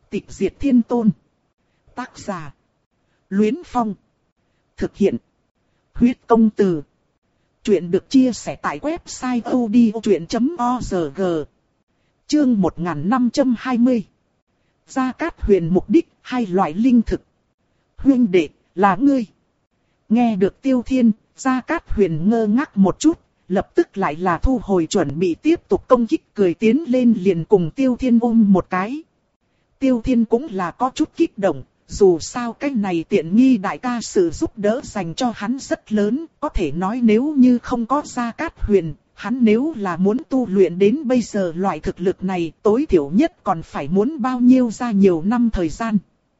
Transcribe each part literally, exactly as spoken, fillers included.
Tịch diệt thiên tôn. Tác giả. Luyến Phong. Thực hiện. Huyết công từ. Chuyện được chia sẻ tại website odchuyện chấm org. Chương một nghìn năm trăm hai mươi. Gia Cát Huyền mục đích, hai loại linh thực. Huynh đệ, là ngươi. Nghe được Tiêu Thiên, Gia Cát Huyền ngơ ngác một chút, lập tức lại là thu hồi chuẩn bị tiếp tục công kích, cười tiến lên liền cùng Tiêu Thiên ôm một cái. Tiêu Thiên cũng là có chút kích động, dù sao cái này tiện nghi đại ca sự giúp đỡ dành cho hắn rất lớn, có thể nói nếu như không có Gia Cát Huyền, hắn nếu là muốn tu luyện đến bây giờ loại thực lực này tối thiểu nhất còn phải muốn bao nhiêu ra nhiều năm thời gian.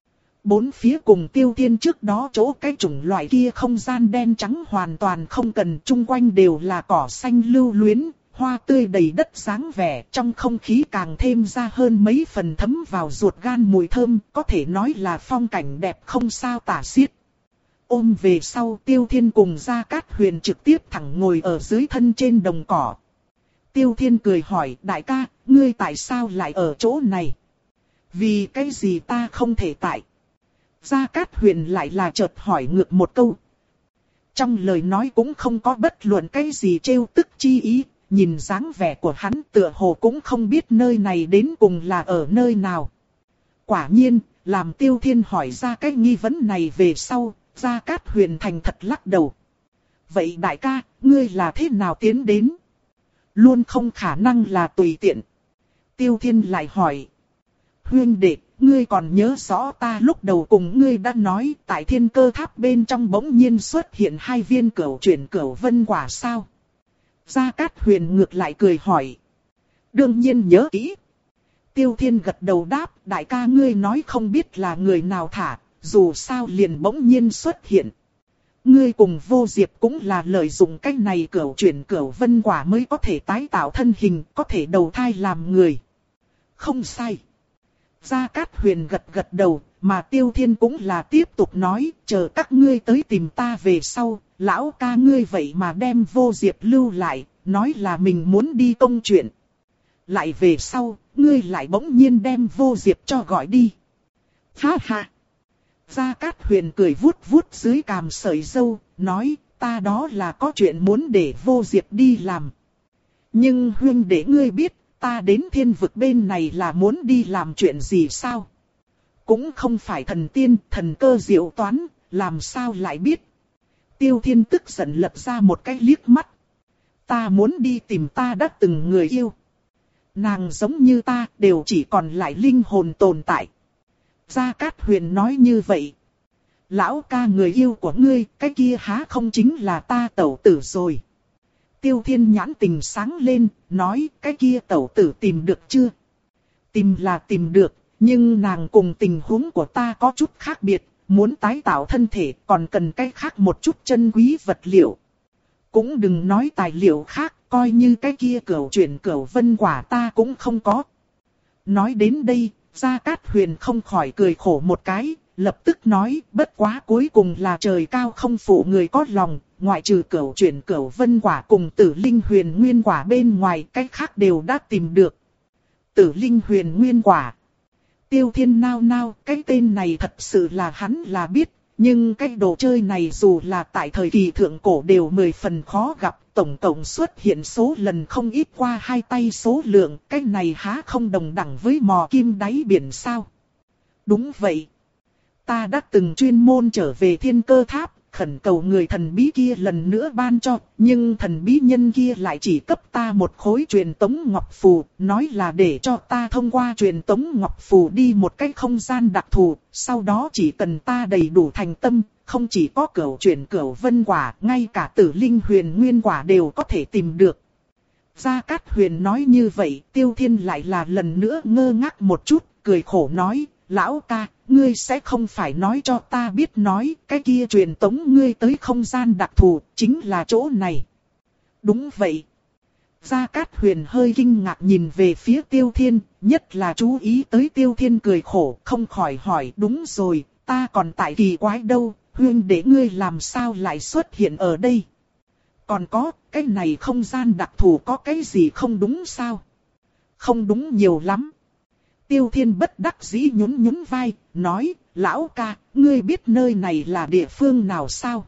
Bốn phía cùng Tiêu Thiên trước đó chỗ cái chủng loại kia không gian đen trắng hoàn toàn không cần, chung quanh đều là cỏ xanh lưu luyến, hoa tươi đầy đất dáng vẻ, trong không khí càng thêm ra hơn mấy phần thấm vào ruột gan mùi thơm, có thể nói là phong cảnh đẹp không sao tả xiết. Ôm về sau, Tiêu Thiên cùng Gia Cát Huyền trực tiếp thẳng ngồi ở dưới thân trên đồng cỏ. Tiêu Thiên cười hỏi, đại ca, ngươi tại sao lại ở chỗ này? Vì cái gì ta không thể tại? Gia Cát Huyền lại là chợt hỏi ngược một câu. Trong lời nói cũng không có bất luận cái gì trêu tức chi ý, nhìn dáng vẻ của hắn tựa hồ cũng không biết nơi này đến cùng là ở nơi nào. Quả nhiên, làm Tiêu Thiên hỏi ra cái nghi vấn này về sau, Gia Cát Huyền thành thật lắc đầu. Vậy đại ca, ngươi là thế nào tiến đến? Luôn không khả năng là tùy tiện. Tiêu Thiên lại hỏi. Huynh đệ, ngươi còn nhớ rõ ta lúc đầu cùng ngươi đã nói tại Thiên Cơ Tháp bên trong bỗng nhiên xuất hiện hai viên cửu chuyển cửu vân quả sao? Gia Cát Huyền ngược lại cười hỏi. Đương nhiên nhớ kỹ. Tiêu Thiên gật đầu đáp, đại ca ngươi nói không biết là người nào thả, dù sao liền bỗng nhiên xuất hiện. Ngươi cùng Vô Diệp cũng là lợi dụng cách này cửu chuyển cửu vân quả mới có thể tái tạo thân hình, có thể đầu thai làm người. Không sai. Gia Cát Huyền gật gật đầu, mà Tiêu Thiên cũng là tiếp tục nói, chờ các ngươi tới tìm ta về sau, lão ca ngươi vậy mà đem Vô Diệp lưu lại, nói là mình muốn đi công chuyện. Lại về sau, ngươi lại bỗng nhiên đem Vô Diệp cho gọi đi. Ha ha! Gia Cát Huyền cười vuốt vuốt dưới cằm sợi râu, nói, ta đó là có chuyện muốn để Vô Diệp đi làm. Nhưng huynh đệ ngươi biết, ta đến thiên vực bên này là muốn đi làm chuyện gì sao? Cũng không phải thần tiên, thần cơ diệu toán, làm sao lại biết? Tiêu Thiên tức giận lật ra một cái liếc mắt. Ta muốn đi tìm ta đã từng người yêu. Nàng giống như ta, đều chỉ còn lại linh hồn tồn tại. Gia Cát Huyền nói như vậy. Lão ca người yêu của ngươi, cái kia há không chính là ta tẩu tử rồi. Tiêu Thiên nhãn tình sáng lên, nói cái kia tẩu tử tìm được chưa? Tìm là tìm được, nhưng nàng cùng tình huống của ta có chút khác biệt, muốn tái tạo thân thể còn cần cái khác một chút chân quý vật liệu. Cũng đừng nói tài liệu khác, coi như cái kia cửu chuyển cửu vân quả ta cũng không có. Nói đến đây, Gia Cát Huyền không khỏi cười khổ một cái, lập tức nói, bất quá cuối cùng là trời cao không phụ người có lòng, ngoại trừ cửu chuyển cửu vân quả cùng tử linh huyền nguyên quả bên ngoài, cái khác đều đã tìm được. Tử linh huyền nguyên quả. Tiêu Thiên nao nao, cái tên này thật sự là hắn là biết, nhưng cái đồ chơi này dù là tại thời kỳ thượng cổ đều mười phần khó gặp, tổng cộng xuất hiện số lần không ít qua hai tay số lượng, cái này há không đồng đẳng với mò kim đáy biển sao? Đúng vậy. Ta đã từng chuyên môn trở về Thiên Cơ Tháp, khẩn cầu người thần bí kia lần nữa ban cho, nhưng thần bí nhân kia lại chỉ cấp ta một khối truyền tống ngọc phù, nói là để cho ta thông qua truyền tống ngọc phù đi một cái không gian đặc thù, sau đó chỉ cần ta đầy đủ thành tâm, không chỉ có cửu chuyển cửu vân quả, ngay cả tử linh huyền nguyên quả đều có thể tìm được. Gia Cát Huyền nói như vậy, Tiêu Thiên lại là lần nữa ngơ ngác một chút, cười khổ nói, lão ca, ngươi sẽ không phải nói cho ta biết nói, cái kia truyền tống ngươi tới không gian đặc thù, chính là chỗ này. Đúng vậy. Gia Cát Huyền hơi kinh ngạc nhìn về phía Tiêu Thiên, nhất là chú ý tới Tiêu Thiên cười khổ, không khỏi hỏi, đúng rồi, ta còn tại kỳ quái đâu, huynh đệ ngươi làm sao lại xuất hiện ở đây? Còn có, cái này không gian đặc thù có cái gì không đúng sao? Không đúng nhiều lắm. Tiêu Thiên bất đắc dĩ nhún nhún vai, nói, lão ca, ngươi biết nơi này là địa phương nào sao?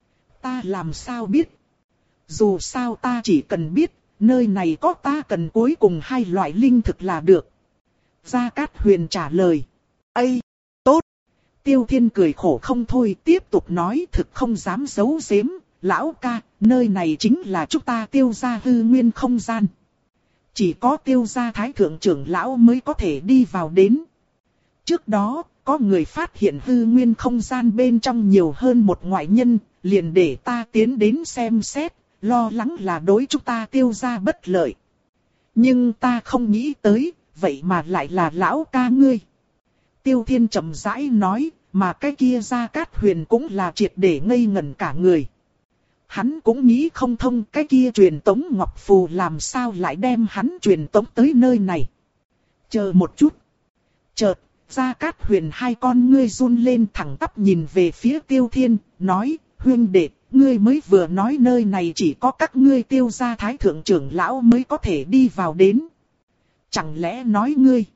Ta làm sao biết? Dù sao ta chỉ cần biết, nơi này có ta cần cuối cùng hai loại linh thực là được. Gia Cát Huyền trả lời. Ây, tốt. Tiêu Thiên cười khổ không thôi, tiếp tục nói thực không dám giấu giếm. Lão ca, nơi này chính là chúng ta Tiêu gia hư nguyên không gian. Chỉ có Tiêu gia thái thượng trưởng lão mới có thể đi vào đến. Trước đó, có người phát hiện hư nguyên không gian bên trong nhiều hơn một ngoại nhân, liền để ta tiến đến xem xét, lo lắng là đối chúng ta Tiêu gia bất lợi. Nhưng ta không nghĩ tới, vậy mà lại là lão ca ngươi. Tiêu Thiên chậm rãi nói, mà cái kia Gia Cát Huyền cũng là triệt để ngây ngẩn cả người. Hắn cũng nghĩ không thông cái kia truyền tống ngọc phù làm sao lại đem hắn truyền tống tới nơi này. Chờ một chút. Chợt, Gia Cát Huyền hai con ngươi run lên thẳng tắp nhìn về phía Tiêu Thiên, nói, huynh đệ, ngươi mới vừa nói nơi này chỉ có các ngươi Tiêu gia thái thượng trưởng lão mới có thể đi vào đến. Chẳng lẽ nói ngươi?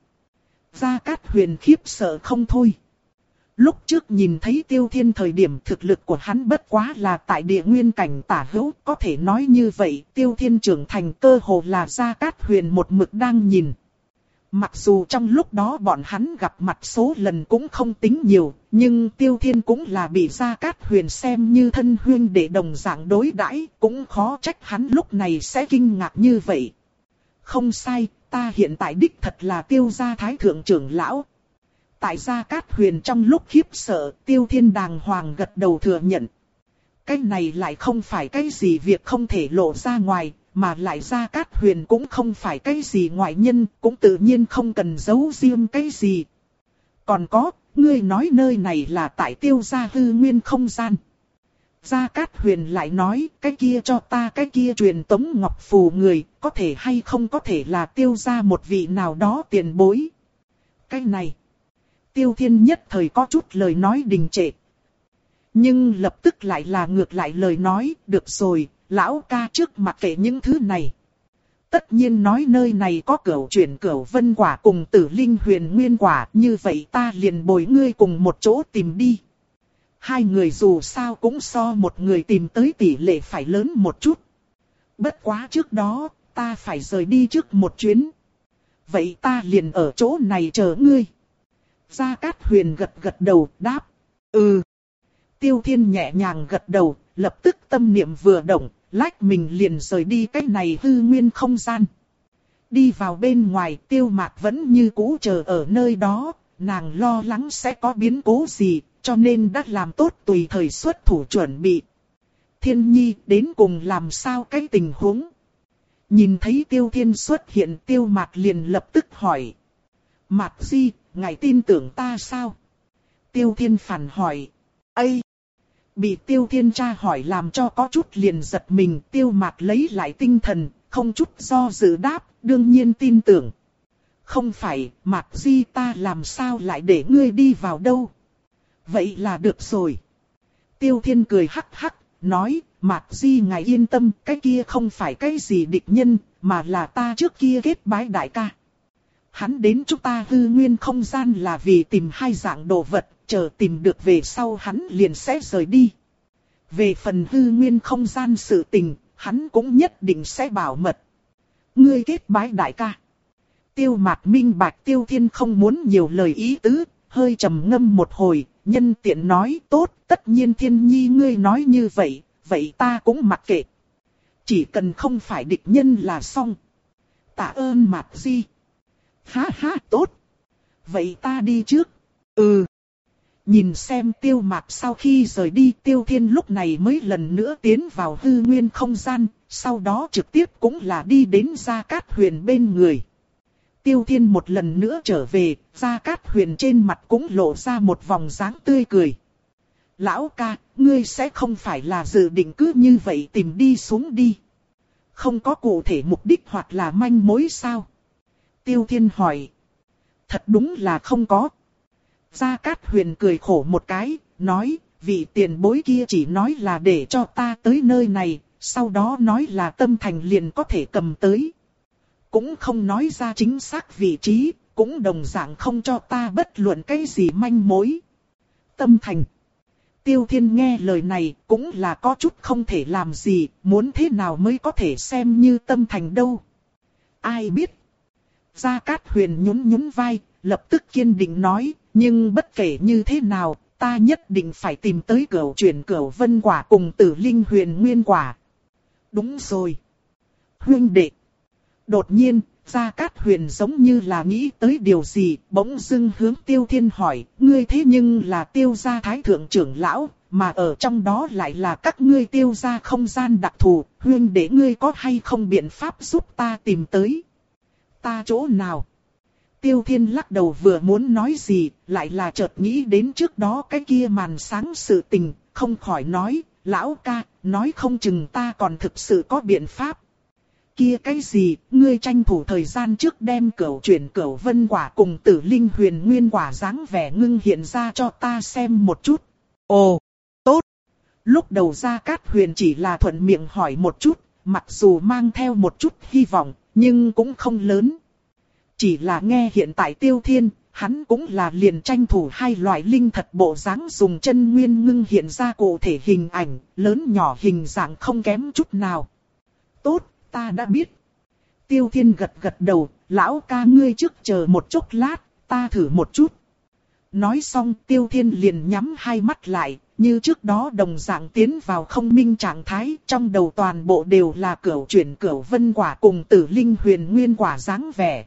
Gia Cát Huyền khiếp sợ không thôi. Lúc trước nhìn thấy Tiêu Thiên thời điểm thực lực của hắn bất quá là tại địa nguyên cảnh tả hữu, có thể nói như vậy, Tiêu Thiên trưởng thành cơ hồ là Gia Cát Huyền một mực đang nhìn. Mặc dù trong lúc đó bọn hắn gặp mặt số lần cũng không tính nhiều, nhưng Tiêu Thiên cũng là bị Gia Cát Huyền xem như thân huynh đệ đồng dạng đối đãi, cũng khó trách hắn lúc này sẽ kinh ngạc như vậy. Không sai, ta hiện tại đích thật là Tiêu gia thái thượng trưởng lão. Tại Gia Cát Huyền trong lúc khiếp sợ, Tiêu Thiên đàng hoàng gật đầu thừa nhận. Cái này lại không phải cái gì việc không thể lộ ra ngoài, mà lại Gia Cát Huyền cũng không phải cái gì ngoại nhân, cũng tự nhiên không cần giấu riêng cái gì. Còn có, ngươi nói nơi này là tại Tiêu gia hư nguyên không gian. Gia Cát Huyền lại nói, cái kia cho ta cái kia truyền tống ngọc phù người, có thể hay không có thể là Tiêu gia một vị nào đó tiền bối. Cái này, Tiêu Thiên nhất thời có chút lời nói đình trệ. Nhưng lập tức lại là ngược lại lời nói, được rồi, lão ca trước mặc kệ những thứ này. Tất nhiên nói nơi này có cửu chuyển cửu vân quả cùng tử linh huyền nguyên quả, như vậy ta liền bồi ngươi cùng một chỗ tìm đi. Hai người dù sao cũng so một người tìm tới tỷ lệ phải lớn một chút. Bất quá trước đó, ta phải rời đi trước một chuyến. Vậy ta liền ở chỗ này chờ ngươi. Gia Cát Huyền gật gật đầu, đáp. Ừ. Tiêu Thiên nhẹ nhàng gật đầu, lập tức tâm niệm vừa động, lách mình liền rời đi cái này hư nguyên không gian. Đi vào bên ngoài, Tiêu Mạc vẫn như cũ chờ ở nơi đó, nàng lo lắng sẽ có biến cố gì, cho nên đã làm tốt tùy thời xuất thủ chuẩn bị. Thiên Nhi đến cùng làm sao cái tình huống? Nhìn thấy Tiêu Thiên xuất hiện, Tiêu Mạc liền lập tức hỏi. Mạc Di, ngài tin tưởng ta sao? Tiêu Thiên phản hỏi. Ây! Bị Tiêu Thiên tra hỏi làm cho có chút liền giật mình, Tiêu Mạc lấy lại tinh thần, không chút do dự đáp, đương nhiên tin tưởng. Không phải, Mạc Di ta làm sao lại để ngươi đi vào đâu? Vậy là được rồi. Tiêu Thiên cười hắc hắc, nói, Mạc Di ngài yên tâm, cái kia không phải cái gì địch nhân, mà là ta trước kia kết bái đại ca. Hắn đến chúng ta hư nguyên không gian là vì tìm hai dạng đồ vật, chờ tìm được về sau hắn liền sẽ rời đi. Về phần hư nguyên không gian sự tình, hắn cũng nhất định sẽ bảo mật. Ngươi kết bái đại ca. Tiêu Mạc minh bạch Tiêu Thiên không muốn nhiều lời ý tứ, hơi trầm ngâm một hồi, nhân tiện nói tốt, tất nhiên Thiên Nhi ngươi nói như vậy, vậy ta cũng mặc kệ. Chỉ cần không phải địch nhân là xong. Tạ ơn Mạc Di. Ha ha, tốt. Vậy ta đi trước. Ừ. Nhìn xem Tiêu Mạc sau khi rời đi, Tiêu Thiên lúc này mới lần nữa tiến vào hư nguyên không gian, sau đó trực tiếp cũng là đi đến Gia Cát Huyền bên người. Tiêu Thiên một lần nữa trở về, Gia Cát Huyền trên mặt cũng lộ ra một vòng dáng tươi cười. Lão ca, ngươi sẽ không phải là dự định cứ như vậy tìm đi xuống đi. Không có cụ thể mục đích hoặc là manh mối sao? Tiêu Thiên hỏi. Thật đúng là không có. Gia Cát Huyền cười khổ một cái, nói, vị tiền bối kia chỉ nói là để cho ta tới nơi này, sau đó nói là tâm thành liền có thể cầm tới. Cũng không nói ra chính xác vị trí, cũng đồng dạng không cho ta bất luận cái gì manh mối. Tâm thành. Tiêu Thiên nghe lời này cũng là có chút không thể làm gì, muốn thế nào mới có thể xem như tâm thành đâu. Ai biết. Gia Cát Huyền nhún nhún vai, lập tức kiên định nói, nhưng bất kể như thế nào, ta nhất định phải tìm tới Cửu Chuyển Cửu Vân Quả cùng Tử Linh Huyền Nguyên Quả. Đúng rồi. Huynh đệ. Đột nhiên, Gia Cát Huyền giống như là nghĩ tới điều gì, bỗng dưng hướng Tiêu Thiên hỏi, ngươi thế nhưng là Tiêu gia thái thượng trưởng lão, mà ở trong đó lại là các ngươi Tiêu gia không gian đặc thù, huynh đệ ngươi có hay không biện pháp giúp ta tìm tới? Ta chỗ nào? Tiêu Thiên lắc đầu vừa muốn nói gì, lại là chợt nghĩ đến trước đó cái kia màn sáng sự tình, không khỏi nói, lão ca, nói không chừng ta còn thực sự có biện pháp. Kia cái gì, ngươi tranh thủ thời gian trước đem Cửu Chuyển Cửu Vân Quả cùng Tử Linh Huyền Nguyên Quả dáng vẻ ngưng hiện ra cho ta xem một chút. Ồ, tốt. Lúc đầu Gia Cát Huyền chỉ là thuận miệng hỏi một chút, mặc dù mang theo một chút hy vọng, nhưng cũng không lớn. Chỉ là nghe hiện tại Tiêu Thiên, hắn cũng là liền tranh thủ hai loại linh thật bộ dáng dùng chân nguyên ngưng hiện ra cụ thể hình ảnh, lớn nhỏ hình dạng không kém chút nào. Tốt, ta đã biết. Tiêu Thiên gật gật đầu, lão ca ngươi trước chờ một chốc lát, ta thử một chút. Nói xong Tiêu Thiên liền nhắm hai mắt lại, như trước đó đồng dạng tiến vào không minh trạng thái, trong đầu toàn bộ đều là Cửu Chuyển Cửu Vân Quả cùng Tử Linh Huyền Nguyên Quả dáng vẻ.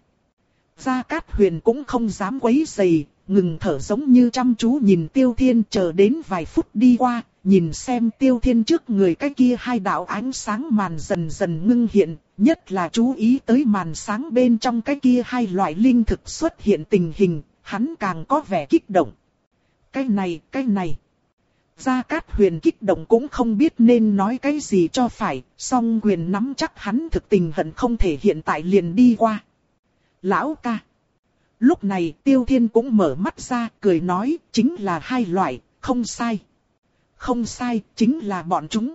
Gia Cát Huyền cũng không dám quấy rầy, ngừng thở giống như chăm chú nhìn Tiêu Thiên, chờ đến vài phút đi qua, nhìn xem Tiêu Thiên trước người cái kia hai đạo ánh sáng màn dần dần ngưng hiện, nhất là chú ý tới màn sáng bên trong cái kia hai loại linh thực xuất hiện tình hình, hắn càng có vẻ kích động. Cái này, cái này. Gia Cát Huyền kích động cũng không biết nên nói cái gì cho phải, song quyền nắm chắc hắn thực tình hận không thể hiện tại liền đi qua. Lão ca. Lúc này Tiêu Thiên cũng mở mắt ra, cười nói, chính là hai loại, không sai. Không sai, chính là bọn chúng.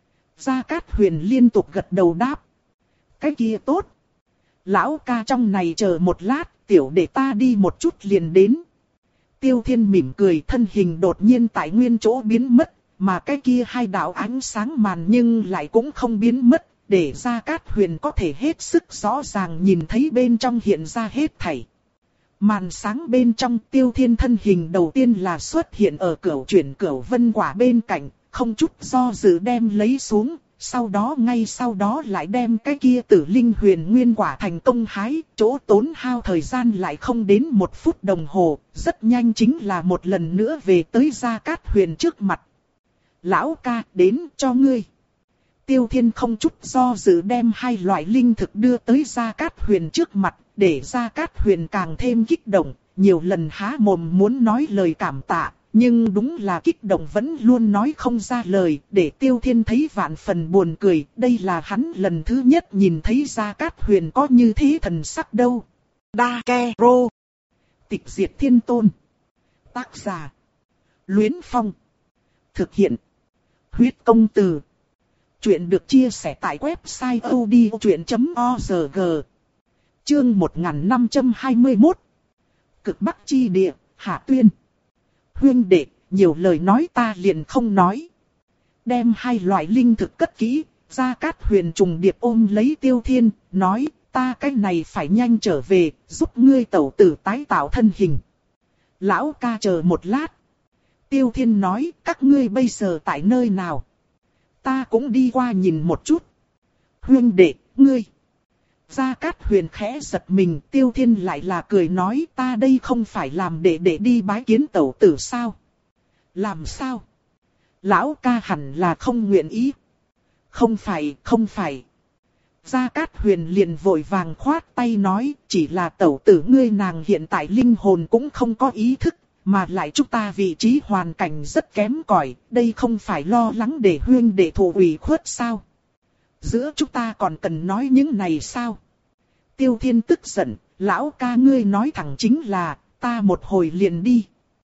Gia Cát Huyền liên tục gật đầu đáp. Cái kia tốt. Lão ca trong này chờ một lát, tiểu để ta đi một chút liền đến. Tiêu Thiên mỉm cười, thân hình đột nhiên tại nguyên chỗ biến mất, mà cái kia hai đạo ánh sáng màn nhưng lại cũng không biến mất, để Gia Cát Huyền có thể hết sức rõ ràng nhìn thấy bên trong hiện ra hết thảy. Màn sáng bên trong Tiêu Thiên thân hình đầu tiên là xuất hiện ở Cửu Chuyển Cửu Vân Quả bên cạnh, không chút do dự đem lấy xuống, sau đó ngay sau đó lại đem cái kia Tử Linh Huyền Nguyên Quả thành công hái, chỗ tốn hao thời gian lại không đến một phút đồng hồ, rất nhanh chính là một lần nữa về tới Gia Cát Huyền trước mặt. Lão ca, đến cho ngươi. Tiêu Thiên không chút do dự đem hai loại linh thực đưa tới Gia Cát Huyền trước mặt, để Gia Cát Huyền càng thêm kích động, nhiều lần há mồm muốn nói lời cảm tạ, nhưng đúng là kích động vẫn luôn nói không ra lời, để Tiêu Thiên thấy vạn phần buồn cười, đây là hắn lần thứ nhất nhìn thấy Gia Cát Huyền có như thế thần sắc đâu. Đa Ke Rô. Tịch diệt thiên tôn. Tác giả. Luyến Phong. Thực hiện. Huyết công từ. Chuyện được chia sẻ tại website odchuyện chấm org. Chương một nghìn năm trăm hai mươi mốt. Cực Bắc chi địa, Hạ Tuyên. Huynh đệ, nhiều lời nói ta liền không nói. Đem hai loại linh thực cất kỹ, Gia Cát Huyền trùng điệp ôm lấy Tiêu Thiên, nói, ta cái này phải nhanh trở về, giúp ngươi tẩu tử tái tạo thân hình. Lão ca chờ một lát. Tiêu Thiên nói, các ngươi bây giờ tại nơi nào? Ta cũng đi qua nhìn một chút. Huynh đệ, ngươi. Gia Cát Huyền khẽ giật mình, Tiêu Thiên lại là cười nói, ta đây không phải làm đệ đệ đi bái kiến tẩu tử sao? Làm sao? Lão ca hẳn là không nguyện ý. Không phải, không phải. Gia Cát Huyền liền vội vàng khoát tay nói, chỉ là tẩu tử ngươi nàng hiện tại linh hồn cũng không có ý thức, mà lại chúng ta vị trí hoàn cảnh rất kém cỏi, đây không phải lo lắng để huynh đệ thụ ủy khuất sao? Giữa chúng ta còn cần nói những này sao? Tiêu Thiên tức giận, lão ca ngươi nói thẳng chính là, ta một hồi liền đi.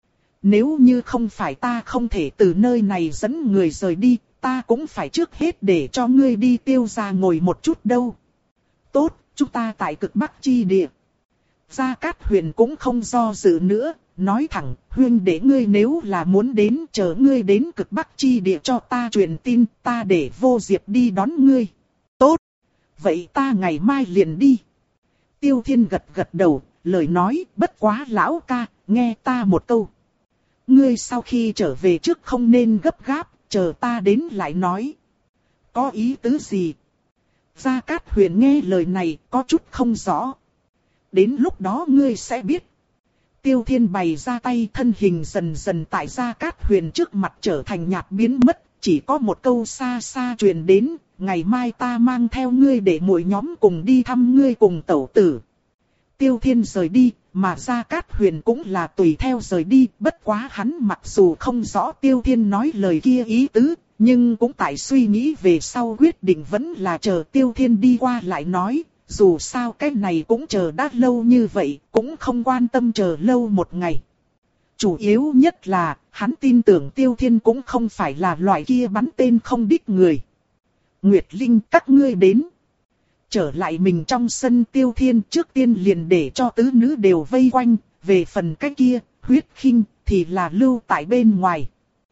Nếu như không phải ta không thể từ nơi này dẫn người rời đi, ta cũng phải trước hết để cho ngươi đi Tiêu gia ngồi một chút đâu. Tốt, chúng ta tại Cực Bắc chi địa. Gia Cát Huyền cũng không do dự nữa, nói thẳng, huynh đệ ngươi nếu là muốn đến, chờ ngươi đến cực bắc chi địa cho ta truyền tin, ta để Vô Diệp đi đón ngươi. Tốt, vậy ta ngày mai liền đi. Tiêu Thiên gật gật đầu, lời nói, bất quá lão ca, nghe ta một câu. Ngươi sau khi trở về trước không nên gấp gáp, chờ ta đến lại nói. Có ý tứ gì? Gia Cát Huyền nghe lời này có chút không rõ. Đến lúc đó ngươi sẽ biết. Tiêu Thiên bày ra tay, thân hình dần dần tại Gia Cát Huyền trước mặt trở thành nhạt biến mất. Chỉ có một câu xa xa truyền đến, ngày mai ta mang theo ngươi để mỗi nhóm cùng đi thăm ngươi cùng tẩu tử. Tiêu Thiên rời đi, mà Gia Cát Huyền cũng là tùy theo rời đi. Bất quá hắn mặc dù không rõ Tiêu Thiên nói lời kia ý tứ, nhưng cũng tại suy nghĩ về sau quyết định vẫn là chờ Tiêu Thiên đi qua lại nói. Dù sao cái này cũng chờ đã lâu như vậy, cũng không quan tâm chờ lâu một ngày. Chủ yếu nhất là, hắn tin tưởng Tiêu Thiên cũng không phải là loại kia bắn tên không đích người. Nguyệt Linh, các ngươi đến. Trở lại mình trong sân Tiêu Thiên, trước tiên liền để cho tứ nữ đều vây quanh, về phần cái kia, Huyết Khinh, thì là lưu tại bên ngoài.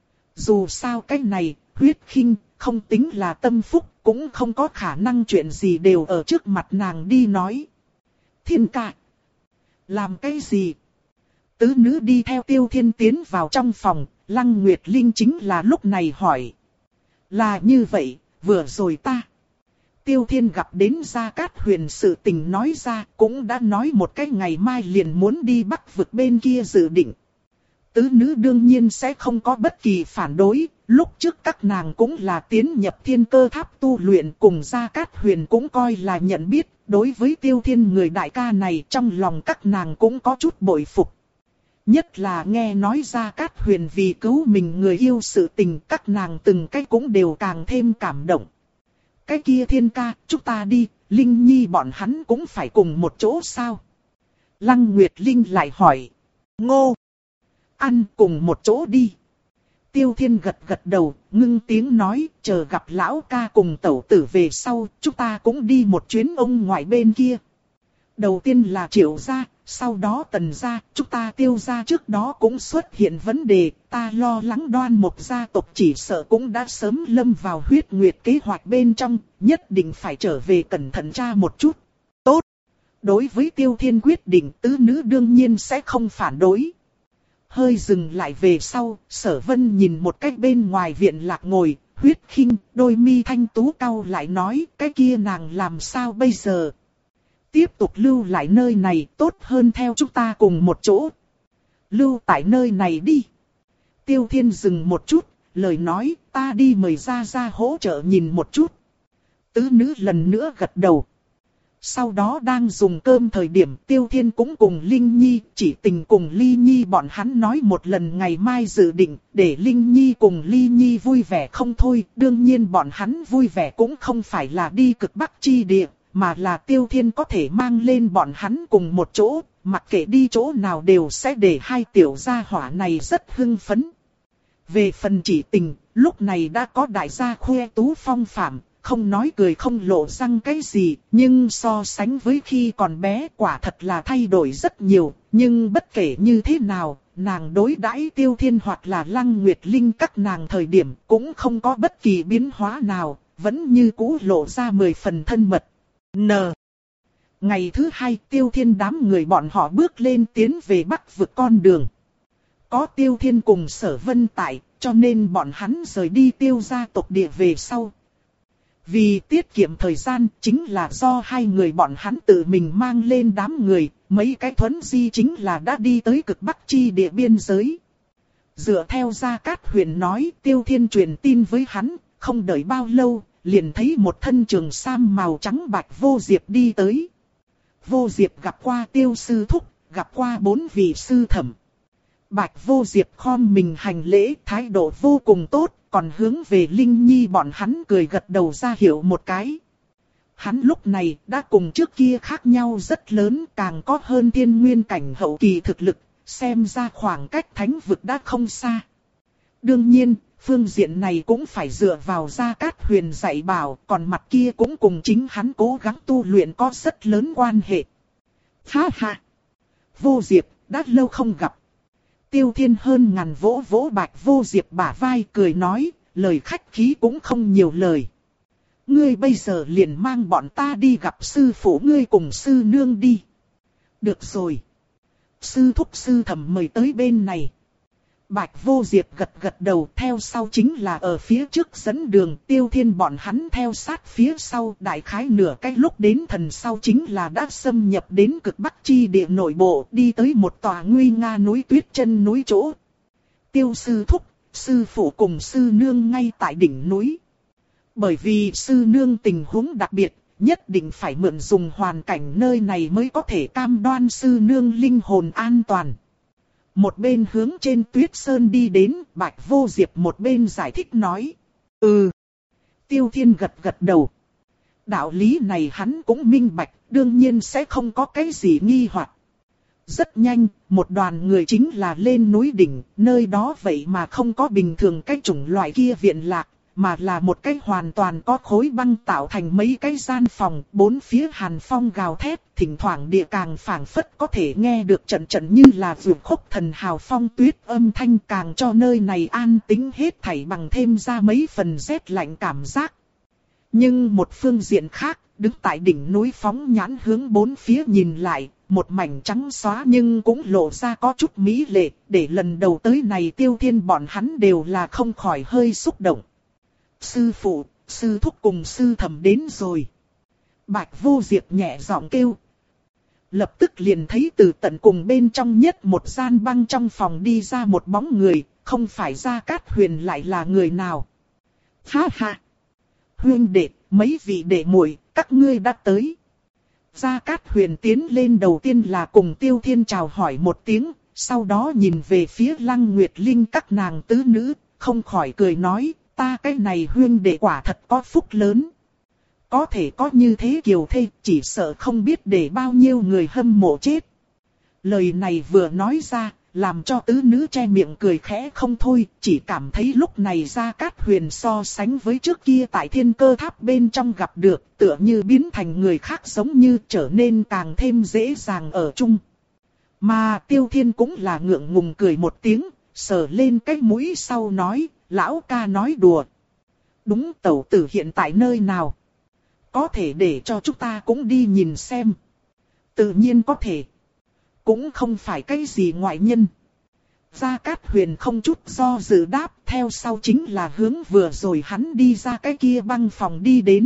Dù sao cái này, Huyết Khinh, không tính là tâm phúc, cũng không có khả năng chuyện gì đều ở trước mặt nàng đi nói. Thiên ca, làm cái gì? Tứ nữ đi theo Tiêu Thiên tiến vào trong phòng, Lăng Nguyệt Linh chính là lúc này hỏi. Là như vậy, vừa rồi ta. Tiêu Thiên gặp đến Gia Cát Huyền sự tình nói ra, cũng đã nói một cái ngày mai liền muốn đi Bắc vực bên kia dự định. Tứ nữ đương nhiên sẽ không có bất kỳ phản đối, lúc trước các nàng cũng là tiến nhập Thiên Cơ Tháp tu luyện, cùng Gia Cát Huyền cũng coi là nhận biết, đối với Tiêu Thiên người đại ca này trong lòng các nàng cũng có chút bội phục. Nhất là nghe nói Gia Cát Huyền vì cứu mình người yêu sự tình, các nàng từng cái cũng đều càng thêm cảm động. Cái kia Thiên ca, chúng ta đi, Linh Nhi bọn hắn cũng phải cùng một chỗ sao? Lăng Nguyệt Linh lại hỏi. Ngô! Ăn cùng một chỗ đi. Tiêu Thiên gật gật đầu, ngưng tiếng nói, chờ gặp lão ca cùng tẩu tử về sau, chúng ta cũng đi một chuyến ông ngoại bên kia. Đầu tiên là Triệu gia, sau đó Tần gia, chúng ta Tiêu gia trước đó cũng xuất hiện vấn đề, ta lo lắng Đoan Mộc gia tộc chỉ sợ cũng đã sớm lâm vào huyết nguyệt kế hoạch bên trong, nhất định phải trở về cẩn thận tra một chút. Tốt! Đối với Tiêu Thiên quyết định, tứ nữ đương nhiên sẽ không phản đối. Hơi dừng lại về sau, Sở Vân nhìn một cách bên ngoài viện lạc ngồi, Huyết Khinh, đôi mi thanh tú cau lại nói, cái kia nàng làm sao bây giờ? Tiếp tục lưu lại nơi này tốt hơn theo chúng ta cùng một chỗ. Lưu tại nơi này đi. Tiêu Thiên dừng một chút, lời nói, ta đi mời ra ra hỗ trợ nhìn một chút. Tứ nữ lần nữa gật đầu. Sau đó đang dùng cơm thời điểm Tiêu Thiên cũng cùng Linh Nhi, chỉ tình cùng Ly Nhi bọn hắn nói một lần ngày mai dự định, để Linh Nhi cùng Ly Nhi vui vẻ không thôi. Đương nhiên bọn hắn vui vẻ cũng không phải là đi cực bắc chi địa, mà là Tiêu Thiên có thể mang lên bọn hắn cùng một chỗ, mặc kệ đi chỗ nào đều sẽ để hai tiểu gia hỏa này rất hưng phấn. Về phần chỉ tình, lúc này đã có đại gia khoe tú phong phạm. Không nói cười không lộ răng cái gì, nhưng so sánh với khi còn bé quả thật là thay đổi rất nhiều. Nhưng bất kể như thế nào, nàng đối đãi Tiêu Thiên hoặc là Lăng Nguyệt Linh các nàng thời điểm cũng không có bất kỳ biến hóa nào, vẫn như cũ lộ ra mười phần thân mật. N. Ngày thứ hai Tiêu Thiên đám người bọn họ bước lên tiến về Bắc vực con đường. Có Tiêu Thiên cùng Sở Vân tại, cho nên bọn hắn rời đi Tiêu gia tộc địa về sau. Vì tiết kiệm thời gian chính là do hai người bọn hắn tự mình mang lên đám người, mấy cái thuấn di chính là đã đi tới cực bắc chi địa biên giới. Dựa theo Gia Cát Huyền nói, Tiêu Thiên truyền tin với hắn, không đợi bao lâu, liền thấy một thân trường sam màu trắng bạch Vô Diệp đi tới. Vô Diệp gặp qua Tiêu sư thúc, gặp qua bốn vị sư thẩm. Bạch Vô Diệp khom mình hành lễ, thái độ vô cùng tốt, còn hướng về Linh Nhi bọn hắn cười gật đầu ra hiệu một cái. Hắn lúc này đã cùng trước kia khác nhau rất lớn, càng có hơn thiên nguyên cảnh hậu kỳ thực lực, xem ra khoảng cách thánh vực đã không xa. Đương nhiên, phương diện này cũng phải dựa vào Gia Cát Huyền dạy bảo, còn mặt kia cũng cùng chính hắn cố gắng tu luyện có rất lớn quan hệ. Ha ha! Vô Diệp, đã lâu không gặp. Tiêu Thiên hơn ngàn vỗ vỗ Bạch Vô Diệp bả vai cười nói, lời khách khí cũng không nhiều lời. Ngươi bây giờ liền mang bọn ta đi gặp sư phụ ngươi cùng sư nương đi. Được rồi. Sư thúc sư thẩm mời tới bên này. Bạch Vô Diệp gật gật đầu, theo sau chính là ở phía trước dẫn đường. Tiêu Thiên bọn hắn theo sát phía sau, đại khái nửa cái lúc đến thần sau chính là đã xâm nhập đến cực bắc chi địa nội bộ, đi tới một tòa nguy nga núi tuyết chân núi chỗ. Tiêu sư thúc, sư phụ cùng sư nương ngay tại đỉnh núi. Bởi vì sư nương tình huống đặc biệt, nhất định phải mượn dùng hoàn cảnh nơi này mới có thể cam đoan sư nương linh hồn an toàn. Một bên hướng trên tuyết sơn đi đến, Bạch Vô Diệp một bên giải thích nói. Ừ. Tiêu Thiên gật gật đầu. Đạo lý này hắn cũng minh bạch, đương nhiên sẽ không có cái gì nghi hoặc. Rất nhanh, một đoàn người chính là lên núi đỉnh, nơi đó vậy mà không có bình thường cái chủng loại kia viện lạc, mà là một cái hoàn toàn có khối băng tạo thành mấy cái gian phòng, bốn phía hàn phong gào thét, thỉnh thoảng địa càng phảng phất có thể nghe được trận trận như là vượt khúc thần hào phong tuyết âm thanh, càng cho nơi này an tĩnh hết thảy bằng thêm ra mấy phần rét lạnh cảm giác. Nhưng một phương diện khác, đứng tại đỉnh núi phóng nhãn hướng bốn phía nhìn lại, một mảnh trắng xóa nhưng cũng lộ ra có chút mỹ lệ, để lần đầu tới này Tiêu Thiên bọn hắn đều là không khỏi hơi xúc động. Sư phụ, sư thúc cùng sư thẩm đến rồi. Bạch Vô Diệp nhẹ giọng kêu. Lập tức liền thấy từ tận cùng bên trong nhất một gian băng trong phòng đi ra một bóng người, không phải Gia Cát Huyền lại là người nào. Ha ha! Huynh đệ, mấy vị đệ muội, các ngươi đã tới. Gia Cát Huyền tiến lên đầu tiên là cùng Tiêu Thiên chào hỏi một tiếng, sau đó nhìn về phía Lăng Nguyệt Linh các nàng tứ nữ, không khỏi cười nói. Ta cái này huynh đệ quả thật có phúc lớn. Có thể có như thế kiều thê, chỉ sợ không biết để bao nhiêu người hâm mộ chết. Lời này vừa nói ra, làm cho tứ nữ che miệng cười khẽ không thôi, chỉ cảm thấy lúc này Gia Cát Huyền so sánh với trước kia tại Thiên Cơ Tháp bên trong gặp được, tựa như biến thành người khác giống như trở nên càng thêm dễ dàng ở chung. Mà Tiêu Thiên cũng là ngượng ngùng cười một tiếng, sờ lên cái mũi sau nói. Lão ca nói đùa. Đúng, tẩu tử hiện tại nơi nào? Có thể để cho chúng ta cũng đi nhìn xem. Tự nhiên có thể. Cũng không phải cái gì ngoại nhân. Gia Cát Huyền không chút do dự đáp, theo sau chính là hướng vừa rồi hắn đi ra cái kia băng phòng đi đến.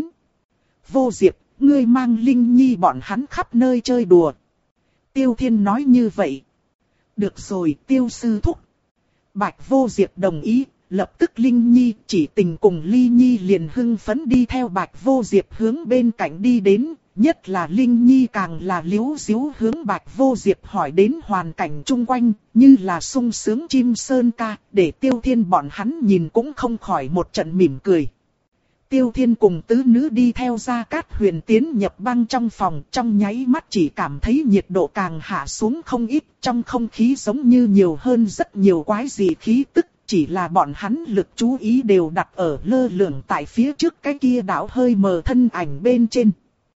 Vô Diệp, ngươi mang Linh Nhi bọn hắn khắp nơi chơi đùa. Tiêu Thiên nói như vậy. Được rồi, Tiêu sư thúc. Bạch Vô Diệp đồng ý. Lập tức Linh Nhi chỉ tình cùng Ly Nhi liền hưng phấn đi theo Bạch Vô Diệp hướng bên cạnh đi đến, nhất là Linh Nhi càng là liếu xíu hướng Bạch Vô Diệp hỏi đến hoàn cảnh chung quanh, như là sung sướng chim sơn ca, để Tiêu Thiên bọn hắn nhìn cũng không khỏi một trận mỉm cười. Tiêu Thiên cùng tứ nữ đi theo Gia Cát Huyền tiến nhập băng trong phòng, trong nháy mắt chỉ cảm thấy nhiệt độ càng hạ xuống không ít, trong không khí giống như nhiều hơn rất nhiều quái dị khí tức. Chỉ là bọn hắn lực chú ý đều đặt ở lơ lửng tại phía trước cái kia đảo hơi mờ thân ảnh bên trên.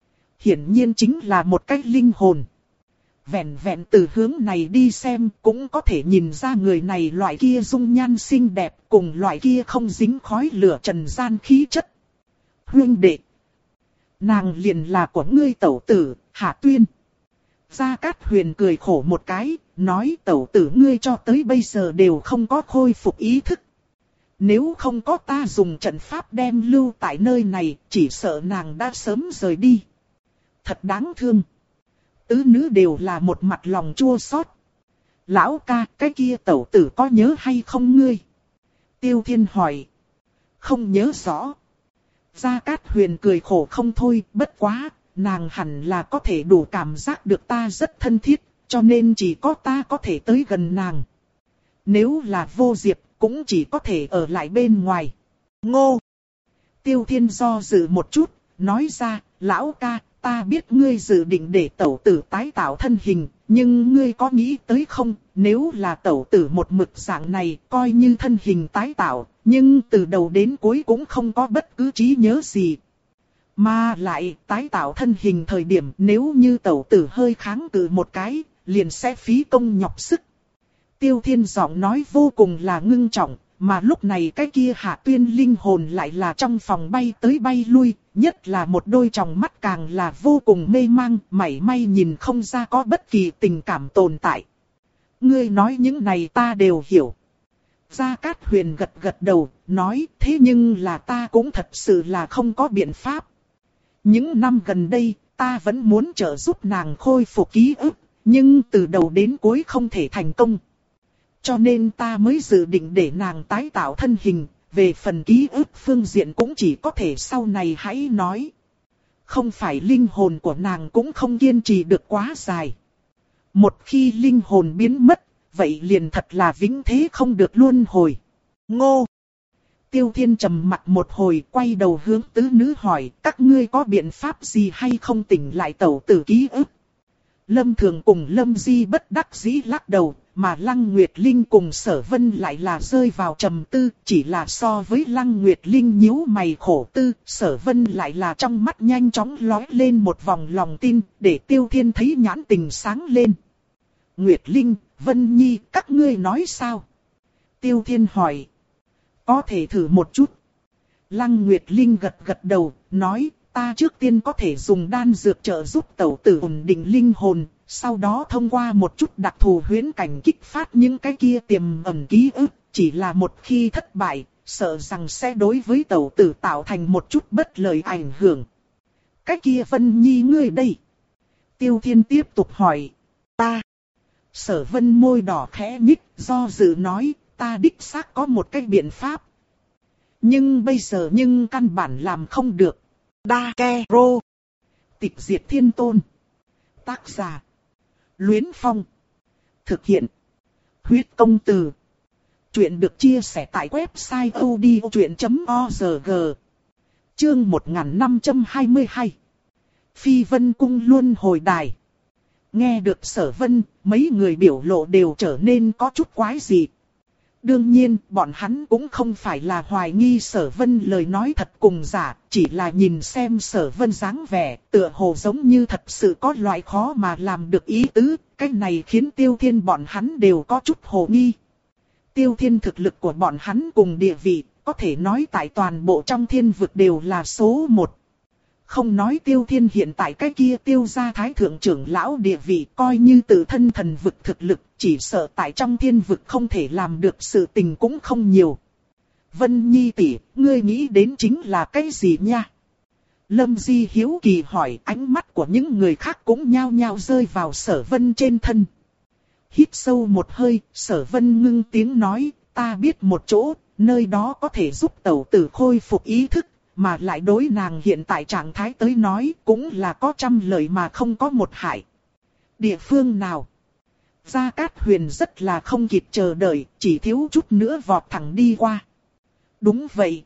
Hiển nhiên chính là một cái linh hồn. Vẹn vẹn từ hướng này đi xem cũng có thể nhìn ra người này loại kia dung nhan xinh đẹp cùng loại kia không dính khói lửa trần gian khí chất. Huynh đệ! Nàng liền là của ngươi tẩu tử, Hạ Tuyên. Gia Cát Huyền cười khổ một cái, nói tẩu tử ngươi cho tới bây giờ đều không có khôi phục ý thức. Nếu không có ta dùng trận pháp đem lưu tại nơi này, chỉ sợ nàng đã sớm rời đi. Thật đáng thương. Tứ nữ đều là một mặt lòng chua xót. Lão ca, cái kia tẩu tử có nhớ hay không ngươi? Tiêu Thiên hỏi. Không nhớ rõ. Gia Cát Huyền cười khổ không thôi, bất quá. Nàng hẳn là có thể đủ cảm giác được ta rất thân thiết, cho nên chỉ có ta có thể tới gần nàng. Nếu là Vô Diệp, cũng chỉ có thể ở lại bên ngoài. Ngô! Tiêu Thiên do dự một chút, nói ra, lão ca, ta biết ngươi dự định để tẩu tử tái tạo thân hình, nhưng ngươi có nghĩ tới không, nếu là tẩu tử một mực dạng này, coi như thân hình tái tạo, nhưng từ đầu đến cuối cũng không có bất cứ trí nhớ gì. Mà lại tái tạo thân hình thời điểm nếu như tẩu tử hơi kháng cự một cái, liền sẽ phí công nhọc sức. Tiêu Thiên giọng nói vô cùng là ngưng trọng, mà lúc này cái kia Hạ Tuyên linh hồn lại là trong phòng bay tới bay lui, nhất là một đôi tròng mắt càng là vô cùng mê mang, mảy may nhìn không ra có bất kỳ tình cảm tồn tại. Ngươi nói những này ta đều hiểu. Gia Cát Huyền gật gật đầu, nói thế nhưng là ta cũng thật sự là không có biện pháp. Những năm gần đây, ta vẫn muốn trợ giúp nàng khôi phục ký ức, nhưng từ đầu đến cuối không thể thành công. Cho nên ta mới dự định để nàng tái tạo thân hình, về phần ký ức phương diện cũng chỉ có thể sau này hãy nói. Không phải linh hồn của nàng cũng không kiên trì được quá dài. Một khi linh hồn biến mất, vậy liền thật là vĩnh thế không được luân hồi. Ngô! Tiêu Thiên trầm mặt một hồi, quay đầu hướng tứ nữ hỏi, các ngươi có biện pháp gì hay không tỉnh lại tẩu tử ký ức? Lâm Thường cùng Lâm Di bất đắc dĩ lắc đầu, mà Lăng Nguyệt Linh cùng Sở Vân lại là rơi vào trầm tư, chỉ là so với Lăng Nguyệt Linh nhíu mày khổ tư, Sở Vân lại là trong mắt nhanh chóng lóe lên một vòng lòng tin, để Tiêu Thiên thấy nhãn tình sáng lên. Nguyệt Linh, Vân Nhi, các ngươi nói sao? Tiêu Thiên hỏi. Có thể thử một chút. Lăng Nguyệt Linh gật gật đầu, nói, ta trước tiên có thể dùng đan dược trợ giúp tẩu tử ổn định linh hồn, sau đó thông qua một chút đặc thù huyễn cảnh kích phát những cái kia tiềm ẩn ký ức, chỉ là một khi thất bại, sợ rằng sẽ đối với tẩu tử tạo thành một chút bất lợi ảnh hưởng. Cái kia Vân Nhi ngươi đây. Tiêu Thiên tiếp tục hỏi, ta. Sở Vân môi đỏ khẽ nhích, do dự nói, ta đích xác có một cái biện pháp. Nhưng bây giờ nhưng căn bản làm không được. Đa Ke Rô. Tịch diệt thiên tôn. Tác giả. Luyến Phong. Thực hiện. Huyết công từ. Chuyện được chia sẻ tại website odchuyện chấm org. Chương một nghìn năm trăm hai mươi hai. Phi Vân Cung Luân Hồi Đài. Nghe được Sở Vân, mấy người biểu lộ đều trở nên có chút quái dị. Đương nhiên, bọn hắn cũng không phải là hoài nghi Sở Vân lời nói thật cùng giả, chỉ là nhìn xem Sở Vân dáng vẻ, tựa hồ giống như thật sự có loại khó mà làm được ý tứ, cái này khiến Tiêu Thiên bọn hắn đều có chút hồ nghi. Tiêu Thiên thực lực của bọn hắn cùng địa vị, có thể nói tại toàn bộ trong thiên vực đều là số một. Không nói Tiêu Thiên hiện tại cái kia Tiêu gia thái thượng trưởng lão địa vị coi như tự thân thần vực thực lực, chỉ sợ tại trong thiên vực không thể làm được sự tình cũng không nhiều. Vân Nhi tỷ, ngươi nghĩ đến chính là cái gì nha? Lâm Di hiếu kỳ hỏi, ánh mắt của những người khác cũng nhao nhao rơi vào Sở Vân trên thân. Hít sâu một hơi, Sở Vân ngưng tiếng nói, ta biết một chỗ, nơi đó có thể giúp tẩu tử khôi phục ý thức. Mà lại đối nàng hiện tại trạng thái tới nói cũng là có trăm lợi mà không có một hại. Địa phương nào? Gia Cát Huyền rất là không kịp chờ đợi, chỉ thiếu chút nữa vọt thẳng đi qua. Đúng vậy.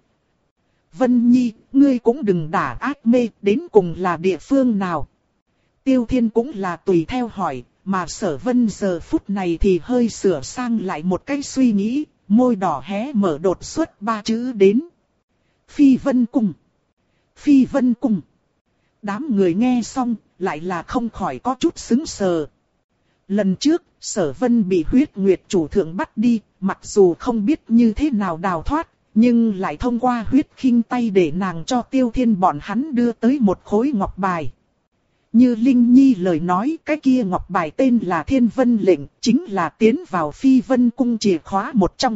Vân Nhi, ngươi cũng đừng đả ác mê, đến cùng là địa phương nào? Tiêu Thiên cũng là tùy theo hỏi, mà Sở Vân giờ phút này thì hơi sửa sang lại một cái suy nghĩ, môi đỏ hé mở đột xuất ba chữ đến. Phi Vân Cung. Phi Vân Cung. Đám người nghe xong, lại là không khỏi có chút sững sờ. Lần trước, Sở Vân bị huyết nguyệt chủ thượng bắt đi, mặc dù không biết như thế nào đào thoát, nhưng lại thông qua huyết khinh tay để nàng cho Tiêu Thiên bọn hắn đưa tới một khối ngọc bài. Như Linh Nhi lời nói, cái kia ngọc bài tên là Thiên Vân lệnh, chính là tiến vào Phi Vân Cung chìa khóa một trong.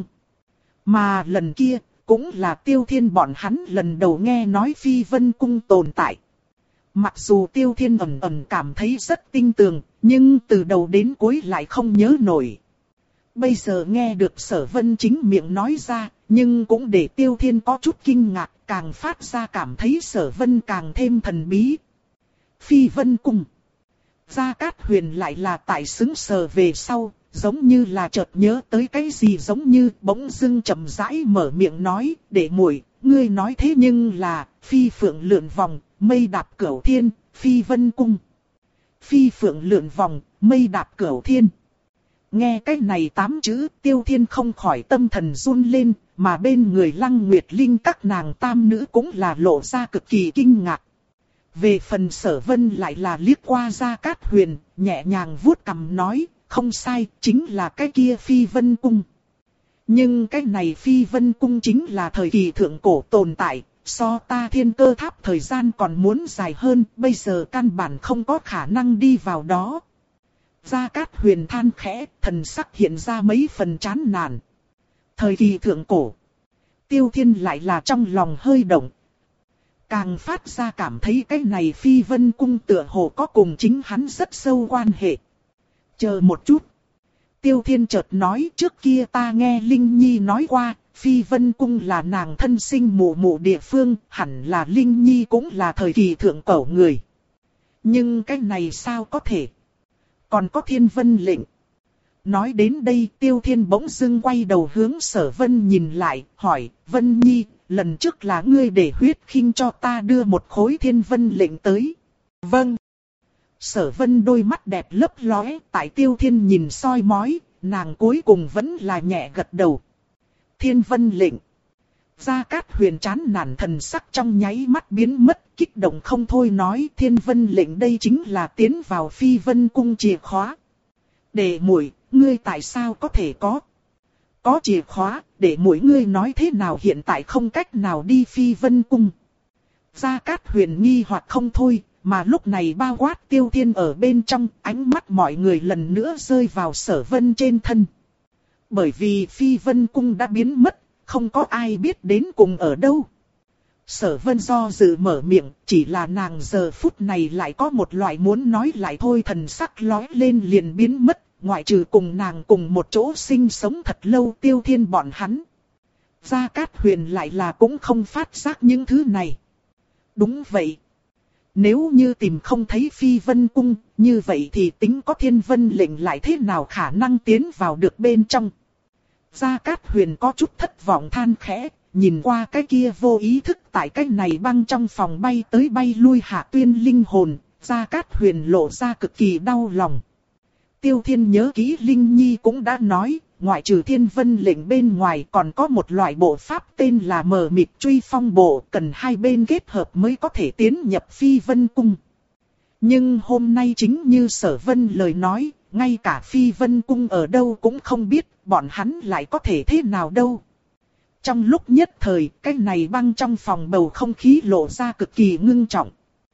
Mà lần kia, cũng là Tiêu Thiên bọn hắn lần đầu nghe nói Phi Vân Cung tồn tại. Mặc dù Tiêu Thiên ẩn ẩn cảm thấy rất tinh tường, nhưng từ đầu đến cuối lại không nhớ nổi. Bây giờ nghe được Sở Vân chính miệng nói ra, nhưng cũng để Tiêu Thiên có chút kinh ngạc, càng phát ra cảm thấy Sở Vân càng thêm thần bí. Phi Vân Cung. Gia Cát Huyền lại là tại xứng sờ về sau, giống như là chợt nhớ tới cái gì giống như bỗng dưng chậm rãi mở miệng nói, để muội, ngươi nói thế nhưng là, phi phượng lượn vòng, mây đạp cửu thiên, Phi Vân Cung. Phi phượng lượn vòng, mây đạp cửu thiên. Nghe cái này tám chữ, Tiêu Thiên không khỏi tâm thần run lên, mà bên người Lăng Nguyệt Linh các nàng tam nữ cũng là lộ ra cực kỳ kinh ngạc. Về phần Sở Vân lại là liếc qua Gia Cát Huyền, nhẹ nhàng vuốt cằm nói, không sai, chính là cái kia Phi Vân Cung. Nhưng cái này Phi Vân Cung chính là thời kỳ thượng cổ tồn tại, so ta Thiên Cơ Tháp thời gian còn muốn dài hơn, bây giờ căn bản không có khả năng đi vào đó. Gia Cát Huyền than khẽ, thần sắc hiện ra mấy phần chán nản. Thời kỳ thượng cổ, Tiêu Thiên lại là trong lòng hơi động. Càng phát ra cảm thấy cái này Phi Vân Cung tựa hồ có cùng chính hắn rất sâu quan hệ. Chờ một chút. Tiêu Thiên chợt nói, trước kia ta nghe Linh Nhi nói qua, Phi Vân Cung là nàng thân sinh mụ mụ địa phương, hẳn là Linh Nhi cũng là thời kỳ thượng cổ người. Nhưng cái này sao có thể? Còn có Thiên Vân lệnh. Nói đến đây Tiêu Thiên bỗng dưng quay đầu hướng Sở Vân nhìn lại, hỏi, Vân Nhi, lần trước là ngươi để huyết khinh cho ta đưa một khối Thiên Vân lệnh tới. Vâng. Sở Vân đôi mắt đẹp lấp lóe, tại Tiêu Thiên nhìn soi mói, nàng cuối cùng vẫn là nhẹ gật đầu. Thiên Vân lệnh. Gia Cát Huyền chán nản thần sắc trong nháy mắt biến mất, kích động không thôi nói, Thiên Vân lệnh đây chính là tiến vào Phi Vân Cung chìa khóa. Đệ muội, ngươi tại sao có thể có? Có chìa khóa, để mỗi ngươi nói thế nào hiện tại không cách nào đi Phi Vân Cung. Gia Cát Huyền nghi hoặc không thôi, mà lúc này bao quát Tiêu Thiên ở bên trong, ánh mắt mọi người lần nữa rơi vào Sở Vân trên thân. Bởi vì Phi Vân Cung đã biến mất, không có ai biết đến cùng ở đâu. Sở Vân do dự mở miệng, chỉ là nàng giờ phút này lại có một loại muốn nói lại thôi thần sắc lóe lên liền biến mất, ngoại trừ cùng nàng cùng một chỗ sinh sống thật lâu Tiêu Thiên bọn hắn. Gia Cát Huyền lại là cũng không phát giác những thứ này. Đúng vậy. Nếu như tìm không thấy Phi Vân Cung, như vậy thì tính có Thiên Vân lệnh lại thế nào khả năng tiến vào được bên trong. Gia Cát Huyền có chút thất vọng than khẽ, nhìn qua cái kia vô ý thức tại cái này băng trong phòng bay tới bay lui Hạ Tuyên linh hồn, Gia Cát Huyền lộ ra cực kỳ đau lòng. Tiêu Thiên nhớ kỹ Linh Nhi cũng đã nói, ngoại trừ Thiên Vân lệnh bên ngoài còn có một loại bộ pháp tên là mờ mịt truy phong bộ, cần hai bên kết hợp mới có thể tiến nhập Phi Vân Cung. Nhưng hôm nay chính như Sở Vân lời nói, ngay cả Phi Vân Cung ở đâu cũng không biết, bọn hắn lại có thể thế nào đâu. Trong lúc nhất thời, cái này băng trong phòng bầu không khí lộ ra cực kỳ ngưng trọng.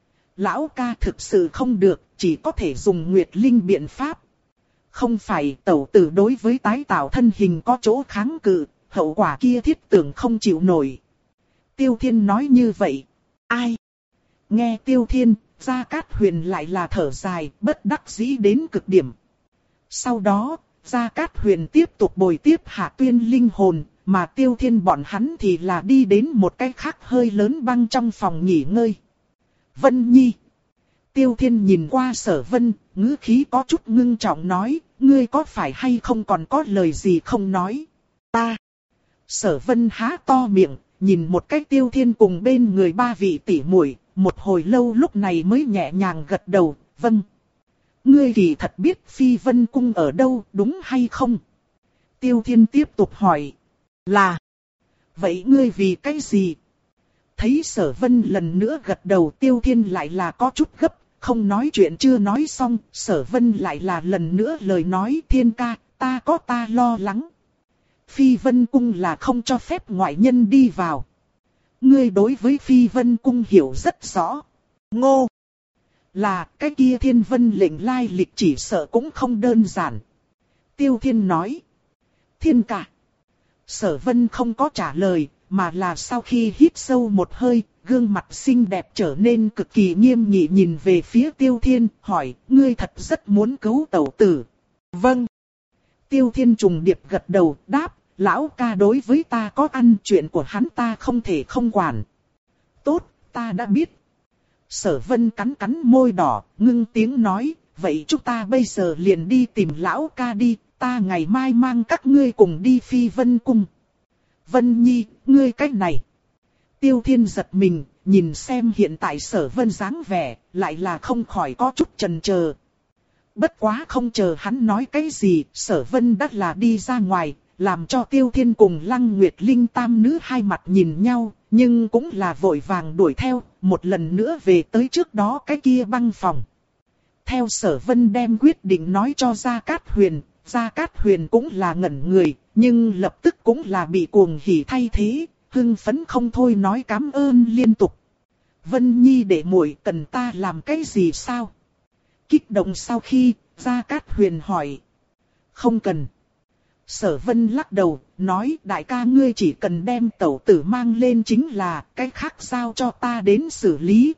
Lão ca thực sự không được, chỉ có thể dùng Nguyệt Linh biện pháp. Không phải tẩu tử đối với tái tạo thân hình có chỗ kháng cự, hậu quả kia thiết tưởng không chịu nổi. Tiêu Thiên nói như vậy. Ai? Nghe Tiêu Thiên, Gia Cát Huyền lại là thở dài, bất đắc dĩ đến cực điểm. Sau đó, Gia Cát Huyền tiếp tục bồi tiếp Hạ Tuyên linh hồn, mà Tiêu Thiên bọn hắn thì là đi đến một cái khác hơi lớn băng trong phòng nghỉ ngơi. Vân Nhi. Tiêu Thiên nhìn qua Sở Vân, ngữ khí có chút ngưng trọng nói, ngươi có phải hay không còn có lời gì không nói? Ta. Sở Vân há to miệng, nhìn một cách Tiêu Thiên cùng bên người ba vị tỷ muội, một hồi lâu lúc này mới nhẹ nhàng gật đầu, vâng. Ngươi kỳ thật biết Phi Vân Cung ở đâu, đúng hay không? Tiêu Thiên tiếp tục hỏi. Là. Vậy ngươi vì cái gì? Thấy Sở Vân lần nữa gật đầu, Tiêu Thiên lại là có chút gấp, không nói chuyện chưa nói xong, Sở Vân lại là lần nữa lời nói, Thiên ca, ta có ta lo lắng. Phi Vân Cung là không cho phép ngoại nhân đi vào. Ngươi đối với Phi Vân Cung hiểu rất rõ. Ngô. Là cái kia Thiên Vân lệnh lai lịch chỉ sợ cũng không đơn giản. Tiêu Thiên nói. Thiên ca. Sở Vân không có trả lời, mà là sau khi hít sâu một hơi, gương mặt xinh đẹp trở nên cực kỳ nghiêm nghị nhìn về phía Tiêu Thiên, hỏi, ngươi thật rất muốn cứu tẩu tử. Vâng. Tiêu Thiên trùng điệp gật đầu, đáp, lão ca đối với ta có ăn, chuyện của hắn ta không thể không quản. Tốt, ta đã biết. Sở Vân cắn cắn môi đỏ, ngưng tiếng nói, vậy chúng ta bây giờ liền đi tìm lão ca đi, ta ngày mai mang các ngươi cùng đi Phi Vân Cung. Vân Nhi, ngươi cách này. Tiêu Thiên giật mình, nhìn xem hiện tại Sở Vân dáng vẻ, lại là không khỏi có chút chần chờ. Bất quá không chờ hắn nói cái gì, Sở Vân đã là đi ra ngoài, làm cho Tiêu Thiên cùng Lăng Nguyệt Linh tam nữ hai mặt nhìn nhau, nhưng cũng là vội vàng đuổi theo, một lần nữa về tới trước đó cái kia băng phòng. Theo Sở Vân đem quyết định nói cho Gia Cát Huyền, Gia Cát Huyền cũng là ngẩn người, nhưng lập tức cũng là bị cuồng hỉ thay thế, hưng phấn không thôi nói cảm ơn liên tục. Vân Nhi đệ muội cần ta làm cái gì sao? Kích động sau khi, Gia Cát Huyền hỏi. Không cần. Sở Vân lắc đầu, nói đại ca ngươi chỉ cần đem tẩu tử mang lên chính là cái khác giao cho ta đến xử lý.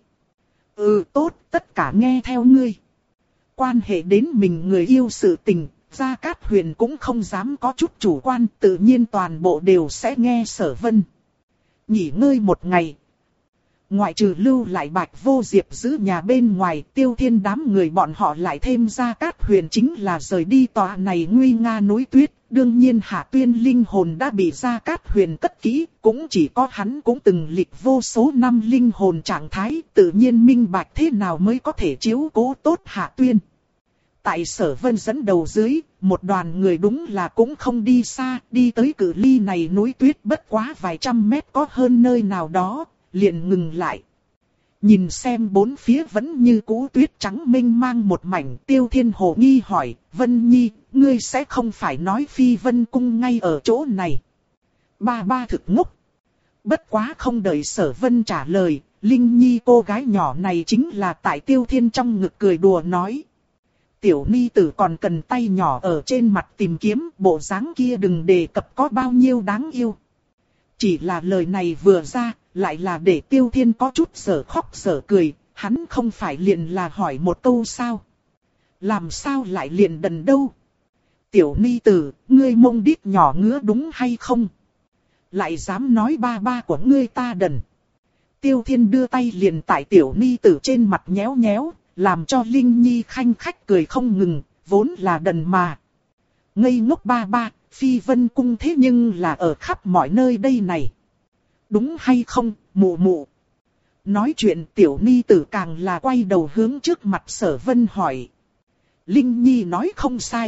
Ừ tốt, tất cả nghe theo ngươi. Quan hệ đến mình người yêu sự tình, Gia Cát Huyền cũng không dám có chút chủ quan, tự nhiên toàn bộ đều sẽ nghe Sở Vân. Nghỉ ngơi một ngày. Ngoại trừ lưu lại Bạch Vô Diệp giữ nhà bên ngoài, Tiêu Thiên đám người bọn họ lại thêm Gia Cát Huyền chính là rời đi tòa này nguy nga núi tuyết. Đương nhiên Hạ Tuyên linh hồn đã bị Gia Cát Huyền cất kỹ, cũng chỉ có hắn cũng từng lịch vô số năm linh hồn trạng thái, tự nhiên minh bạch thế nào mới có thể chiếu cố tốt Hạ Tuyên. Tại Sở Vân dẫn đầu dưới, một đoàn người đúng là cũng không đi xa, đi tới cự ly này núi tuyết bất quá vài trăm mét có hơn nơi nào đó, liền ngừng lại. Nhìn xem bốn phía vẫn như cũ tuyết trắng mênh mang một mảnh, Tiêu Thiên hồ nghi hỏi, Vân Nhi, ngươi sẽ không phải nói Phi Vân Cung ngay ở chỗ này. Ba ba thực ngốc. Bất quá không đợi Sở Vân trả lời, Linh Nhi cô gái nhỏ này chính là tại Tiêu Thiên trong ngực cười đùa nói. Tiểu ni tử còn cần tay nhỏ ở trên mặt tìm kiếm, bộ dáng kia đừng đề cập có bao nhiêu đáng yêu. Chỉ là lời này vừa ra, lại là để Tiêu Thiên có chút sở khóc sở cười, hắn không phải liền là hỏi một câu sao. Làm sao lại liền đần đâu? Tiểu ni tử, ngươi mông đít nhỏ ngứa đúng hay không? Lại dám nói ba ba của ngươi ta đần. Tiêu Thiên đưa tay liền tại tiểu ni tử trên mặt nhéo nhéo, làm cho Linh Nhi khanh khách cười không ngừng, vốn là đần mà. Ngây ngốc ba ba, Phi Vân Cung thế nhưng là ở khắp mọi nơi đây này. Đúng hay không, mụ mụ? Nói chuyện tiểu ni tử càng là quay đầu hướng trước mặt Sở Vân hỏi. Linh Nhi nói không sai.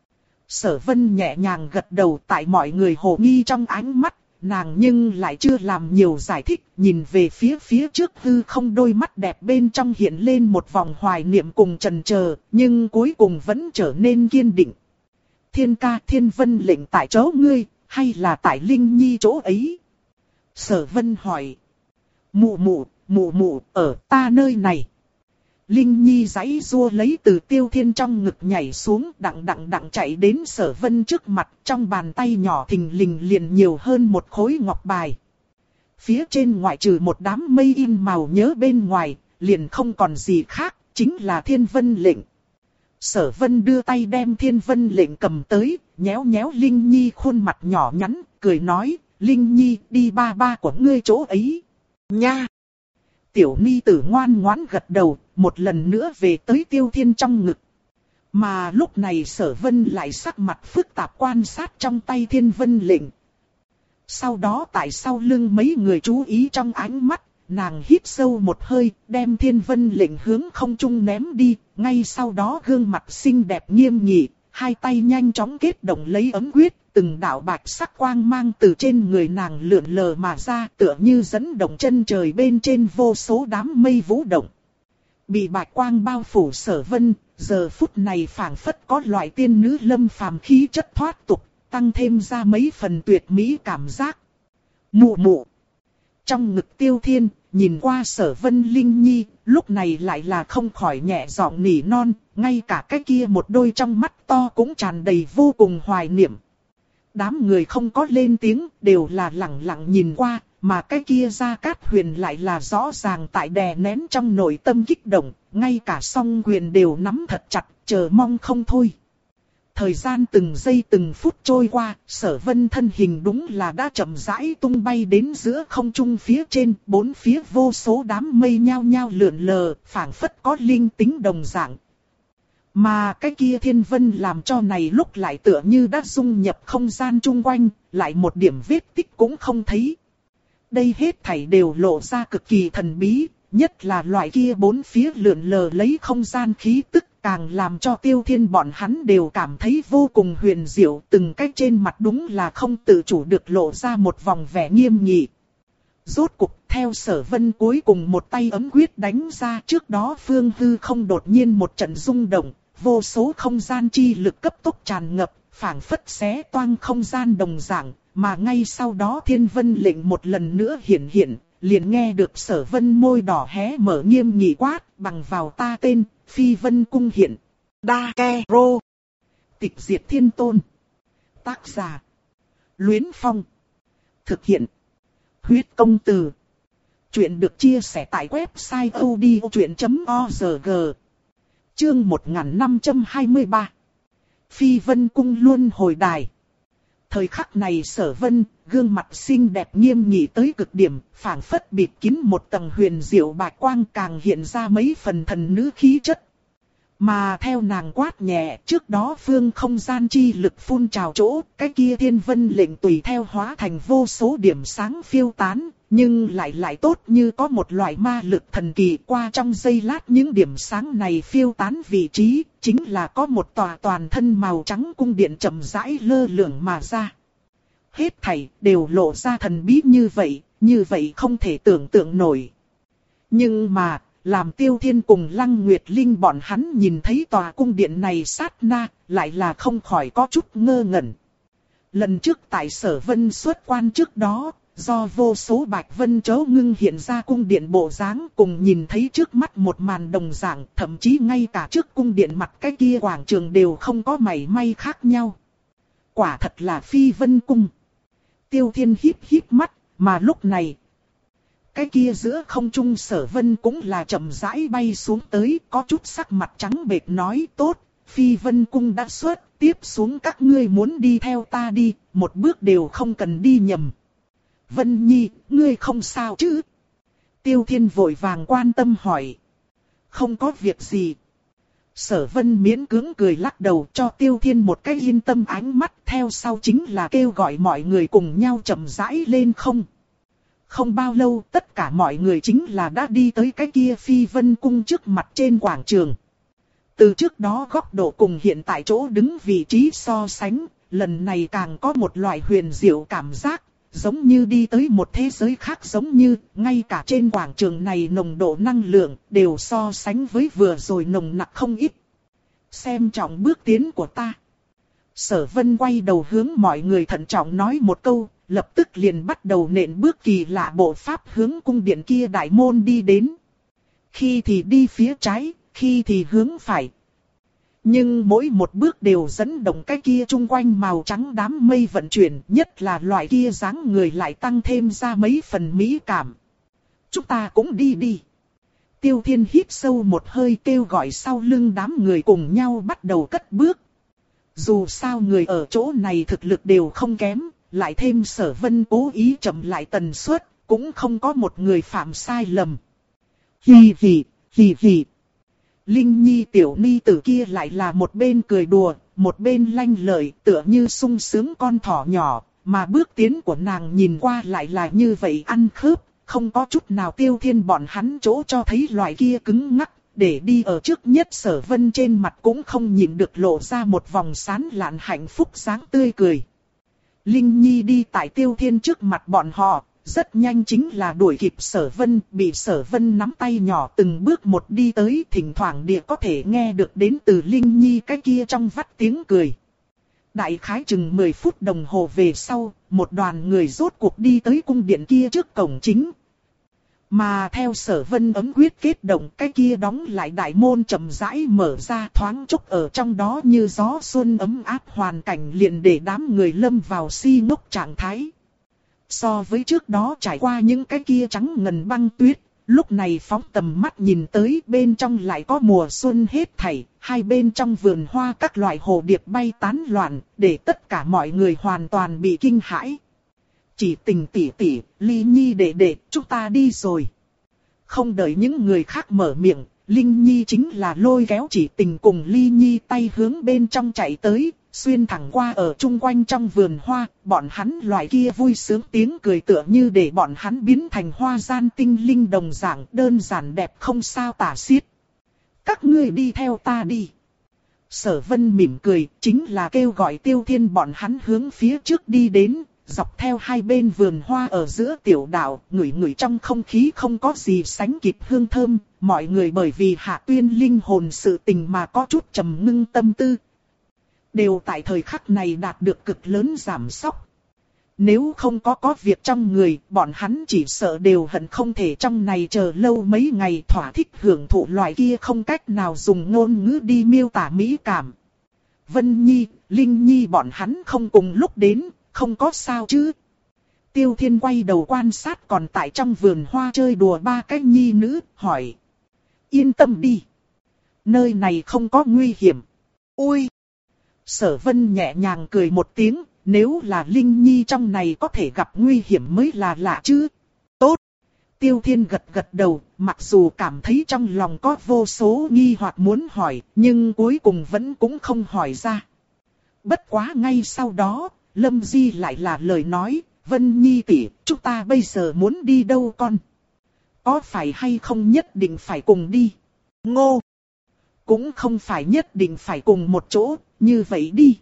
Sở Vân nhẹ nhàng gật đầu, tại mọi người hồ nghi trong ánh mắt, nàng nhưng lại chưa làm nhiều giải thích, nhìn về phía phía trước hư không, đôi mắt đẹp bên trong hiện lên một vòng hoài niệm cùng chần chờ, nhưng cuối cùng vẫn trở nên kiên định. Thiên ca Thiên Vân lệnh tại chỗ ngươi, hay là tại Linh Nhi chỗ ấy? Sở Vân hỏi. Mụ mụ, mụ mụ, ở ta nơi này. Linh Nhi giãy giụa lấy từ Tiêu Thiên trong ngực nhảy xuống, đặng đặng đặng chạy đến Sở Vân trước mặt, trong bàn tay nhỏ thình lình liền nhiều hơn một khối ngọc bài. Phía trên ngoại trừ một đám mây in màu nhớ bên ngoài, liền không còn gì khác, chính là Thiên Vân lệnh. Sở Vân đưa tay đem Thiên Vân lệnh cầm tới, nhéo nhéo Linh Nhi khuôn mặt nhỏ nhắn, cười nói, Linh Nhi đi ba ba của ngươi chỗ ấy. Nha! Tiểu ni tử ngoan ngoãn gật đầu, một lần nữa về tới Tiêu Thiên trong ngực. Mà lúc này Sở Vân lại sắc mặt phức tạp quan sát trong tay Thiên Vân lệnh. Sau đó tại sau lưng mấy người chú ý trong ánh mắt, nàng hít sâu một hơi, đem Thiên Vân lệnh hướng không trung ném đi, ngay sau đó gương mặt xinh đẹp nghiêm nghị, hai tay nhanh chóng kết động lấy ấm quyết, từng đạo bạch sắc quang mang từ trên người nàng lượn lờ mà ra, tựa như dẫn động chân trời bên trên vô số đám mây vũ động. Bị bạch quang bao phủ Sở Vân, giờ phút này phảng phất có loại tiên nữ lâm phàm khí chất thoát tục, tăng thêm ra mấy phần tuyệt mỹ cảm giác. Mụ mụ. Trong ngực Tiêu Thiên, nhìn qua Sở Vân Linh Nhi, lúc này lại là không khỏi nhẹ giọng nỉ non, ngay cả cái kia một đôi trong mắt to cũng tràn đầy vô cùng hoài niệm. Đám người không có lên tiếng, đều là lặng lặng nhìn qua, mà cái kia Gia Cát Huyền lại là rõ ràng tại đè nén trong nội tâm kích động, ngay cả song quyền đều nắm thật chặt, chờ mong không thôi. Thời gian từng giây từng phút trôi qua, Sở Vân thân hình đúng là đã chậm rãi tung bay đến giữa không trung phía trên, bốn phía vô số đám mây nhao nhao lượn lờ, phảng phất có linh tính đồng dạng. Mà cái kia Thiên Vân làm cho này lúc lại tựa như đã dung nhập không gian chung quanh, lại một điểm vết tích cũng không thấy. Đây hết thảy đều lộ ra cực kỳ thần bí, nhất là loại kia bốn phía lượn lờ lấy không gian khí tức, càng làm cho Tiêu Thiên bọn hắn đều cảm thấy vô cùng huyền diệu, từng cái trên mặt đúng là không tự chủ được lộ ra một vòng vẻ nghiêm nghị. Rốt cục theo Sở Vân cuối cùng một tay ấm quyết đánh ra, trước đó phương hư không đột nhiên một trận rung động, vô số không gian chi lực cấp tốc tràn ngập, phảng phất xé toang không gian đồng dạng, mà ngay sau đó Thiên Vân lệnh một lần nữa hiện hiện, liền nghe được Sở Vân môi đỏ hé mở nghiêm nghị quát, bằng vào ta tên, Phi Vân cung hiện. Đa Ke Rô. Tịch diệt thiên tôn. Tác giả. Luyến Phong. Thực hiện. Huyết công từ. Chuyện được chia sẻ tại website odchuyện chấm org. Chương một nghìn năm trăm hai mươi ba. Phi Vân cung luân hồi đài. Thời khắc này Sở Vân, gương mặt xinh đẹp nghiêm nghị tới cực điểm, phảng phất bịt kín một tầng huyền diệu bạch quang, càng hiện ra mấy phần thần nữ khí chất. Mà theo nàng quát nhẹ, trước đó phương không gian chi lực phun trào chỗ, cái kia Thiên Vân lệnh tùy theo hóa thành vô số điểm sáng phiêu tán, nhưng lại lại tốt như có một loại ma lực thần kỳ, qua trong giây lát những điểm sáng này phiêu tán vị trí, chính là có một tòa toàn thân màu trắng cung điện chậm rãi lơ lửng mà ra. Hết thảy đều lộ ra thần bí như vậy, như vậy không thể tưởng tượng nổi. Nhưng mà, làm Tiêu Thiên cùng Lăng Nguyệt Linh bọn hắn nhìn thấy tòa cung điện này sát na, lại là không khỏi có chút ngơ ngẩn. Lần trước tại Sở Vân xuất quan trước đó, do vô số bạch vân chớ ngưng hiện ra cung điện bộ dáng, cùng nhìn thấy trước mắt một màn đồng dạng, thậm chí ngay cả trước cung điện mặt cái kia quảng trường đều không có mảy may khác nhau. Quả thật là Phi Vân cung. Tiêu Thiên híp híp mắt, mà lúc này, cái kia giữa không trung Sở Vân cũng là chậm rãi bay xuống tới, có chút sắc mặt trắng bệch nói, tốt, Phi Vân cung đã xuất, tiếp xuống các ngươi muốn đi theo ta đi, một bước đều không cần đi nhầm. Vân Nhi, ngươi không sao chứ? Tiêu Thiên vội vàng quan tâm hỏi. Không có việc gì. Sở Vân miễn cưỡng cười lắc đầu, cho Tiêu Thiên một cái yên tâm ánh mắt, theo sau chính là kêu gọi mọi người cùng nhau chậm rãi lên không. Không bao lâu tất cả mọi người chính là đã đi tới cái kia Phi Vân cung trước mặt trên quảng trường. Từ trước đó góc độ cùng hiện tại chỗ đứng vị trí so sánh, lần này càng có một loại huyền diệu cảm giác, giống như đi tới một thế giới khác, giống như ngay cả trên quảng trường này nồng độ năng lượng đều so sánh với vừa rồi nồng nặc không ít. Xem trọng bước tiến của ta. Sở Vân quay đầu hướng mọi người thận trọng nói một câu, lập tức liền bắt đầu nện bước kỳ lạ bộ pháp hướng cung điện kia đại môn đi đến. Khi thì đi phía trái, khi thì hướng phải. Nhưng mỗi một bước đều dẫn động cái kia chung quanh màu trắng đám mây vận chuyển, nhất là loại kia dáng người lại tăng thêm ra mấy phần mỹ cảm. Chúng ta cũng đi đi. Tiêu Thiên hít sâu một hơi kêu gọi sau lưng đám người cùng nhau bắt đầu cất bước. Dù sao người ở chỗ này thực lực đều không kém, lại thêm Sở Vân cố ý chậm lại tần suất, cũng không có một người phạm sai lầm. Hì hì, hì hì. Linh Nhi tiểu ni tử kia lại là một bên cười đùa, một bên lanh lợi, tựa như sung sướng con thỏ nhỏ, mà bước tiến của nàng nhìn qua lại là như vậy ăn khớp, không có chút nào Tiêu Thiên bọn hắn chỗ cho thấy loại kia cứng ngắc, để đi ở trước nhất Sở Vân trên mặt cũng không nhịn được lộ ra một vòng sán lạn hạnh phúc sáng tươi cười. Linh Nhi đi tại Tiêu Thiên trước mặt bọn họ, rất nhanh chính là đuổi kịp Sở Vân, bị Sở Vân nắm tay nhỏ từng bước một đi tới, thỉnh thoảng địa có thể nghe được đến từ Linh Nhi cái kia trong vắt tiếng cười. Đại khái chừng mười phút đồng hồ về sau, một đoàn người rốt cuộc đi tới cung điện kia trước cổng chính. Mà theo Sở Vân ấm quyết kết động, cái kia đóng lại đại môn chậm rãi mở ra, thoáng chốc ở trong đó như gió xuân ấm áp, hoàn cảnh liền để đám người lâm vào si ngốc trạng thái. So với trước đó trải qua những cái kia trắng ngần băng tuyết, lúc này phóng tầm mắt nhìn tới bên trong lại có mùa xuân hết thảy, hai bên trong vườn hoa các loại hồ điệp bay tán loạn, để tất cả mọi người hoàn toàn bị kinh hãi. Chỉ Tình tỷ tỷ, Ly Nhi đệ đệ, chúng ta đi rồi. Không đợi những người khác mở miệng, Linh Nhi chính là lôi kéo Chỉ Tình cùng Ly Nhi tay hướng bên trong chạy tới, xuyên thẳng qua ở chung quanh trong vườn hoa, bọn hắn loại kia vui sướng tiếng cười tựa như để bọn hắn biến thành hoa gian tinh linh đồng dạng, đơn giản đẹp không sao tả xiết. Các ngươi đi theo ta đi. Sở Vân mỉm cười, chính là kêu gọi Tiêu Thiên bọn hắn hướng phía trước đi đến, dọc theo hai bên vườn hoa ở giữa tiểu đạo, ngửi ngửi trong không khí không có gì sánh kịp hương thơm, mọi người bởi vì Hạ Tuyên linh hồn sự tình mà có chút trầm ngưng tâm tư. Đều tại thời khắc này đạt được cực lớn giảm sóc. Nếu không có có việc trong người, bọn hắn chỉ sợ đều hận không thể trong này chờ lâu mấy ngày thỏa thích hưởng thụ loại kia không cách nào dùng ngôn ngữ đi miêu tả mỹ cảm. Vân Nhi, Linh Nhi bọn hắn không cùng lúc đến, không có sao chứ. Tiêu Thiên quay đầu quan sát còn tại trong vườn hoa chơi đùa ba cái nhi nữ, hỏi. Yên tâm đi. Nơi này không có nguy hiểm. Ui! Sở Vân nhẹ nhàng cười một tiếng, nếu là Linh Nhi trong này có thể gặp nguy hiểm mới là lạ chứ. Tốt! Tiêu Thiên gật gật đầu, mặc dù cảm thấy trong lòng có vô số nghi hoặc muốn hỏi, nhưng cuối cùng vẫn cũng không hỏi ra. Bất quá ngay sau đó, Lâm Di lại là lời nói, Vân Nhi tỷ, chúng ta bây giờ muốn đi đâu con? Có phải hay không nhất định phải cùng đi? Ngô! Cũng không phải nhất định phải cùng một chỗ, như vậy đi.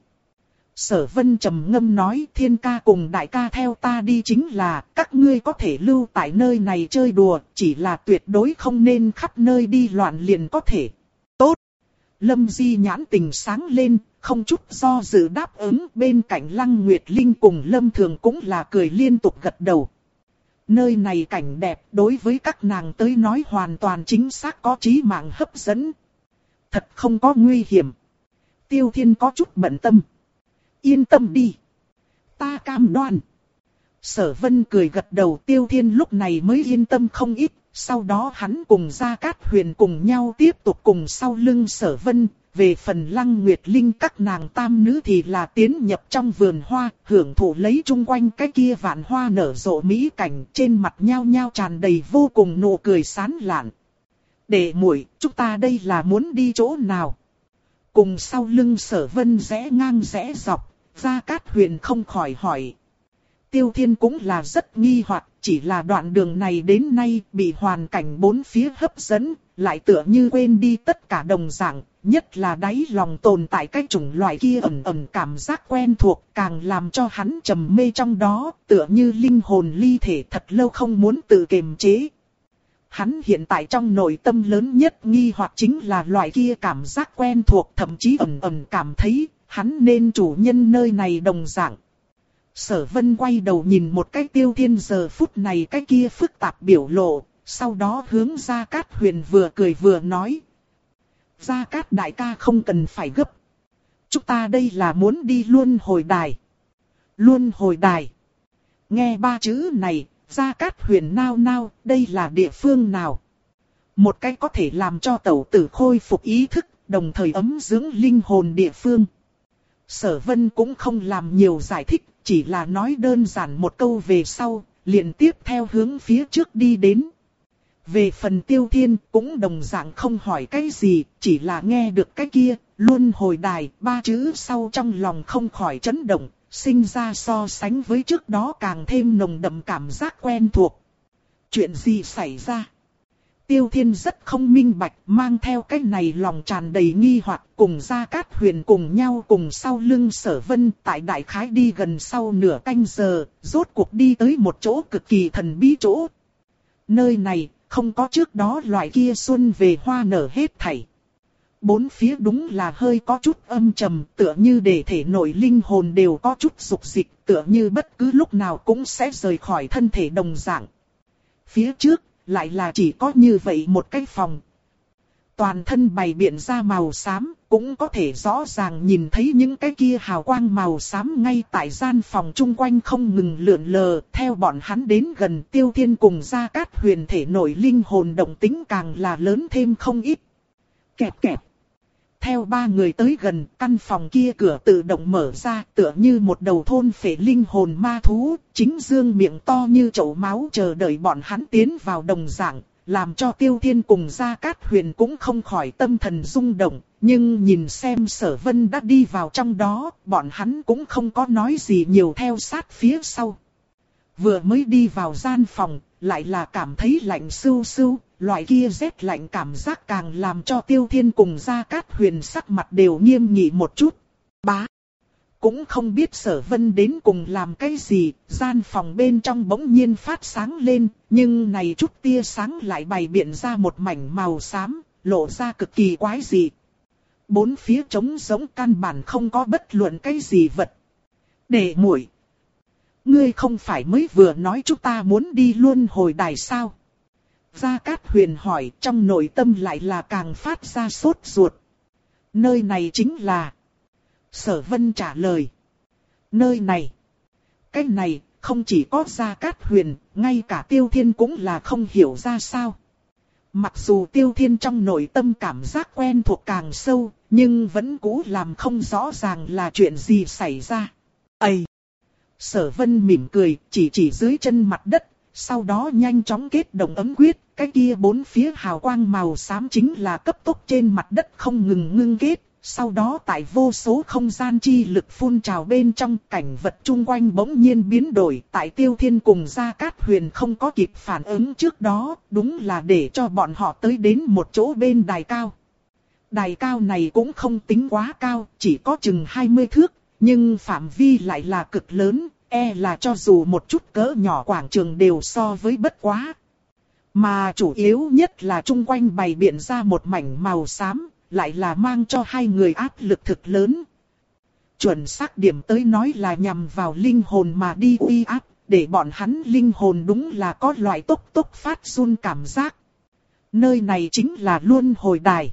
Sở Vân trầm ngâm nói, Thiên ca cùng đại ca theo ta đi chính là, các ngươi có thể lưu tại nơi này chơi đùa, chỉ là tuyệt đối không nên khắp nơi đi loạn liền có thể. Tốt! Lâm Di nhãn tình sáng lên, không chút do dự đáp ứng, bên cạnh Lăng Nguyệt Linh cùng Lâm Thường cũng là cười liên tục gật đầu. Nơi này cảnh đẹp đối với các nàng tới nói hoàn toàn chính xác có trí mạng hấp dẫn. Thật không có nguy hiểm. Tiêu Thiên có chút bận tâm. Yên tâm đi. Ta cam đoan. Sở Vân cười gật đầu, Tiêu Thiên lúc này mới yên tâm không ít. Sau đó hắn cùng Gia Cát Huyền cùng nhau tiếp tục cùng sau lưng Sở Vân. Về phần Lăng Nguyệt Linh các nàng tam nữ thì là tiến nhập trong vườn hoa, hưởng thụ lấy chung quanh cái kia vạn hoa nở rộ mỹ cảnh, trên mặt nhao nhao tràn đầy vô cùng nụ cười sán lạn. Đệ muội, chúng ta đây là muốn đi chỗ nào? Cùng sau lưng Sở Vân rẽ ngang rẽ dọc, Gia Cát Huyền không khỏi hỏi. Tiêu Thiên cũng là rất nghi hoặc, chỉ là đoạn đường này đến nay bị hoàn cảnh bốn phía hấp dẫn, lại tựa như quên đi tất cả đồng dạng, nhất là đáy lòng tồn tại cái chủng loại kia ẩn ẩn cảm giác quen thuộc, càng làm cho hắn trầm mê trong đó, tựa như linh hồn ly thể thật lâu không muốn tự kiềm chế. Hắn hiện tại trong nội tâm lớn nhất nghi hoặc chính là loại kia cảm giác quen thuộc, thậm chí ẩn ẩn cảm thấy hắn nên chủ nhân nơi này đồng dạng. Sở Vân quay đầu nhìn một cái Tiêu Thiên giờ phút này cái kia phức tạp biểu lộ, sau đó hướng Gia Cát Huyền vừa cười vừa nói. Gia Cát đại ca không cần phải gấp. Chúng ta đây là muốn đi Luân Hồi Đài. Luân Hồi Đài. Nghe ba chữ này, Gia Cát Huyền nao nao, đây là địa phương nào? Một cái có thể làm cho tẩu tử khôi phục ý thức, đồng thời ấm dưỡng linh hồn địa phương. Sở Vân cũng không làm nhiều giải thích, chỉ là nói đơn giản một câu về sau, liền tiếp theo hướng phía trước đi đến. Về phần Tiêu Thiên cũng đồng dạng không hỏi cái gì, chỉ là nghe được cái kia, Luân Hồi Đài, ba chữ sau trong lòng không khỏi chấn động, sinh ra so sánh với trước đó càng thêm nồng đậm cảm giác quen thuộc. Chuyện gì xảy ra? Tiêu Thiên rất không minh bạch, mang theo cái này lòng tràn đầy nghi hoặc, cùng Gia Cát Huyền cùng nhau cùng sau lưng Sở Vân, tại đại khái đi gần sau nửa canh giờ, rốt cuộc đi tới một chỗ cực kỳ thần bí chỗ. Nơi này không có trước đó loại kia xuân về hoa nở hết thảy. Bốn phía đúng là hơi có chút âm trầm, tựa như để thể nội linh hồn đều có chút dục dịch, tựa như bất cứ lúc nào cũng sẽ rời khỏi thân thể đồng dạng. Phía trước lại là chỉ có như vậy một cái phòng. Toàn thân bày biện ra màu xám, cũng có thể rõ ràng nhìn thấy những cái kia hào quang màu xám ngay tại gian phòng chung quanh không ngừng lượn lờ. Theo bọn hắn đến gần, Tiêu Thiên cùng Gia Cát Huyền thể nội linh hồn động tính càng là lớn thêm không ít. Kẹp kẹp. Theo ba người tới gần, căn phòng kia cửa tự động mở ra, tựa như một đầu thôn phệ linh hồn ma thú, chính dương miệng to như chậu máu chờ đợi bọn hắn tiến vào đồng dạng, làm cho Tiêu Thiên cùng Gia Cát Huyền cũng không khỏi tâm thần rung động, nhưng nhìn xem Sở Vân đã đi vào trong đó, bọn hắn cũng không có nói gì nhiều theo sát phía sau. Vừa mới đi vào gian phòng, lại là cảm thấy lạnh sưu sưu, loại kia rét lạnh cảm giác càng làm cho Tiêu Thiên cùng Gia Cát Huyền sắc mặt đều nghiêm nghị một chút. Bá! Cũng không biết Sở Vân đến cùng làm cái gì, gian phòng bên trong bỗng nhiên phát sáng lên, nhưng này chút tia sáng lại bày biện ra một mảnh màu xám, lộ ra cực kỳ quái dị. Bốn phía trống rỗng căn bản không có bất luận cái gì vật. Đệ muội, ngươi không phải mới vừa nói chúng ta muốn đi luân hồi đài sao? Gia Cát Huyền hỏi, trong nội tâm lại là càng phát ra sốt ruột. Nơi này chính là... Sở Vân trả lời. Nơi này. Cái này, không chỉ có Gia Cát Huyền, ngay cả Tiêu Thiên cũng là không hiểu ra sao. Mặc dù Tiêu Thiên trong nội tâm cảm giác quen thuộc càng sâu, nhưng vẫn cũ làm không rõ ràng là chuyện gì xảy ra. Ây! Sở Vân mỉm cười, chỉ chỉ dưới chân mặt đất, sau đó nhanh chóng kết động ấm quyết, cái kia bốn phía hào quang màu xám chính là cấp tốc trên mặt đất không ngừng ngưng kết. Sau đó tại vô số không gian chi lực phun trào bên trong, cảnh vật chung quanh bỗng nhiên biến đổi. Tại Tiêu Thiên cùng Gia Cát Huyền không có kịp phản ứng trước đó, đúng là để cho bọn họ tới đến một chỗ bên đài cao. Đài cao này cũng không tính quá cao, chỉ có chừng hai mươi thước, nhưng phạm vi lại là cực lớn, e là cho dù một chút cỡ nhỏ quảng trường đều so với bất quá. Mà chủ yếu nhất là chung quanh bày biện ra một mảnh màu xám, lại là mang cho hai người áp lực thực lớn. Chuẩn xác điểm tới nói là nhằm vào linh hồn mà đi uy áp, để bọn hắn linh hồn đúng là có loại tốc tốc phát run cảm giác. Nơi này chính là luân hồi đài.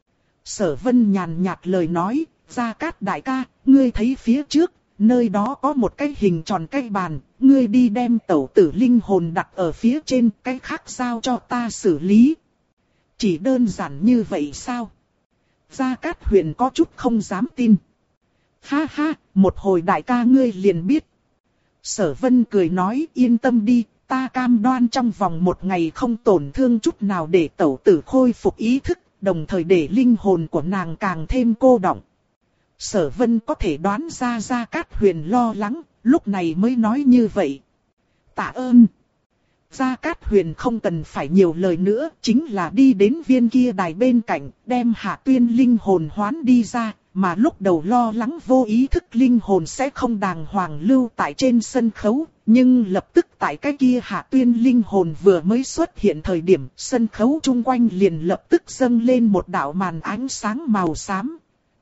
Sở Vân nhàn nhạt lời nói, Gia Cát đại ca, ngươi thấy phía trước, nơi đó có một cái hình tròn cây bàn, ngươi đi đem tẩu tử linh hồn đặt ở phía trên, cái khác giao cho ta xử lý. Chỉ đơn giản như vậy sao? Gia Cát Huyền có chút không dám tin. Ha ha, một hồi đại ca ngươi liền biết. Sở Vân cười nói, yên tâm đi, ta cam đoan trong vòng một ngày không tổn thương chút nào để tẩu tử khôi phục ý thức, đồng thời để linh hồn của nàng càng thêm cô đọng. Sở Vân có thể đoán ra Gia Cát Huyền lo lắng, lúc này mới nói như vậy. Tạ ơn. Gia Cát Huyền không cần phải nhiều lời nữa, chính là đi đến viên kia đài bên cạnh, đem Hạ Tuyên linh hồn hoán đi ra, mà lúc đầu lo lắng vô ý thức linh hồn sẽ không đàng hoàng lưu tại trên sân khấu, nhưng lập tức tại cái kia Hạ Tuyên linh hồn vừa mới xuất hiện thời điểm, sân khấu chung quanh liền lập tức dâng lên một đạo màn ánh sáng màu xám.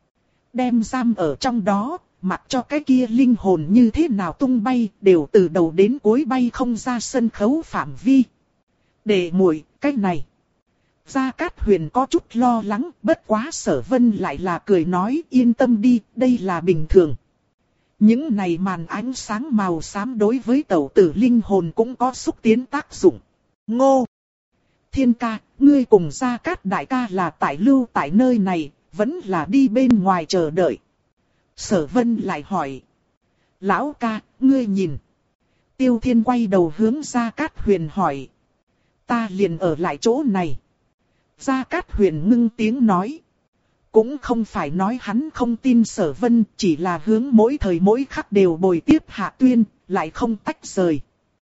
Đem giam ở trong đó, mặc cho cái kia linh hồn như thế nào tung bay, đều từ đầu đến cuối bay không ra sân khấu phạm vi. Đệ muội, cái này. Gia Cát Huyền có chút lo lắng, bất quá Sở Vân lại là cười nói, yên tâm đi, đây là bình thường. Những này màn ánh sáng màu xám đối với tẩu tử linh hồn cũng có xúc tiến tác dụng. Ngô! Thiên ca, ngươi cùng Gia Cát đại ca là tại lưu tại nơi này, vẫn là đi bên ngoài chờ đợi. Sở Vân lại hỏi. Lão ca, ngươi nhìn. Tiêu Thiên quay đầu hướng Gia Cát Huyền hỏi. Ta liền ở lại chỗ này. Gia Cát Huyền ngưng tiếng nói. Cũng không phải nói hắn không tin Sở Vân, chỉ là hướng mỗi thời mỗi khắc đều bồi tiếp Hạ Tuyên, lại không tách rời.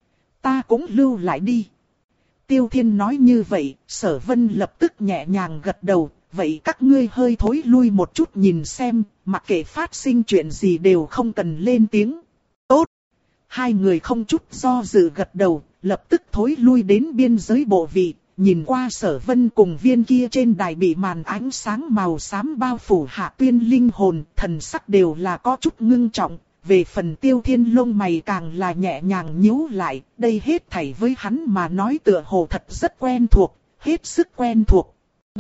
Ta cũng lưu lại đi. Tiêu Thiên nói như vậy, Sở Vân lập tức nhẹ nhàng gật đầu. Vậy các ngươi hơi thối lui một chút nhìn xem, mặc kệ phát sinh chuyện gì đều không cần lên tiếng. Tốt! Hai người không chút do dự gật đầu, lập tức thối lui đến biên giới bộ vị, nhìn qua Sở Vân cùng viên kia trên đài bị màn ánh sáng màu xám bao phủ Hạ Tuyên linh hồn, thần sắc đều là có chút ngưng trọng. Về phần Tiêu Thiên lông mày càng là nhẹ nhàng nhíu lại, đây hết thảy với hắn mà nói tựa hồ thật rất quen thuộc, hết sức quen thuộc.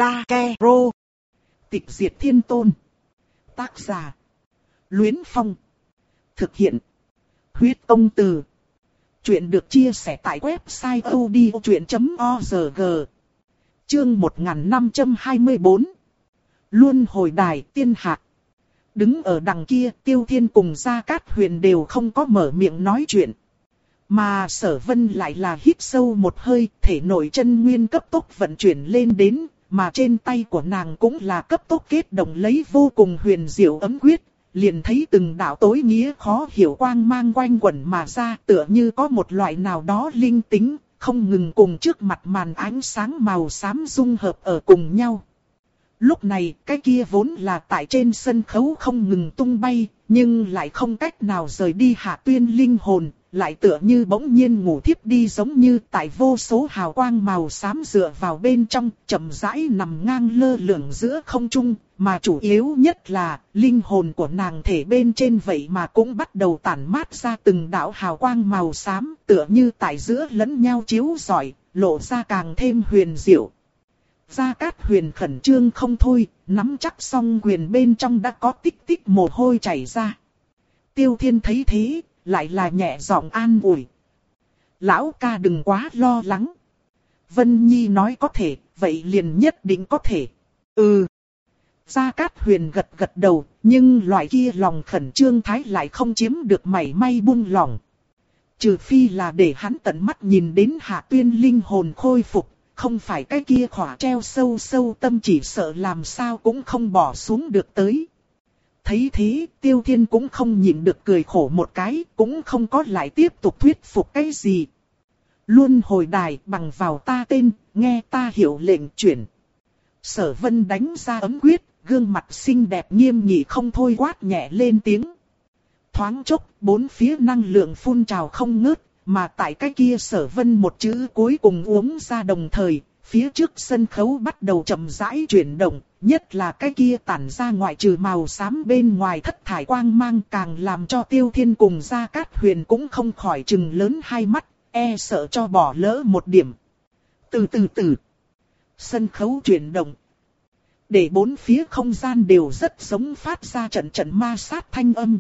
Dakero. Tịch diệt thiên tôn. Tác giả. Luyến Phong. Thực hiện. Huyết Công Từ. Chuyện được chia sẻ tại website odchuyện chấm org. Chương một nghìn năm trăm hai mươi bốn. Luân hồi đài tiên hạ. Đứng ở đằng kia, Tiêu Thiên cùng Gia Cát Huyền đều không có mở miệng nói chuyện. Mà Sở Vân lại là hít sâu một hơi, thể nội chân nguyên cấp tốc vận chuyển lên đến, mà trên tay của nàng cũng là cấp tốc kết động lấy vô cùng huyền diệu ấm quyết, liền thấy từng đạo tối nghĩa khó hiểu quang mang quanh quẩn mà ra, tựa như có một loại nào đó linh tính, không ngừng cùng trước mặt màn ánh sáng màu xám dung hợp ở cùng nhau. Lúc này, cái kia vốn là tại trên sân khấu không ngừng tung bay, nhưng lại không cách nào rời đi Hạ Tuyên linh hồn, lại tựa như bỗng nhiên ngủ thiếp đi, giống như tại vô số hào quang màu xám dựa vào bên trong, chậm rãi nằm ngang lơ lửng giữa không trung, mà chủ yếu nhất là, linh hồn của nàng thể bên trên vậy mà cũng bắt đầu tản mát ra từng đạo hào quang màu xám, tựa như tại giữa lẫn nhau chiếu rọi, lộ ra càng thêm huyền diệu. Gia Cát Huyền khẩn trương không thôi, nắm chắc song quyền bên trong đã có tích tích mồ hôi chảy ra. Tiêu Thiên thấy thế, lại là nhẹ giọng an ủi. Lão ca đừng quá lo lắng. Vân Nhi nói có thể, vậy liền nhất định có thể. Ừ. Gia Cát Huyền gật gật đầu, nhưng loại kia lòng khẩn trương thái lại không chiếm được mảy may buông lỏng. Trừ phi là để hắn tận mắt nhìn đến Hạ Tuyên linh hồn khôi phục. Không phải cái kia khỏa treo sâu sâu tâm chỉ sợ làm sao cũng không bỏ xuống được tới. Thấy thế, Tiêu Thiên cũng không nhịn được cười khổ một cái, cũng không có lại tiếp tục thuyết phục cái gì. Luôn hồi đài bằng vào ta tên, nghe ta hiệu lệnh chuyển. Sở Vân đánh ra ấm quyết, gương mặt xinh đẹp nghiêm nghị không thôi quát nhẹ lên tiếng. Thoáng chốc, bốn phía năng lượng phun trào không ngớt. Mà tại cái kia Sở Vân một chữ cuối cùng uống ra đồng thời, phía trước sân khấu bắt đầu chậm rãi chuyển động, nhất là cái kia tản ra ngoại trừ màu xám bên ngoài thất thải quang mang càng làm cho Tiêu Thiên cùng Gia Cát Huyền cũng không khỏi trừng lớn hai mắt, e sợ cho bỏ lỡ một điểm. Từ từ từ, sân khấu chuyển động, để bốn phía không gian đều rất giống phát ra trận trận ma sát thanh âm.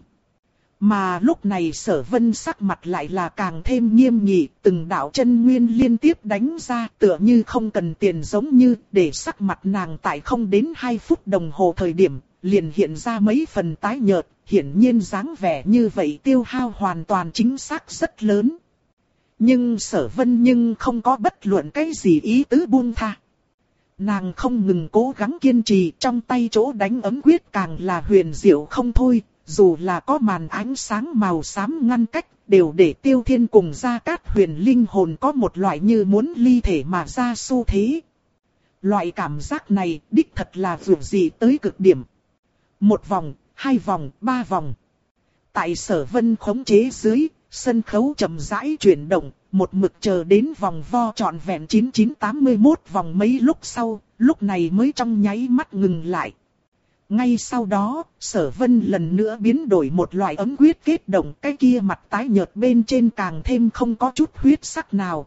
Mà lúc này Sở Vân sắc mặt lại là càng thêm nghiêm nghị, từng đạo chân nguyên liên tiếp đánh ra tựa như không cần tiền giống như để sắc mặt nàng tại không đến hai phút đồng hồ thời điểm, liền hiện ra mấy phần tái nhợt, hiển nhiên dáng vẻ như vậy tiêu hao hoàn toàn chính xác rất lớn. Nhưng Sở Vân nhưng không có bất luận cái gì ý tứ buông tha. Nàng không ngừng cố gắng kiên trì, trong tay chỗ đánh ấm quyết càng là huyền diệu không thôi. Dù là có màn ánh sáng màu xám ngăn cách, đều để Tiêu Thiên cùng Gia Cát Huyền linh hồn có một loại như muốn ly thể mà ra xu thế. Loại cảm giác này đích thật là vượt dị tới cực điểm. Một vòng, hai vòng, ba vòng. Tại Sở Vân khống chế dưới, sân khấu chậm rãi chuyển động, một mực chờ đến vòng vo trọn vẹn chín chín tám mươi mốt vòng mấy lúc sau, lúc này mới trong nháy mắt ngừng lại. Ngay sau đó, Sở Vân lần nữa biến đổi một loại ấm quyết kết động, cái kia mặt tái nhợt bên trên càng thêm không có chút huyết sắc nào.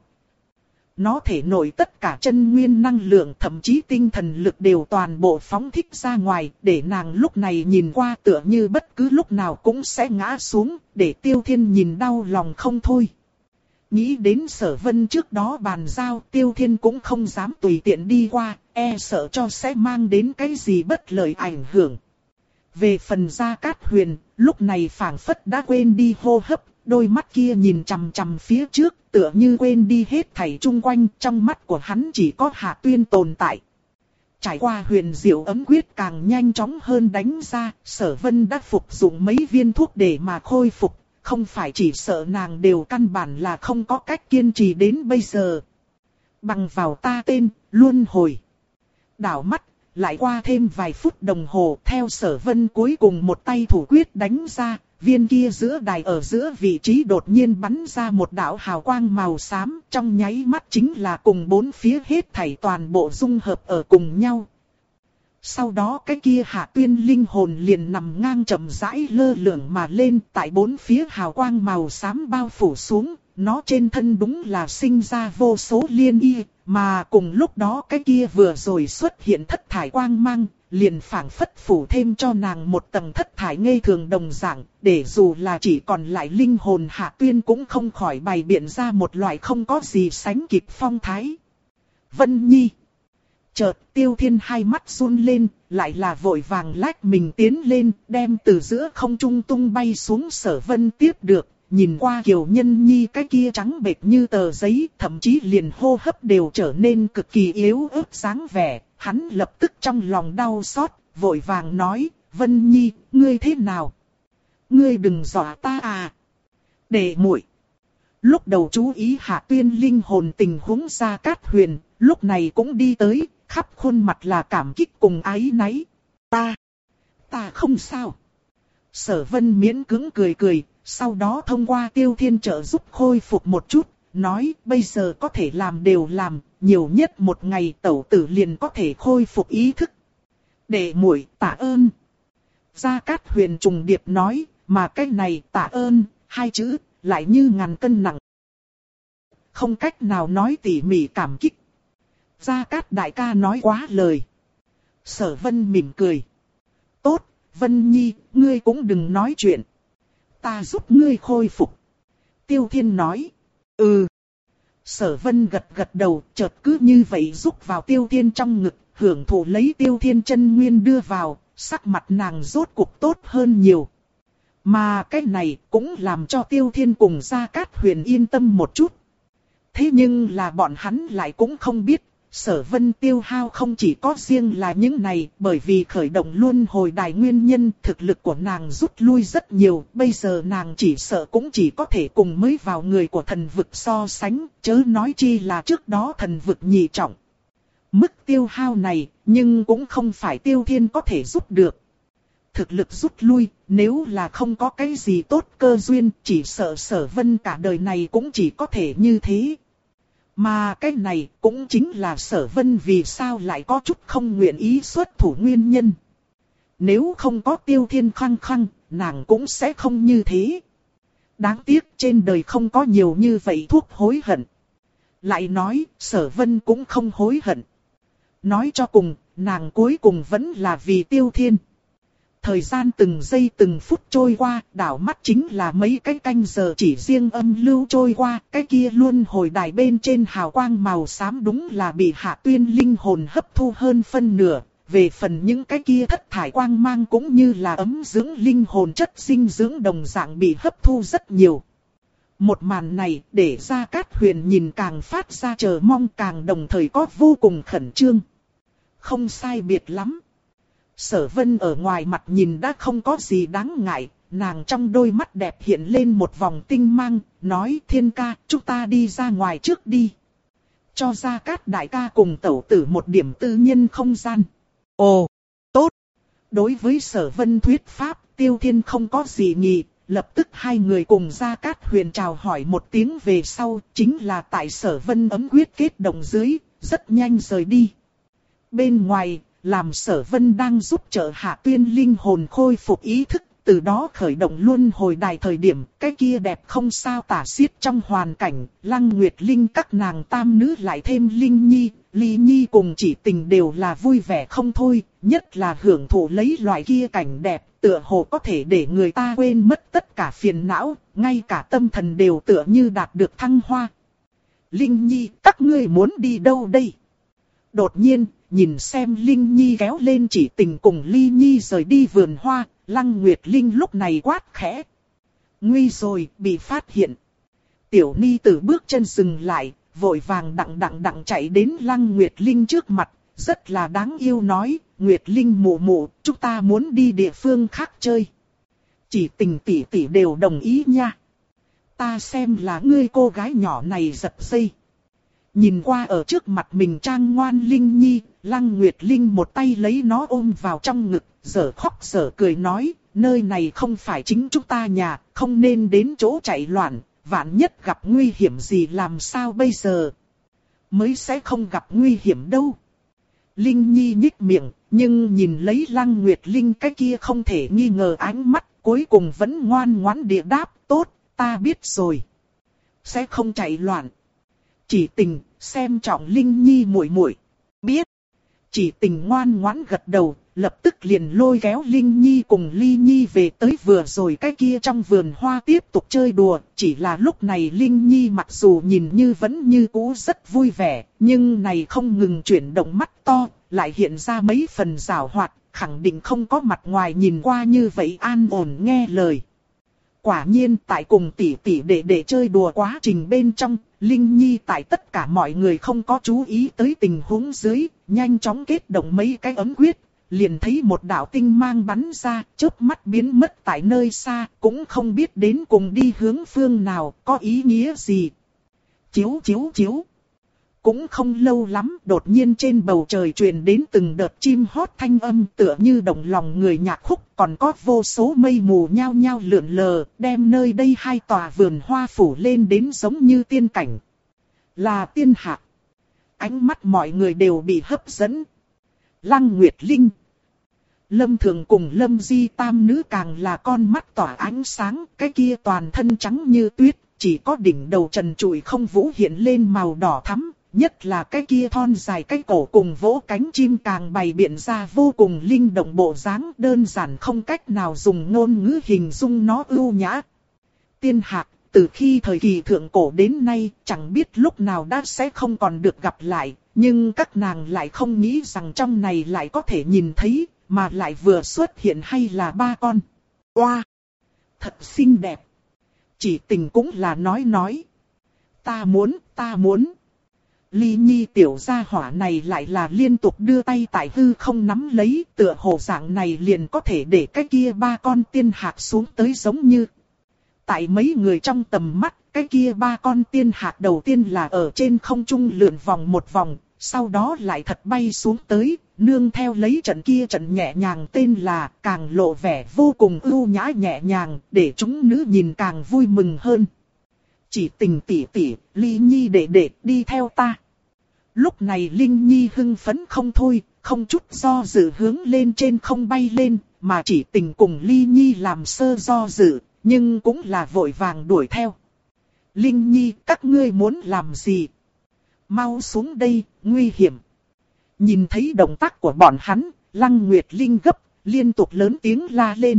Nó thể nổi tất cả chân nguyên năng lượng, thậm chí tinh thần lực đều toàn bộ phóng thích ra ngoài, để nàng lúc này nhìn qua tựa như bất cứ lúc nào cũng sẽ ngã xuống, để Tiêu Thiên nhìn đau lòng không thôi. Nghĩ đến Sở Vân trước đó bàn giao, Tiêu Thiên cũng không dám tùy tiện đi qua, e sợ cho sẽ mang đến cái gì bất lợi ảnh hưởng. Về phần Gia Cát Huyền, lúc này phảng phất đã quên đi hô hấp, đôi mắt kia nhìn chằm chằm phía trước, tựa như quên đi hết thảy chung quanh, trong mắt của hắn chỉ có Hạ Tuyên tồn tại. Trải qua huyền diệu ấm quyết càng nhanh chóng hơn đánh ra, Sở Vân đã phục dụng mấy viên thuốc để mà khôi phục. Không phải chỉ sợ nàng đều căn bản là không có cách kiên trì đến bây giờ. Bằng vào ta tên, luân hồi. Đảo mắt, lại qua thêm vài phút đồng hồ, theo Sở Vân cuối cùng một tay thủ quyết đánh ra, viên kia giữa đài ở giữa vị trí đột nhiên bắn ra một đạo hào quang màu xám, trong nháy mắt chính là cùng bốn phía hết thảy toàn bộ dung hợp ở cùng nhau. Sau đó cái kia Hạ Tuyên linh hồn liền nằm ngang chậm rãi lơ lửng mà lên, tại bốn phía hào quang màu xám bao phủ xuống, nó trên thân đúng là sinh ra vô số liên y, mà cùng lúc đó cái kia vừa rồi xuất hiện thất thải quang mang, liền phảng phất phủ thêm cho nàng một tầng thất thải ngây thường đồng dạng, để dù là chỉ còn lại linh hồn Hạ Tuyên cũng không khỏi bày biện ra một loại không có gì sánh kịp phong thái. Vân Nhi. Chợt Tiêu Thiên hai mắt run lên, lại là vội vàng lách mình tiến lên, đem từ giữa không trung tung bay xuống Sở Vân tiếp được, nhìn qua Kiều Nhân Nhi cái kia trắng bệch như tờ giấy, thậm chí liền hô hấp đều trở nên cực kỳ yếu ớt dáng vẻ, hắn lập tức trong lòng đau xót, vội vàng nói, Vân Nhi, ngươi thế nào? Ngươi đừng dọa ta à? Để muội. Lúc đầu chú ý Hạ Tuyên linh hồn tình huống Gia Cát Huyền, lúc này cũng đi tới, khắp khuôn mặt là cảm kích cùng áy náy. Ta, ta không sao. Sở Vân miễn cưỡng cười cười, sau đó thông qua Tiêu Thiên trợ giúp khôi phục một chút, nói bây giờ có thể làm đều làm, nhiều nhất một ngày tẩu tử liền có thể khôi phục ý thức. Đệ muội tạ ơn. Gia Cát Huyền trùng điệp nói, mà cái này tạ ơn, hai chữ, lại như ngàn cân nặng. Không cách nào nói tỉ mỉ cảm kích. Gia Cát đại ca nói quá lời. Sở Vân mỉm cười. Tốt, Vân Nhi, ngươi cũng đừng nói chuyện. Ta giúp ngươi khôi phục. Tiêu Thiên nói. Ừ. Sở Vân gật gật đầu, chợt cứ như vậy rúc vào Tiêu Thiên trong ngực, hưởng thụ lấy Tiêu Thiên chân nguyên đưa vào, sắc mặt nàng rốt cục tốt hơn nhiều. Mà cái này cũng làm cho Tiêu Thiên cùng Gia Cát Huyền yên tâm một chút. Thế nhưng là bọn hắn lại cũng không biết, Sở Vân tiêu hao không chỉ có riêng là những này, bởi vì khởi động luân hồi đài nguyên nhân, thực lực của nàng rút lui rất nhiều, bây giờ nàng chỉ sợ cũng chỉ có thể cùng mới vào người của thần vực so sánh, chớ nói chi là trước đó thần vực nhị trọng. Mức tiêu hao này, nhưng cũng không phải Tiêu Thiên có thể giúp được. Thực lực rút lui, nếu là không có cái gì tốt cơ duyên, chỉ sợ Sở Vân cả đời này cũng chỉ có thể như thế. Mà cái này cũng chính là Sở Vân vì sao lại có chút không nguyện ý xuất thủ nguyên nhân. Nếu không có Tiêu Thiên khăng khăng, nàng cũng sẽ không như thế. Đáng tiếc trên đời không có nhiều như vậy thuốc hối hận. Lại nói, Sở Vân cũng không hối hận. Nói cho cùng, nàng cuối cùng vẫn là vì Tiêu Thiên. Thời gian từng giây từng phút trôi qua, đảo mắt chính là mấy cái canh giờ chỉ riêng âm lưu trôi qua, cái kia luôn hồi đài bên trên hào quang màu xám đúng là bị Hạ Tuyên linh hồn hấp thu hơn phân nửa, về phần những cái kia thất thải quang mang cũng như là ấm dưỡng linh hồn chất dinh dưỡng đồng dạng bị hấp thu rất nhiều. Một màn này để Gia Cát Huyền nhìn càng phát ra chờ mong, càng đồng thời có vô cùng khẩn trương. Không sai biệt lắm. Sở Vân ở ngoài mặt nhìn đã không có gì đáng ngại, nàng trong đôi mắt đẹp hiện lên một vòng tinh mang, nói Thiên ca, chúng ta đi ra ngoài trước đi. Cho Gia Cát đại ca cùng tẩu tử một điểm tư nhân không gian. Ồ, tốt. Đối với Sở Vân thuyết pháp, Tiêu Thiên không có gì nhỉ, lập tức hai người cùng Gia Cát Huyền chào hỏi một tiếng về sau, chính là tại Sở Vân ấm quyết kết động dưới, rất nhanh rời đi. Bên ngoài, làm Sở Vân đang giúp trợ Hạ Tuyên linh hồn khôi phục ý thức, từ đó khởi động luân hồi đài thời điểm, cái kia đẹp không sao tả xiết trong hoàn cảnh, Lăng Nguyệt Linh các nàng tam nữ lại thêm Linh Nhi, Ly Nhi cùng Chỉ Tình đều là vui vẻ không thôi, nhất là hưởng thụ lấy loại kia cảnh đẹp, tựa hồ có thể để người ta quên mất tất cả phiền não, ngay cả tâm thần đều tựa như đạt được thăng hoa. Linh Nhi, các ngươi muốn đi đâu đây? Đột nhiên, nhìn xem Linh Nhi kéo lên Chỉ Tình cùng Ly Nhi rời đi vườn hoa, Lăng Nguyệt Linh lúc này quát khẽ. Nguy rồi, bị phát hiện. Tiểu Ni Tử bước chân dừng lại, vội vàng đặng đặng đặng chạy đến Lăng Nguyệt Linh trước mặt, rất là đáng yêu nói, Nguyệt Linh mụ mụ, chúng ta muốn đi địa phương khác chơi. Chỉ Tình tỷ tỷ đều đồng ý nha. Ta xem là ngươi cô gái nhỏ này giật dây. Nhìn qua ở trước mặt mình trang ngoan Linh Nhi, Lăng Nguyệt Linh một tay lấy nó ôm vào trong ngực, giở khóc giở cười nói, nơi này không phải chính chúng ta nhà, không nên đến chỗ chạy loạn, vạn nhất gặp nguy hiểm gì làm sao bây giờ. Mới sẽ không gặp nguy hiểm đâu. Linh Nhi nhích miệng, nhưng nhìn lấy Lăng Nguyệt Linh cái kia không thể nghi ngờ ánh mắt, cuối cùng vẫn ngoan ngoãn địa đáp, tốt, ta biết rồi. Sẽ không chạy loạn. Chỉ Tình, xem trọng Linh Nhi muội muội. Biết. Chỉ Tình ngoan ngoãn gật đầu, lập tức liền lôi kéo Linh Nhi cùng Ly Nhi về tới vừa rồi cái kia trong vườn hoa tiếp tục chơi đùa. Chỉ là lúc này Linh Nhi mặc dù nhìn như vẫn như cũ rất vui vẻ, nhưng này không ngừng chuyển động mắt to, lại hiện ra mấy phần giảo hoạt, khẳng định không có mặt ngoài nhìn qua như vậy an ổn nghe lời. Quả nhiên tại cùng tỷ tỷ đệ đệ chơi đùa quá trình bên trong, Linh Nhi tại tất cả mọi người không có chú ý tới tình huống dưới, nhanh chóng kết động mấy cái ấm quyết, liền thấy một đạo tinh mang bắn ra, chớp mắt biến mất tại nơi xa, cũng không biết đến cùng đi hướng phương nào, có ý nghĩa gì. Chiếu chiếu chiếu. Cũng không lâu lắm, đột nhiên trên bầu trời truyền đến từng đợt chim hót thanh âm tựa như động lòng người nhạc khúc, còn có vô số mây mù nhao nhao lượn lờ, đem nơi đây hai tòa vườn hoa phủ lên đến giống như tiên cảnh. Là tiên hạc. Ánh mắt mọi người đều bị hấp dẫn. Lăng Nguyệt Linh, Lâm Thường cùng Lâm Di tam nữ càng là con mắt tỏa ánh sáng, cái kia toàn thân trắng như tuyết, chỉ có đỉnh đầu trần trụi không vũ hiện lên màu đỏ thắm, nhất là cái kia thon dài cái cổ cùng vỗ cánh chim càng bày biện ra vô cùng linh động bộ dáng, đơn giản không cách nào dùng ngôn ngữ hình dung nó ưu nhã. Tiên hạc, từ khi thời kỳ thượng cổ đến nay, chẳng biết lúc nào đã sẽ không còn được gặp lại, nhưng các nàng lại không nghĩ rằng trong này lại có thể nhìn thấy, mà lại vừa xuất hiện hay là ba con. Oa! Wow, thật xinh đẹp! Chỉ Tình cũng là nói nói. Ta muốn, ta muốn. Ly Nhi tiểu gia hỏa này lại là liên tục đưa tay tại hư không nắm lấy, tựa hồ dạng này liền có thể để cái kia ba con tiên hạc xuống tới giống như. Tại mấy người trong tầm mắt, cái kia ba con tiên hạc đầu tiên là ở trên không trung lượn vòng một vòng, sau đó lại thật bay xuống tới, nương theo lấy trận kia trận nhẹ nhàng tên là càng lộ vẻ vô cùng ưu nhã nhẹ nhàng, để chúng nữ nhìn càng vui mừng hơn. Chỉ Tình tỷ tỷ, Ly Nhi đệ đệ đi theo ta. Lúc này Linh Nhi hưng phấn không thôi, không chút do dự hướng lên trên không bay lên, mà Chỉ Tình cùng Ly Nhi làm sơ do dự, nhưng cũng là vội vàng đuổi theo. Linh Nhi, các ngươi muốn làm gì? Mau xuống đây, nguy hiểm. Nhìn thấy động tác của bọn hắn, Lăng Nguyệt Linh gấp, liên tục lớn tiếng la lên.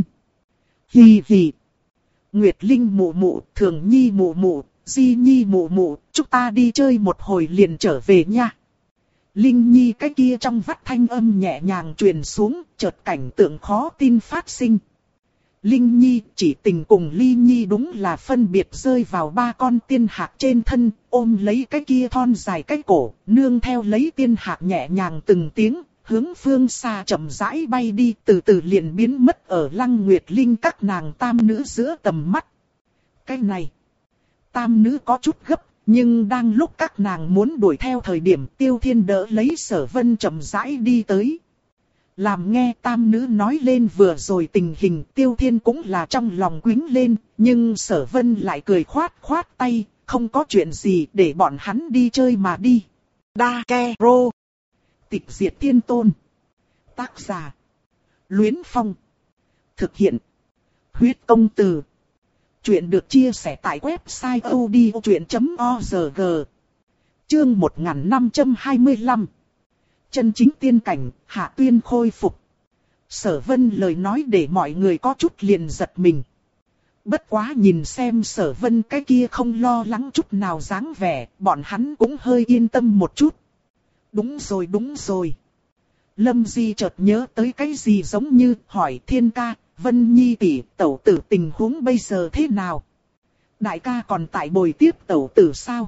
Hì hì. Nguyệt Linh mụ mụ, Thường Nhi mụ mụ, Di Nhi mụ mụ, chúng ta đi chơi một hồi liền trở về nha. Linh Nhi cái kia trong vắt thanh âm nhẹ nhàng truyền xuống, chợt cảnh tượng khó tin phát sinh. Linh Nhi, Chỉ Tình cùng Ly Nhi đúng là phân biệt rơi vào ba con tiên hạc trên thân, ôm lấy cái kia thon dài cái cổ, nương theo lấy tiên hạc nhẹ nhàng từng tiếng, hướng phương xa chậm rãi bay đi, từ từ liền biến mất ở Lăng Nguyệt Linh các nàng tam nữ giữa tầm mắt. Cái này, tam nữ có chút gấp, nhưng đang lúc các nàng muốn đuổi theo thời điểm Tiêu Thiên đỡ lấy Sở Vân chậm rãi đi tới. Làm nghe tam nữ nói lên vừa rồi tình hình, Tiêu Thiên cũng là trong lòng quính lên, nhưng Sở Vân lại cười khoát khoát tay, không có chuyện gì để bọn hắn đi chơi mà đi. Đa Ke Rô. Tịch Diệt Thiên Tôn. Tác giả: Luyến Phong. Thực hiện: Huyết Công Từ. Chuyện được chia sẻ tại website odchuyện chấm org. Chương một nghìn năm trăm hai mươi lăm. Chân chính tiên cảnh, Hạ Tuyên khôi phục. Sở Vân lời nói để mọi người có chút liền giật mình. Bất quá nhìn xem Sở Vân cái kia không lo lắng chút nào dáng vẻ, bọn hắn cũng hơi yên tâm một chút. Đúng rồi đúng rồi. Lâm Di chợt nhớ tới cái gì giống như hỏi Thiên ca, Vân Nhi tỷ, tẩu tử tình huống bây giờ thế nào? Đại ca còn tại bồi tiếp tẩu tử sao?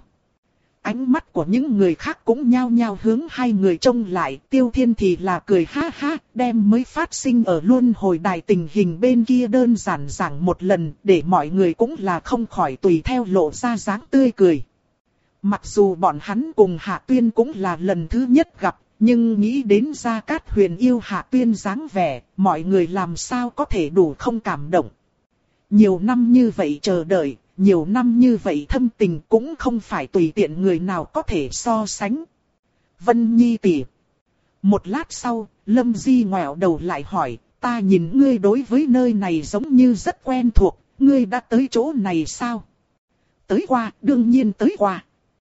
Ánh mắt của những người khác cũng nhao nhao hướng hai người trông lại, Tiêu Thiên thì là cười ha ha, đem mới phát sinh ở luân hồi đài tình hình bên kia đơn giản giảng một lần, để mọi người cũng là không khỏi tùy theo lộ ra dáng tươi cười. Mặc dù bọn hắn cùng Hạ Tuyên cũng là lần thứ nhất gặp, nhưng nghĩ đến Gia Cát Huyền yêu Hạ Tuyên dáng vẻ, mọi người làm sao có thể đủ không cảm động. Nhiều năm như vậy chờ đợi, nhiều năm như vậy thâm tình cũng không phải tùy tiện người nào có thể so sánh. Vân Nhi tỷ. Một lát sau, Lâm Di ngoẹo đầu lại hỏi, ta nhìn ngươi đối với nơi này giống như rất quen thuộc, ngươi đã tới chỗ này sao? Tới qua, đương nhiên tới qua.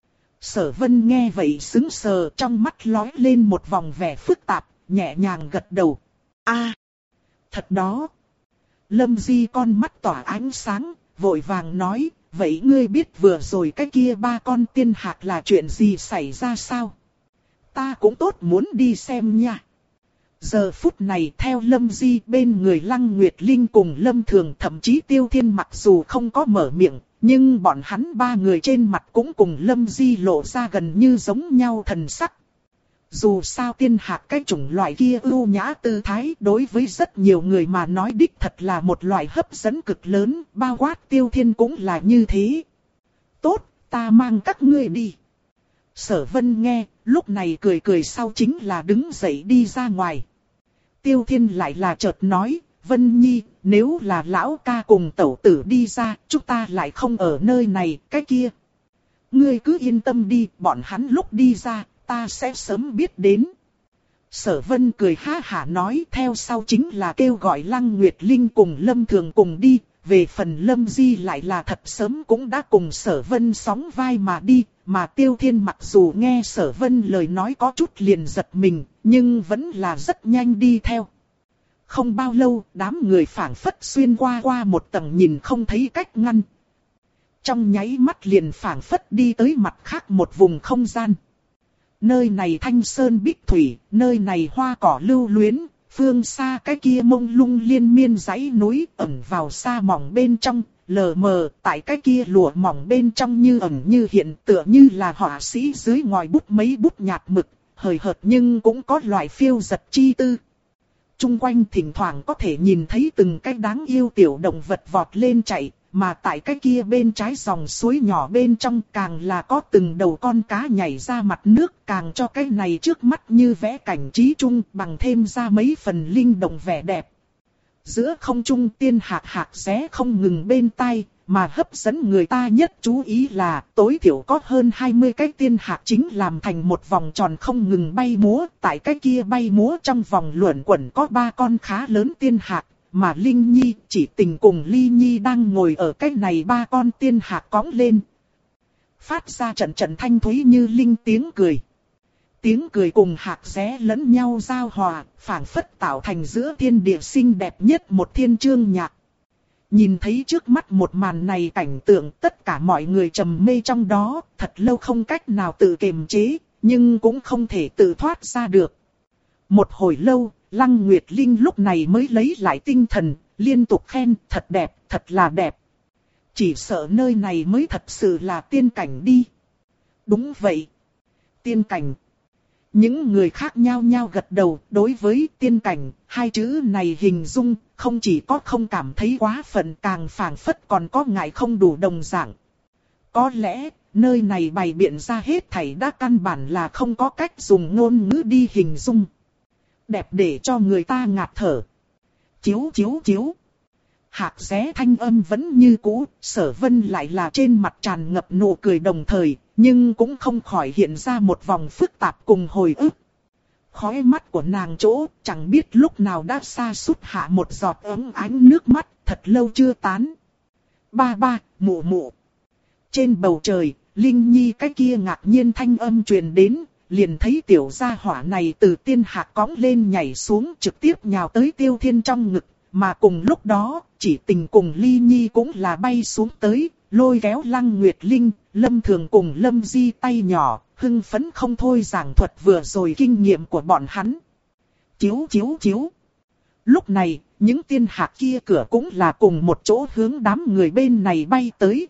Sở Vân nghe vậy sững sờ, trong mắt lóe lên một vòng vẻ phức tạp, nhẹ nhàng gật đầu. A, thật đó. Lâm Di con mắt tỏa ánh sáng, vội vàng nói, vậy ngươi biết vừa rồi cái kia ba con tiên hạc là chuyện gì xảy ra sao? Ta cũng tốt muốn đi xem nha. Giờ phút này theo Lâm Di bên người Lăng Nguyệt Linh cùng Lâm Thường, thậm chí Tiêu Thiên mặc dù không có mở miệng, nhưng bọn hắn ba người trên mặt cũng cùng Lâm Di lộ ra gần như giống nhau thần sắc. Dù sao tiên hạc cái chủng loại kia ưu nhã tư thái đối với rất nhiều người mà nói đích thật là một loại hấp dẫn cực lớn, bao quát Tiêu Thiên cũng là như thế. Tốt, ta mang các ngươi đi. Sở Vân nghe, lúc này cười cười sau chính là đứng dậy đi ra ngoài. Tiêu Thiên lại là chợt nói, Vân Nhi, nếu là lão ca cùng tẩu tử đi ra, chúng ta lại không ở nơi này, cái kia. Ngươi cứ yên tâm đi, bọn hắn lúc đi ra, ta sẽ sớm biết đến. Sở Vân cười ha hả nói, theo sau chính là kêu gọi Lăng Nguyệt Linh cùng Lâm Thường cùng đi. Về phần Lâm Di lại là thật sớm cũng đã cùng Sở Vân sóng vai mà đi, mà Tiêu Thiên mặc dù nghe Sở Vân lời nói có chút liền giật mình, nhưng vẫn là rất nhanh đi theo. Không bao lâu, đám người phảng phất xuyên qua qua một tầng nhìn không thấy cách ngăn. Trong nháy mắt liền phảng phất đi tới mặt khác một vùng không gian. Nơi này thanh sơn bích thủy, nơi này hoa cỏ lưu luyến, phương xa cái kia mông lung liên miên dãy núi ẩn vào sa mỏng bên trong, lờ mờ, tại cái kia lụa mỏng bên trong như ẩn như hiện, tựa như là họa sĩ dưới ngòi bút mấy bút nhạt mực, hời hợt nhưng cũng có loại phiêu giật chi tư. Trung quanh thỉnh thoảng có thể nhìn thấy từng cái đáng yêu tiểu động vật vọt lên chạy, mà tại cái kia bên trái dòng suối nhỏ bên trong càng là có từng đầu con cá nhảy ra mặt nước, càng cho cái này trước mắt như vẽ cảnh trí trung bằng thêm ra mấy phần linh động vẻ đẹp. Giữa không trung tiên hạc hạc ré không ngừng bên tai, mà hấp dẫn người ta nhất chú ý là tối thiểu có hơn hai mươi cái tiên hạc chính làm thành một vòng tròn không ngừng bay múa, tại cái kia bay múa trong vòng luẩn quẩn có ba con khá lớn tiên hạc. Mà Linh Nhi, Chỉ Tình cùng Ly Nhi đang ngồi ở cái này ba con tiên hạc cõng lên. Phát ra trận trận thanh thúy như linh tiếng cười. Tiếng cười cùng hạc ré lẫn nhau giao hòa, phảng phất tạo thành giữa thiên địa xinh đẹp nhất một thiên chương nhạc. Nhìn thấy trước mắt một màn này cảnh tượng, tất cả mọi người trầm mê trong đó, thật lâu không cách nào tự kiềm chế, nhưng cũng không thể tự thoát ra được. Một hồi lâu, Lăng Nguyệt Linh lúc này mới lấy lại tinh thần, liên tục khen, thật đẹp, thật là đẹp. Chỉ sợ nơi này mới thật sự là tiên cảnh đi. Đúng vậy. Tiên cảnh. Những người khác nhao nhao gật đầu, đối với tiên cảnh, hai chữ này hình dung, không chỉ có không cảm thấy quá phận, càng phảng phất còn có ngại không đủ đồng dạng. Có lẽ, nơi này bày biện ra hết thảy đã căn bản là không có cách dùng ngôn ngữ đi hình dung. Đẹp để cho người ta ngạt thở. Chiếu chiếu chiếu. Hạc ré thanh âm vẫn như cũ, Sở Vân lại là trên mặt tràn ngập nụ cười đồng thời, nhưng cũng không khỏi hiện ra một vòng phức tạp cùng hồi ức. Khóe mắt của nàng chỗ, chẳng biết lúc nào đã sa sút hạ một giọt ấm ánh nước mắt, thật lâu chưa tán. Ba ba, mụ mụ. Trên bầu trời, Linh Nhi cái kia ngạc nhiên thanh âm truyền đến. Liền thấy tiểu gia hỏa này từ tiên hạc cõng lên nhảy xuống trực tiếp nhào tới Tiêu Thiên trong ngực, mà cùng lúc đó, Chỉ Tình cùng Ly Nhi cũng là bay xuống tới, lôi kéo Lăng Nguyệt Linh, Lâm Thường cùng Lâm Di tay nhỏ, hưng phấn không thôi giảng thuật vừa rồi kinh nghiệm của bọn hắn. Chiếu chiếu chiếu. Lúc này, những tiên hạc kia cửa cũng là cùng một chỗ hướng đám người bên này bay tới.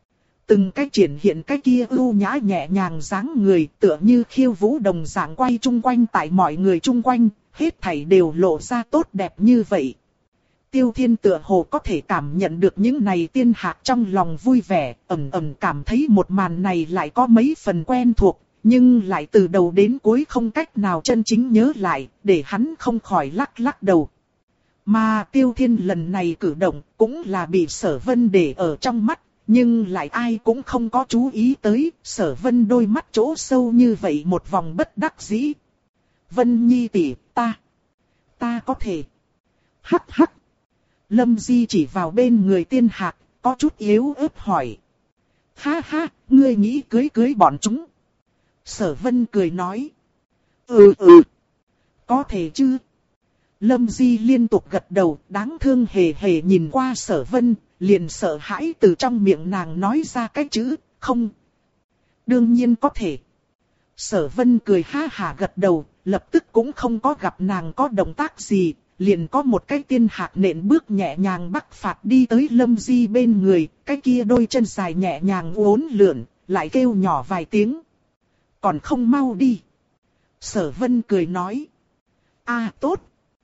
Từng cái triển hiện cái kia ưu nhã nhẹ nhàng dáng người tựa như khiêu vũ đồng dạng quay chung quanh tại mọi người chung quanh, hết thảy đều lộ ra tốt đẹp như vậy. Tiêu Thiên tựa hồ có thể cảm nhận được những này tiên hạc trong lòng vui vẻ, ẩn ẩn cảm thấy một màn này lại có mấy phần quen thuộc, nhưng lại từ đầu đến cuối không cách nào chân chính nhớ lại, để hắn không khỏi lắc lắc đầu. Mà Tiêu Thiên lần này cử động cũng là bị Sở Vân để ở trong mắt. Nhưng lại ai cũng không có chú ý tới, Sở Vân đôi mắt chỗ sâu như vậy một vòng bất đắc dĩ. Vân Nhi tỷ, ta, ta có thể. Hắc hắc. Lâm Di chỉ vào bên người tiên hạc, có chút yếu ớt hỏi. Ha ha, ngươi nghĩ cưới cưới bọn chúng. Sở Vân cười nói. Ừ ừ, có thể chứ. Lâm Di liên tục gật đầu, đáng thương hề hề nhìn qua Sở Vân. Liền sợ hãi từ trong miệng nàng nói ra cái chữ, không. Đương nhiên có thể. Sở Vân cười ha hả gật đầu, lập tức cũng không có gặp nàng có động tác gì, liền có một cái tiên hạc nện bước nhẹ nhàng bắc phạt đi tới Lâm Di bên người, cái kia đôi chân dài nhẹ nhàng uốn lượn, lại kêu nhỏ vài tiếng. Còn không mau đi. Sở Vân cười nói. A tốt.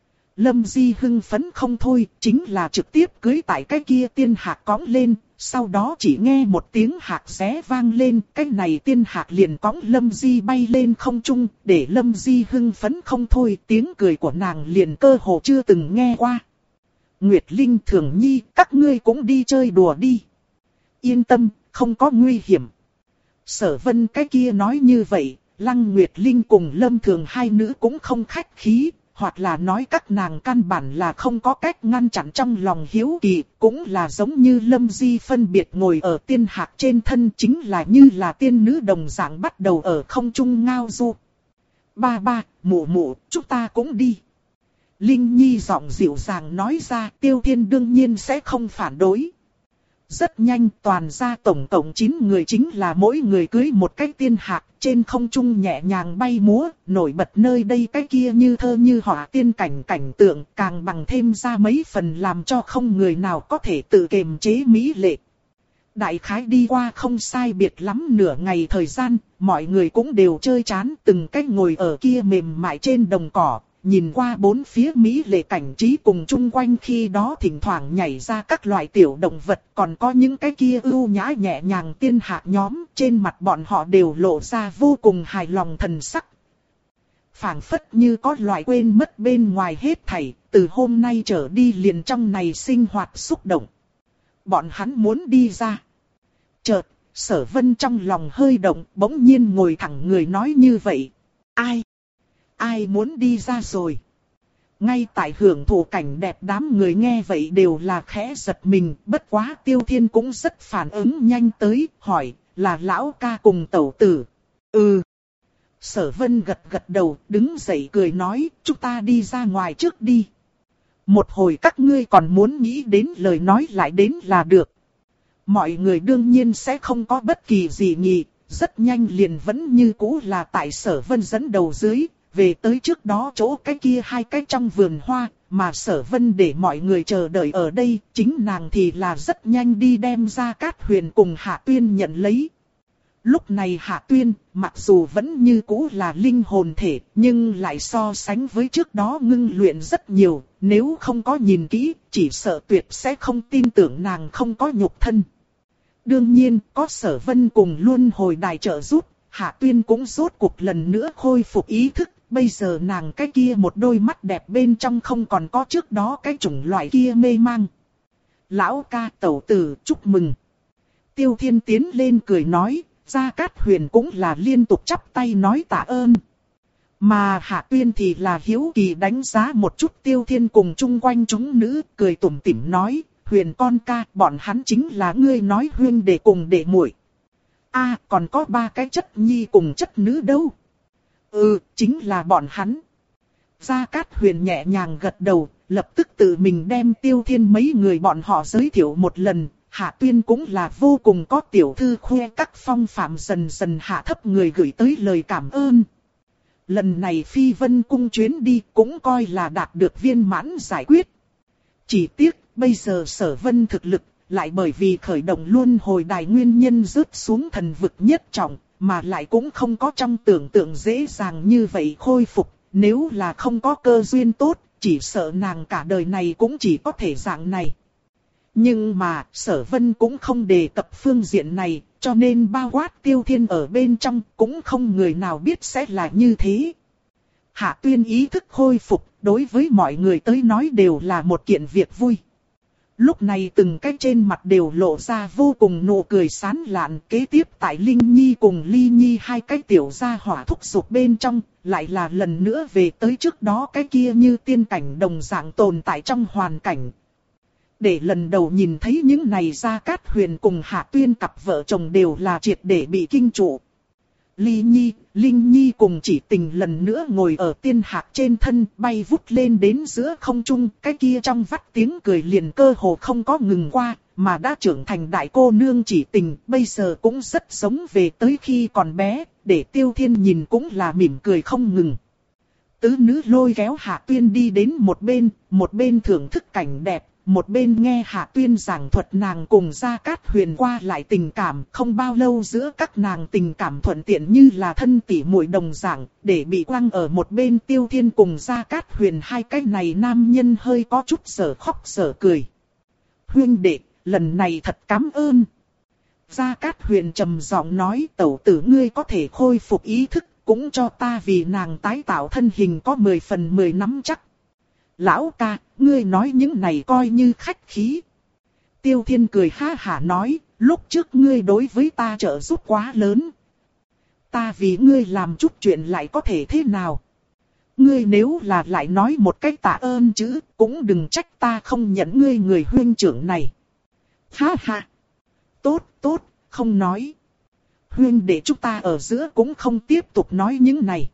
Lâm Di hưng phấn không thôi, chính là trực tiếp cưới tại cái kia tiên hạc cõng lên, sau đó chỉ nghe một tiếng hạc ré vang lên, cái này tiên hạc liền cõng Lâm Di bay lên không trung, để Lâm Di hưng phấn không thôi, tiếng cười của nàng liền cơ hồ chưa từng nghe qua. Nguyệt Linh Thường Nhi, các ngươi cũng đi chơi đùa đi. Yên tâm, không có nguy hiểm. Sở Vân cái kia nói như vậy, Lăng Nguyệt Linh cùng Lâm Thường hai nữ cũng không khách khí, hoặc là nói các nàng căn bản là không có cách ngăn chặn trong lòng hiếu kỳ, cũng là giống như Lâm Di phân biệt ngồi ở tiên hạc trên thân, chính là như là tiên nữ đồng dạng bắt đầu ở không trung ngao du. Ba ba, mụ mụ, chúng ta cũng đi. Linh Nhi giọng dịu dàng nói ra, Tiêu Thiên đương nhiên sẽ không phản đối. Rất nhanh toàn ra tổng tổng chín người, chính là mỗi người cưới một cái tiên hạc, trên không trung nhẹ nhàng bay múa, nổi bật nơi đây cái kia như thơ như họa tiên cảnh cảnh tượng, càng bằng thêm ra mấy phần làm cho không người nào có thể tự kiềm chế mỹ lệ. Đại khái đi qua không sai biệt lắm nửa ngày thời gian, mọi người cũng đều chơi chán, từng cách ngồi ở kia mềm mại trên đồng cỏ. Nhìn qua bốn phía mỹ lệ cảnh trí cùng chung quanh, khi đó thỉnh thoảng nhảy ra các loại tiểu động vật, còn có những cái kia ưu nhã nhẹ nhàng tiên hạc nhóm, trên mặt bọn họ đều lộ ra vô cùng hài lòng thần sắc. Phảng phất như có loại quên mất bên ngoài hết thảy, từ hôm nay trở đi liền trong này sinh hoạt xúc động. Bọn hắn muốn đi ra. Chợt, Sở Vân trong lòng hơi động, bỗng nhiên ngồi thẳng người nói như vậy. Ai? Ai muốn đi ra rồi? Ngay tại hưởng thụ cảnh đẹp, đám người nghe vậy đều là khẽ giật mình, bất quá Tiêu Thiên cũng rất phản ứng nhanh tới, hỏi, là lão ca cùng tẩu tử. Ừ. Sở Vân gật gật đầu, đứng dậy cười nói, chúng ta đi ra ngoài trước đi. Một hồi các ngươi còn muốn nghĩ đến lời nói lại đến là được. Mọi người đương nhiên sẽ không có bất kỳ gì nghị, rất nhanh liền vẫn như cũ là tại Sở Vân dẫn đầu dưới. Về tới trước đó chỗ cái kia hai cái trong vườn hoa, mà Sở Vân để mọi người chờ đợi ở đây, chính nàng thì là rất nhanh đi đem Gia Cát Huyền cùng Hạ Tuyên nhận lấy. Lúc này Hạ Tuyên, mặc dù vẫn như cũ là linh hồn thể, nhưng lại so sánh với trước đó ngưng luyện rất nhiều, nếu không có nhìn kỹ, chỉ sợ tuyệt sẽ không tin tưởng nàng không có nhục thân. Đương nhiên, có Sở Vân cùng Luân Hồi Đài trợ giúp, Hạ Tuyên cũng rốt cuộc lần nữa khôi phục ý thức. Bây giờ nàng cái kia một đôi mắt đẹp bên trong không còn có trước đó cái chủng loại kia mê mang. Lão ca tẩu tử chúc mừng. Tiêu Thiên tiến lên cười nói, Gia Cát Huyền cũng là liên tục chắp tay nói tạ ơn. Mà Hạ Tuyên thì là hiếu kỳ đánh giá một chút Tiêu Thiên cùng chung quanh chúng nữ, cười tủm tỉm nói, Huyền con ca, bọn hắn chính là ngươi nói huyên đệ cùng đệ muội. A, còn có ba cái chất nhi cùng chất nữ đâu? Ừ, chính là bọn hắn. Gia Cát Huyền nhẹ nhàng gật đầu, lập tức tự mình đem Tiêu Thiên mấy người bọn họ giới thiệu một lần. Hạ Tuyên cũng là vô cùng có tiểu thư khoe các phong phạm, dần dần hạ thấp người gửi tới lời cảm ơn. Lần này Phi Vân cung chuyến đi cũng coi là đạt được viên mãn giải quyết. Chỉ tiếc, bây giờ Sở Vân thực lực, lại bởi vì khởi động luân hồi đài nguyên nhân rớt xuống thần vực nhất trọng. Mà lại cũng không có trong tưởng tượng dễ dàng như vậy khôi phục, nếu là không có cơ duyên tốt, chỉ sợ nàng cả đời này cũng chỉ có thể dạng này. Nhưng mà, Sở Vân cũng không đề cập phương diện này, cho nên bao quát Tiêu Thiên ở bên trong, cũng không người nào biết sẽ là như thế. Hạ Tuyên ý thức khôi phục, đối với mọi người tới nói đều là một kiện việc vui. Lúc này từng cái trên mặt đều lộ ra vô cùng nụ cười sán lạn, kế tiếp tại Linh Nhi cùng Ly Nhi hai cái tiểu gia hỏa thúc giục bên trong, lại là lần nữa về tới trước đó cái kia như tiên cảnh đồng dạng tồn tại trong hoàn cảnh. Để lần đầu nhìn thấy những này Gia Cát Huyền cùng Hạ Tuyên cặp vợ chồng đều là triệt để bị kinh trụ. Ly Nhi, Linh Nhi cùng Chỉ Tình lần nữa ngồi ở tiên hạc trên thân, bay vút lên đến giữa không trung, cái kia trong vắt tiếng cười liền cơ hồ không có ngừng qua, mà đã trưởng thành đại cô nương Chỉ Tình, bây giờ cũng rất giống về tới khi còn bé, để Tiêu Thiên nhìn cũng là mỉm cười không ngừng. Tứ nữ lôi kéo Hạ Tuyên đi đến một bên, một bên thưởng thức cảnh đẹp, một bên nghe Hạ Tuyên giảng thuật nàng cùng Gia Cát Huyền qua lại tình cảm, không bao lâu giữa các nàng tình cảm thuận tiện như là thân tỷ muội đồng dạng, để bị quăng ở một bên Tiêu Thiên cùng Gia Cát Huyền hai cái này nam nhân hơi có chút sở khóc sở cười. Huynh đệ, lần này thật cảm ơn. Gia Cát Huyền trầm giọng nói, tẩu tử ngươi có thể khôi phục ý thức, cũng cho ta vì nàng tái tạo thân hình có mười phần mười nắm chắc. Lão ca, ngươi nói những này coi như khách khí. Tiêu Thiên cười ha hả nói, lúc trước ngươi đối với ta trợ giúp quá lớn. Ta vì ngươi làm chút chuyện lại có thể thế nào? Ngươi nếu là lại nói một cách tạ ơn chứ, cũng đừng trách ta không nhận ngươi người huynh trưởng này. Ha ha! Tốt, tốt, không nói. Huynh đệ chúng ta ở giữa cũng không tiếp tục nói những này.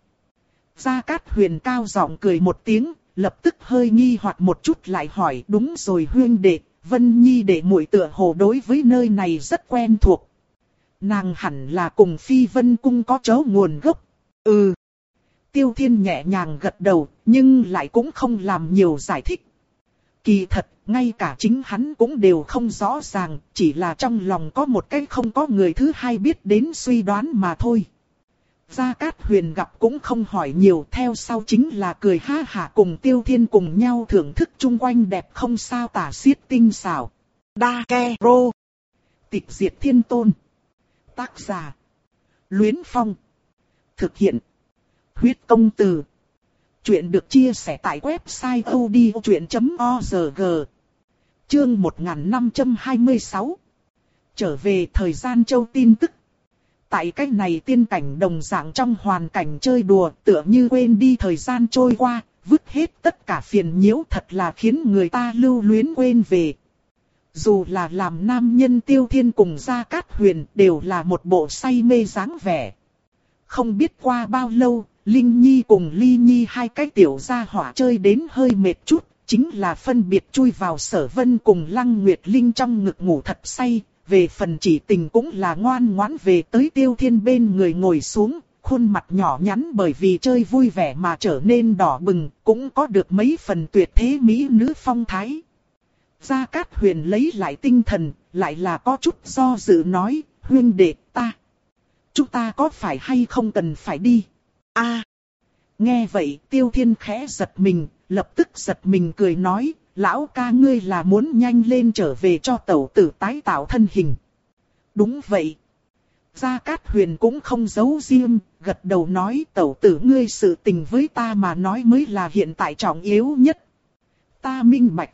Gia Cát Huyền cao giọng cười một tiếng, lập tức hơi nghi hoặc một chút lại hỏi, đúng rồi huynh đệ, Vân Nhi đệ muội tựa hồ đối với nơi này rất quen thuộc. Nàng hẳn là cùng Phi Vân Cung có chỗ nguồn gốc. Ừ. Tiêu Thiên nhẹ nhàng gật đầu, nhưng lại cũng không làm nhiều giải thích. Kỳ thật, ngay cả chính hắn cũng đều không rõ ràng, chỉ là trong lòng có một cái không có người thứ hai biết đến suy đoán mà thôi. Gia Cát Huyền gặp cũng không hỏi nhiều, theo sau chính là cười ha hả cùng Tiêu Thiên cùng nhau thưởng thức chung quanh đẹp không sao tả xiết tinh xảo. Đa Ke Rô. Tịch diệt thiên tôn. Tác giả. Luyến Phong. Thực hiện. Huyết công từ. Chuyện được chia sẻ tại website odchuyện chấm org. Chương một nghìn năm trăm hai mươi sáu. Trở về thời gian châu tin tức. Tại cách này tiên cảnh đồng dạng trong hoàn cảnh chơi đùa, tựa như quên đi thời gian trôi qua, vứt hết tất cả phiền nhiễu, thật là khiến người ta lưu luyến quên về. Dù là làm nam nhân Tiêu Thiên cùng Gia Cát Huyền đều là một bộ say mê dáng vẻ. Không biết qua bao lâu, Linh Nhi cùng Ly Nhi hai cái tiểu gia hỏa chơi đến hơi mệt chút, chính là phân biệt chui vào Sở Vân cùng Lăng Nguyệt Linh trong ngực ngủ thật say. Về phần Chỉ Tình cũng là ngoan ngoãn về tới Tiêu Thiên bên người ngồi xuống, khuôn mặt nhỏ nhắn bởi vì chơi vui vẻ mà trở nên đỏ bừng, cũng có được mấy phần tuyệt thế mỹ nữ phong thái. Gia Cát Huyền lấy lại tinh thần, lại là có chút do dự nói, huynh đệ ta. Chúng ta có phải hay không cần phải đi? A. À, nghe vậy Tiêu Thiên khẽ giật mình, lập tức giật mình cười nói, lão ca ngươi là muốn nhanh lên trở về cho tẩu tử tái tạo thân hình. Đúng vậy. Gia Cát Huyền cũng không giấu riêng, gật đầu nói tẩu tử ngươi sự tình với ta mà nói mới là hiện tại trọng yếu nhất. Ta minh bạch.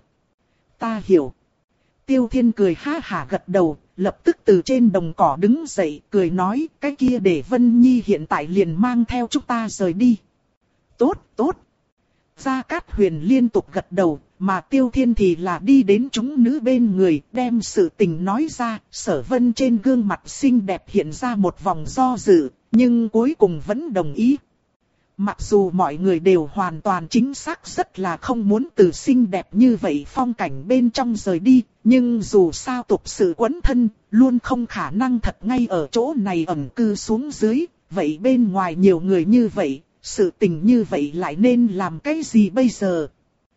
Ta hiểu. Tiêu Thiên cười ha hả gật đầu, lập tức từ trên đồng cỏ đứng dậy, cười nói, cái kia để Vân Nhi hiện tại liền mang theo chúng ta rời đi. Tốt, tốt. Gia Cát Huyền liên tục gật đầu, mà Tiêu Thiên thì là đi đến chúng nữ bên người, đem sự tình nói ra, Sở Vân trên gương mặt xinh đẹp hiện ra một vòng do dự, nhưng cuối cùng vẫn đồng ý. Mặc dù mọi người đều hoàn toàn chính xác rất là không muốn từ xinh đẹp như vậy phong cảnh bên trong rời đi, nhưng dù sao tục sự quấn thân, luôn không khả năng thật ngay ở chỗ này ẩn cư xuống dưới, vậy bên ngoài nhiều người như vậy, sự tình như vậy lại nên làm cái gì bây giờ?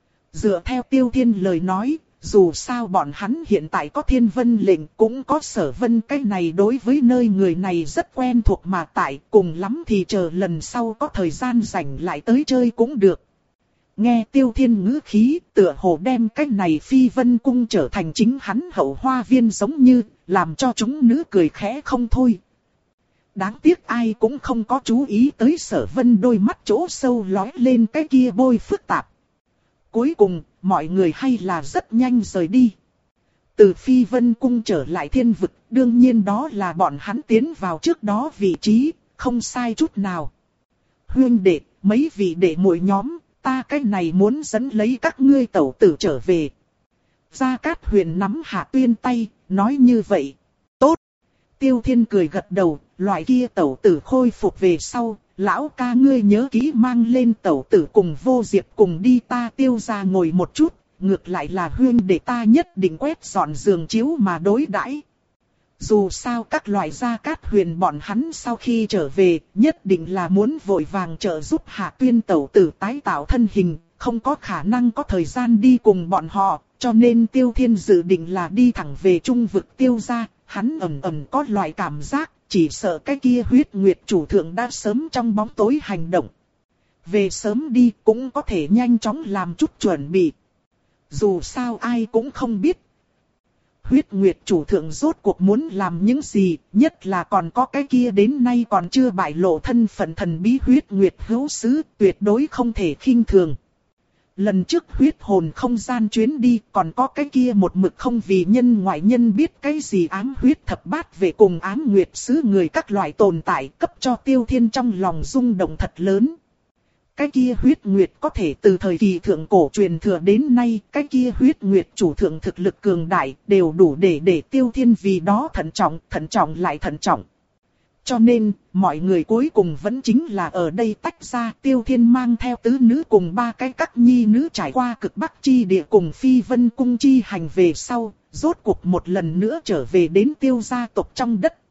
Dựa theo Tiêu Thiên lời nói, dù sao bọn hắn hiện tại có Thiên Vân lệnh cũng có Sở Vân, cái này đối với nơi người này rất quen thuộc mà tại, cùng lắm thì chờ lần sau có thời gian rảnh lại tới chơi cũng được. Nghe Tiêu Thiên ngữ khí, tựa hồ đem cái này Phi Vân Cung trở thành chính hắn hậu hoa viên giống như, làm cho chúng nữ cười khẽ không thôi. Đáng tiếc ai cũng không có chú ý tới Sở Vân đôi mắt chỗ sâu lóe lên cái kia bôi phức tạp. Cuối cùng, mọi người hay là rất nhanh rời đi. Từ Phi Vân Cung trở lại thiên vực, đương nhiên đó là bọn hắn tiến vào trước đó vị trí, không sai chút nào. Huynh đệ, mấy vị đệ muội nhóm, ta cái này muốn dẫn lấy các ngươi tẩu tử trở về. Gia Cát Huyền nắm Hạ Tuyên tay, nói như vậy. Tốt. Tiêu Thiên cười gật đầu, loại kia tẩu tử khôi phục về sau, lão ca ngươi nhớ kỹ mang lên tẩu tử cùng Vô Diệp cùng đi, ta Tiêu ra ngồi một chút, ngược lại là huynh đệ ta nhất định quét dọn giường chiếu mà đối đãi. Dù sao các loại Gia Cát Huyền bọn hắn sau khi trở về, nhất định là muốn vội vàng trợ giúp Hạ Tuyên tẩu tử tái tạo thân hình, không có khả năng có thời gian đi cùng bọn họ, Cho nên Tiêu Thiên dự định là đi thẳng về Trung vực Tiêu gia, hắn ẩn ẩn có loại cảm giác, chỉ sợ cái kia huyết nguyệt chủ thượng đã sớm trong bóng tối hành động. Về sớm đi cũng có thể nhanh chóng làm chút chuẩn bị. Dù sao ai cũng không biết huyết nguyệt chủ thượng rốt cuộc muốn làm những gì, nhất là còn có cái kia đến nay còn chưa bại lộ thân phận thần bí huyết nguyệt hữu sứ, tuyệt đối không thể khinh thường. Lần trước huyết hồn không gian chuyến đi còn có cái kia một mực không vì nhân ngoại nhân biết cái gì ám huyết thập bát về cùng ám nguyệt sứ người các loại tồn tại cấp cho Tiêu Thiên trong lòng rung động thật lớn. Cái kia huyết nguyệt có thể từ thời kỳ thượng cổ truyền thừa đến nay, cái kia huyết nguyệt chủ thượng thực lực cường đại đều đủ để để Tiêu Thiên vì đó thận trọng, thận trọng lại thận trọng. Cho nên, mọi người cuối cùng vẫn chính là ở đây tách ra. Tiêu Thiên mang theo tứ nữ cùng ba cái các nhi nữ trải qua cực bắc chi địa cùng phi vân cung chi hành về sau, rốt cuộc một lần nữa trở về đến Tiêu gia tộc trong đất.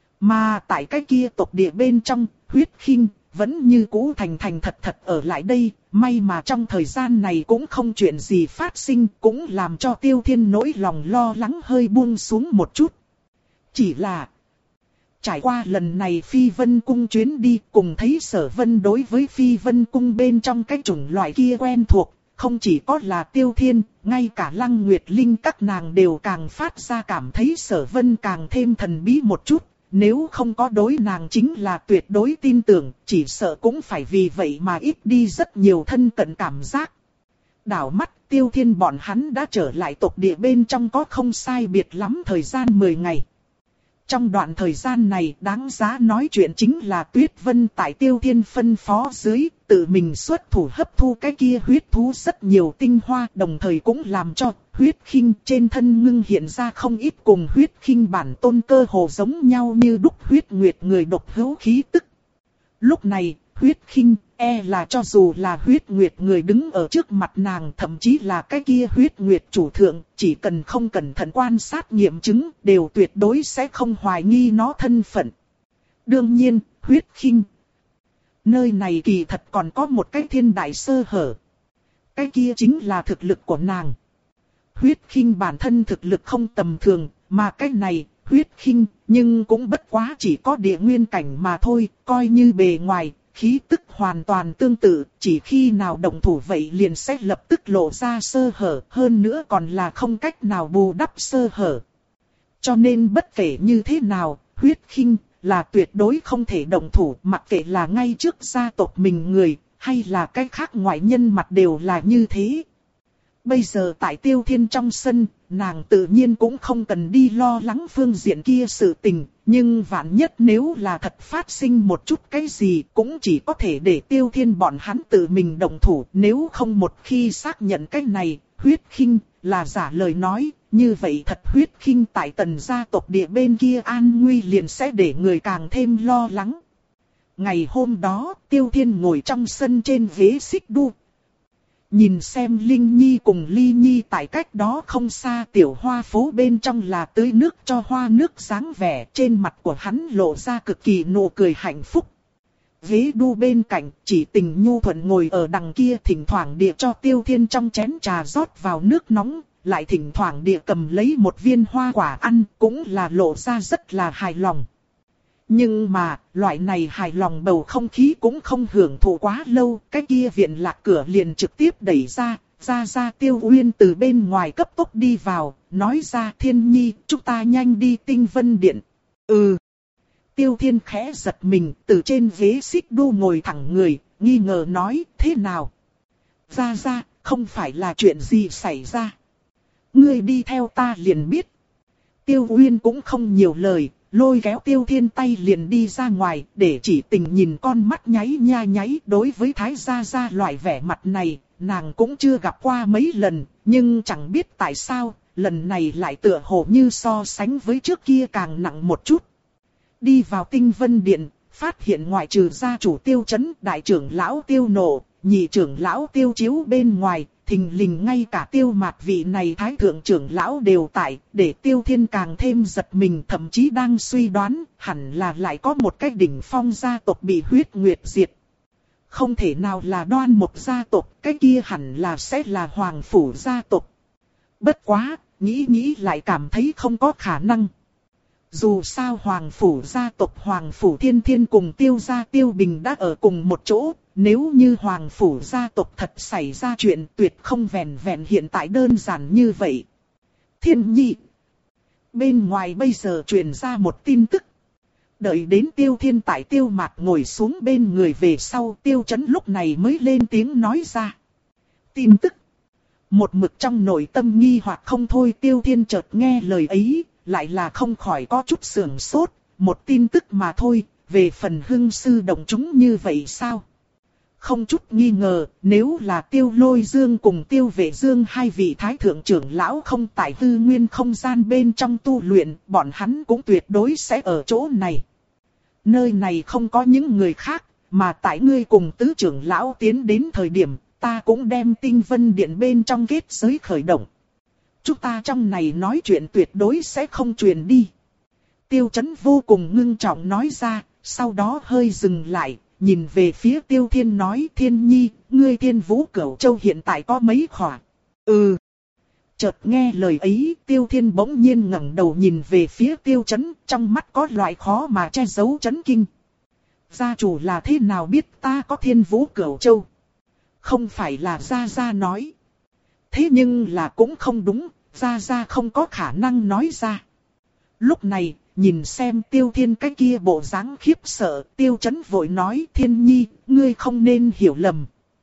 Mà tại cái kia tộc địa bên trong, huyết khinh vẫn như cũ thành thành thật thật ở lại đây, may mà trong thời gian này cũng không chuyện gì phát sinh, cũng làm cho Tiêu Thiên nỗi lòng lo lắng hơi buông xuống một chút. Chỉ là trải qua lần này Phi Vân Cung chuyến đi, cùng thấy Sở Vân đối với Phi Vân Cung bên trong cái chủng loại kia quen thuộc, không chỉ có là Tiêu Thiên, ngay cả Lăng Nguyệt Linh các nàng đều càng phát ra cảm thấy Sở Vân càng thêm thần bí một chút. Nếu không có đối nàng chính là tuyệt đối tin tưởng, chỉ sợ cũng phải vì vậy mà ít đi rất nhiều thân cận cảm giác. Đảo mắt Tiêu Thiên bọn hắn đã trở lại tộc địa bên trong có không sai biệt lắm thời gian mười ngày. Trong đoạn thời gian này đáng giá nói chuyện chính là Tuyết Vân tại Tiêu Thiên phân phó dưới, tự mình xuất thủ hấp thu cái kia huyết thú rất nhiều tinh hoa, đồng thời cũng làm cho huyết khinh trên thân ngưng hiện ra không ít cùng huyết khinh bản tôn cơ hồ giống nhau như đúc huyết nguyệt người độc hữu khí tức. Lúc này, huyết khinh e là cho dù là huyết nguyệt người đứng ở trước mặt nàng, thậm chí là cái kia huyết nguyệt chủ thượng, chỉ cần không cẩn thận quan sát nghiệm chứng, đều tuyệt đối sẽ không hoài nghi nó thân phận. Đương nhiên, huyết khinh nơi này kỳ thật còn có một cái thiên đại sơ hở. Cái kia chính là thực lực của nàng. Huyết khinh bản thân thực lực không tầm thường, mà cái này, huyết khinh, nhưng cũng bất quá chỉ có địa nguyên cảnh mà thôi, coi như bề ngoài, khí tức hoàn toàn tương tự, chỉ khi nào động thủ vậy liền sẽ lập tức lộ ra sơ hở, hơn nữa còn là không cách nào bù đắp sơ hở. Cho nên bất kể như thế nào, huyết khinh là tuyệt đối không thể động thủ, mặc kệ là ngay trước gia tộc mình người, hay là cái khác ngoại nhân mặt đều là như thế. Bây giờ tại Tiêu Thiên trong sân, nàng tự nhiên cũng không cần đi lo lắng phương diện kia sự tình, nhưng vạn nhất nếu là thật phát sinh một chút cái gì cũng chỉ có thể để Tiêu Thiên bọn hắn tự mình động thủ, nếu không một khi xác nhận cái này, huyết khinh là giả lời nói, như vậy thật huyết khinh tại Tần gia tộc địa bên kia an nguy liền sẽ để người càng thêm lo lắng. Ngày hôm đó, Tiêu Thiên ngồi trong sân trên ghế xích đu. Nhìn xem Linh Nhi cùng Ly Nhi tại cách đó không xa tiểu hoa phố bên trong là tưới nước cho hoa nước dáng vẻ, trên mặt của hắn lộ ra cực kỳ nụ cười hạnh phúc. Ghế đu bên cạnh, chỉ Tình nhu thuận ngồi ở đằng kia thỉnh thoảng địa cho Tiêu Thiên trong chén trà rót vào nước nóng, lại thỉnh thoảng địa cầm lấy một viên hoa quả ăn, cũng là lộ ra rất là hài lòng. Nhưng mà, loại này hài lòng bầu không khí cũng không hưởng thụ quá lâu, cái kia viện lạc cửa liền trực tiếp đẩy ra, ra ra Tiêu Uyên từ bên ngoài cấp tốc đi vào, nói ra Thiên Nhi, chúng ta nhanh đi Tinh Vân Điện. Ừ. Tiêu Thiên khẽ giật mình, từ trên ghế xích đu ngồi thẳng người, nghi ngờ nói, thế nào? Ra ra, không phải là chuyện gì xảy ra. Ngươi đi theo ta liền biết. Tiêu Uyên cũng không nhiều lời. Lôi kéo Tiêu Thiên tay liền đi ra ngoài, để chỉ Tình nhìn con mắt nháy nha nháy. Đối với Thái gia gia loại vẻ mặt này, nàng cũng chưa gặp qua mấy lần, nhưng chẳng biết tại sao, lần này lại tựa hồ như so sánh với trước kia càng nặng một chút. Đi vào Tinh Vân Điện, phát hiện ngoại trừ gia chủ Tiêu Chấn, đại trưởng lão Tiêu Nộ, nhị trưởng lão Tiêu Chiếu bên ngoài, thình lình ngay cả Tiêu Mạt vị này thái thượng trưởng lão đều tại, để Tiêu Thiên càng thêm giật mình, thậm chí đang suy đoán, hẳn là lại có một cái đỉnh phong gia tộc bị huyết nguyệt diệt. Không thể nào là Đoan Mộc gia tộc, cái kia hẳn là sẽ là Hoàng phủ gia tộc. Bất quá, nghĩ nghĩ lại cảm thấy không có khả năng. Dù sao Hoàng Phủ gia tộc Hoàng Phủ Thiên Thiên cùng Tiêu gia Tiêu Bình đã ở cùng một chỗ, nếu như Hoàng Phủ gia tộc thật xảy ra chuyện tuyệt không vẹn vẹn hiện tại đơn giản như vậy. Thiên Nhi. Bên ngoài bây giờ truyền ra một tin tức. Đợi đến Tiêu Thiên tại Tiêu Mạt ngồi xuống bên người về sau, Tiêu Chấn lúc này mới lên tiếng nói ra. Tin tức. Một mực trong nội tâm nghi hoặc không thôi, Tiêu Thiên chợt nghe lời ấy, lại là không khỏi có chút sưởng sốt, một tin tức mà thôi, về phần Hưng sư động chúng như vậy sao? Không chút nghi ngờ, nếu là Tiêu Lôi Dương cùng Tiêu Vệ Dương hai vị thái thượng trưởng lão không tại hư nguyên không gian bên trong tu luyện, bọn hắn cũng tuyệt đối sẽ ở chỗ này. Nơi này không có những người khác, mà tại ngươi cùng tứ trưởng lão tiến đến thời điểm, ta cũng đem tinh vân điện bên trong kết giới khởi động. Chúng ta trong này nói chuyện tuyệt đối sẽ không truyền đi. Tiêu Chấn vô cùng ngưng trọng nói ra, sau đó hơi dừng lại, nhìn về phía Tiêu Thiên nói, Thiên Nhi, ngươi Thiên Vũ Cửu Châu hiện tại có mấy khỏa? Ừ. Chợt nghe lời ấy, Tiêu Thiên bỗng nhiên ngẩng đầu nhìn về phía Tiêu Chấn, trong mắt có loại khó mà che giấu chấn kinh. Gia chủ là thế nào biết ta có Thiên Vũ Cửu Châu? Không phải là Gia Gia nói. Thế nhưng là cũng không đúng, Gia Gia không có khả năng nói ra. Lúc này, nhìn xem Tiêu Thiên cái kia bộ dáng khiếp sợ, Tiêu Chấn vội nói, Thiên Nhi, ngươi không nên hiểu lầm.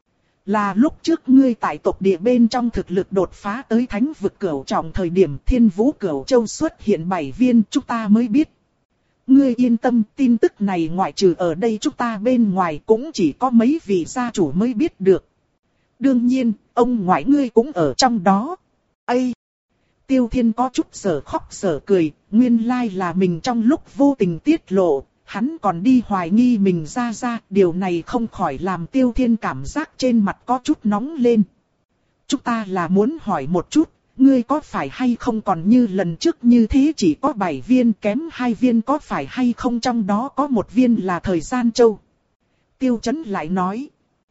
Là lúc trước ngươi tại tộc địa bên trong thực lực đột phá tới thánh vực cửu trọng thời điểm Thiên Vũ Cửu Châu xuất hiện bảy viên, chúng ta mới biết. Ngươi yên tâm, tin tức này ngoại trừ ở đây chúng ta bên ngoài cũng chỉ có mấy vị gia chủ mới biết được. Đương nhiên, ông ngoại ngươi cũng ở trong đó. Ây! Tiêu Thiên có chút giờ khóc giờ cười, nguyên lai là mình trong lúc vô tình tiết lộ, hắn còn đi hoài nghi mình ra ra, điều này không khỏi làm Tiêu Thiên cảm giác trên mặt có chút nóng lên. Chúng ta là muốn hỏi một chút, ngươi có phải hay không còn như lần trước như thế chỉ có bảy viên kém hai viên có phải hay không trong đó có một viên là thời gian châu. Tiêu Chấn lại nói.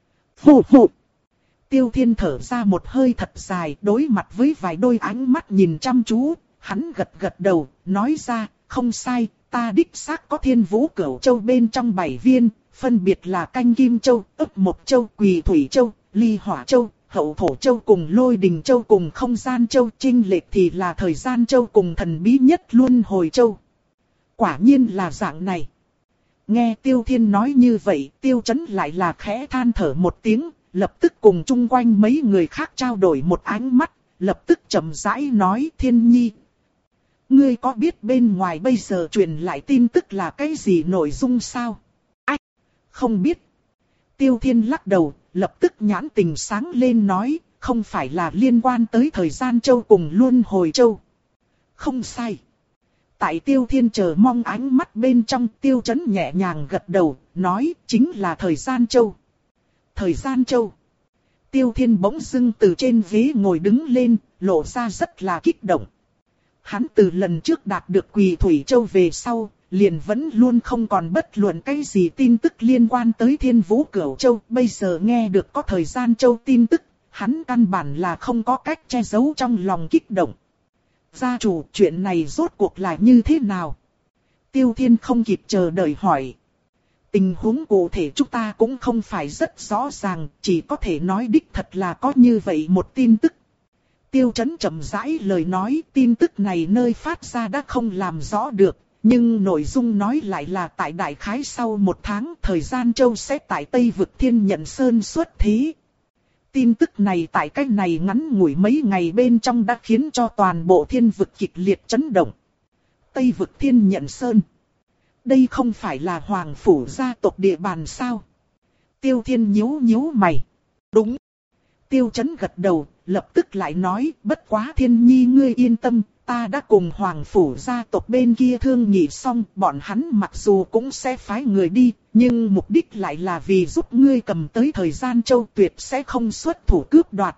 Hù hù. Tiêu Thiên thở ra một hơi thật dài, đối mặt với vài đôi ánh mắt nhìn chăm chú, hắn gật gật đầu, nói ra, không sai, ta đích xác có Thiên Vũ Cửu Châu bên trong bảy viên, phân biệt là Canh Kim Châu, Ức Mộc Châu, Quỳ Thủy Châu, Ly Hỏa Châu, Hậu Thổ Châu cùng Lôi Đình Châu cùng Không Gian Châu, chênh lệch thì là Thời Gian Châu cùng thần bí nhất Luân Hồi Châu. Quả nhiên là dạng này. Nghe Tiêu Thiên nói như vậy, Tiêu Chấn lại là khẽ than thở một tiếng, lập tức cùng chung quanh mấy người khác trao đổi một ánh mắt, lập tức chậm rãi nói, Thiên Nhi. Ngươi có biết bên ngoài bây giờ truyền lại tin tức là cái gì nội dung sao? Ách! Không biết. Tiêu Thiên lắc đầu, lập tức nhãn tình sáng lên nói, không phải là liên quan tới Thời Gian Châu cùng Luân Hồi Châu. Không sai. Tại Tiêu Thiên chờ mong ánh mắt bên trong, Tiêu Chấn nhẹ nhàng gật đầu, nói chính là Thời Gian Châu. Thời Gian Châu. Tiêu Thiên bỗng dưng từ trên ghế ngồi đứng lên, lộ ra rất là kích động. Hắn từ lần trước đạt được Quỳ Thủy Châu về sau, liền vẫn luôn không còn bất luận cái gì tin tức liên quan tới Thiên Vũ Cửu Châu. Bây giờ nghe được có Thời Gian Châu tin tức, hắn căn bản là không có cách che giấu trong lòng kích động. Gia chủ, chuyện này rốt cuộc là như thế nào? Tiêu Thiên không kịp chờ đợi hỏi. Tình huống cụ thể chúng ta cũng không phải rất rõ ràng, chỉ có thể nói đích thật là có như vậy một tin tức. Tiêu Chấn chậm rãi lời nói, tin tức này nơi phát ra đã không làm rõ được, nhưng nội dung nói lại là tại đại khái sau một tháng Thời Gian Châu sẽ tại Tây Vực Thiên Nhận Sơn xuất thí. Tin tức này tại cách này ngắn ngủi mấy ngày bên trong đã khiến cho toàn bộ thiên vực kịch liệt chấn động. Tây Vực Thiên Nhận Sơn. Đây không phải là Hoàng Phủ gia tộc địa bàn sao? Tiêu Thiên nhíu nhíu mày. Đúng. Tiêu Chấn gật đầu, lập tức lại nói, bất quá Thiên Nhi ngươi yên tâm, ta đã cùng Hoàng Phủ gia tộc bên kia thương nghị xong, bọn hắn mặc dù cũng sẽ phái người đi, nhưng mục đích lại là vì giúp ngươi cầm tới Thời Gian Châu, tuyệt sẽ không xuất thủ cướp đoạt.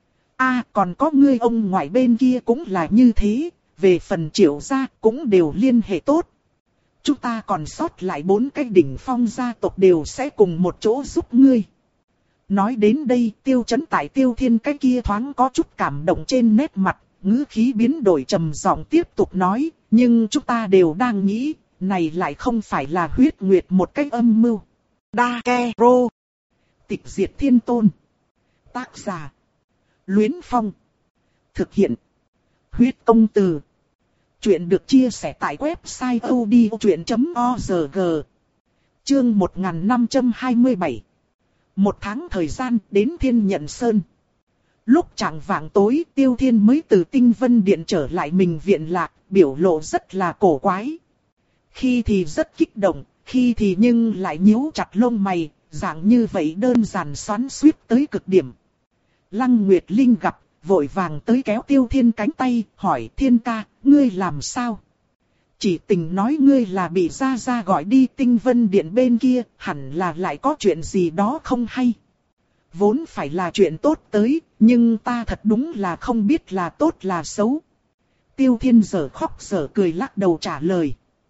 A à, còn có ngươi ông ngoại bên kia cũng là như thế, về phần Triệu gia cũng đều liên hệ tốt. Chúng ta còn sót lại bốn cái đỉnh phong gia tộc đều sẽ cùng một chỗ giúp ngươi. Nói đến đây, Tiêu Chấn tại Tiêu Thiên cái kia thoáng có chút cảm động trên nét mặt, ngữ khí biến đổi trầm giọng tiếp tục nói, nhưng chúng ta đều đang nghĩ, này lại không phải là huyết nguyệt một cách âm mưu. Dakero. Tịch diệt thiên tôn. Tác giả. Luyến Phong. Thực hiện. Huyết công từ. Chuyện được chia sẻ tại website odchuyện chấm org. Chương một nghìn năm trăm hai mươi bảy. Một tháng thời gian đến Thiên Nhận Sơn. Lúc chạng vạng tối, Tiêu Thiên mới từ Tinh Vân Điện trở lại mình viện lạc, biểu lộ rất là cổ quái. Khi thì rất kích động, khi thì nhưng lại nhíu chặt lông mày, dạng như vậy đơn giản xoắn xuýt tới cực điểm. Lăng Nguyệt Linh gặp, vội vàng tới kéo Tiêu Thiên cánh tay, hỏi Thiên ca, ngươi làm sao? Chỉ tình nói ngươi là bị gia gia gọi đi Tinh Vân Điện bên kia, hẳn là lại có chuyện gì đó không hay. Vốn phải là chuyện tốt tới, nhưng ta thật đúng là không biết là tốt là xấu. Tiêu Thiên giở khóc giở cười lắc đầu trả lời.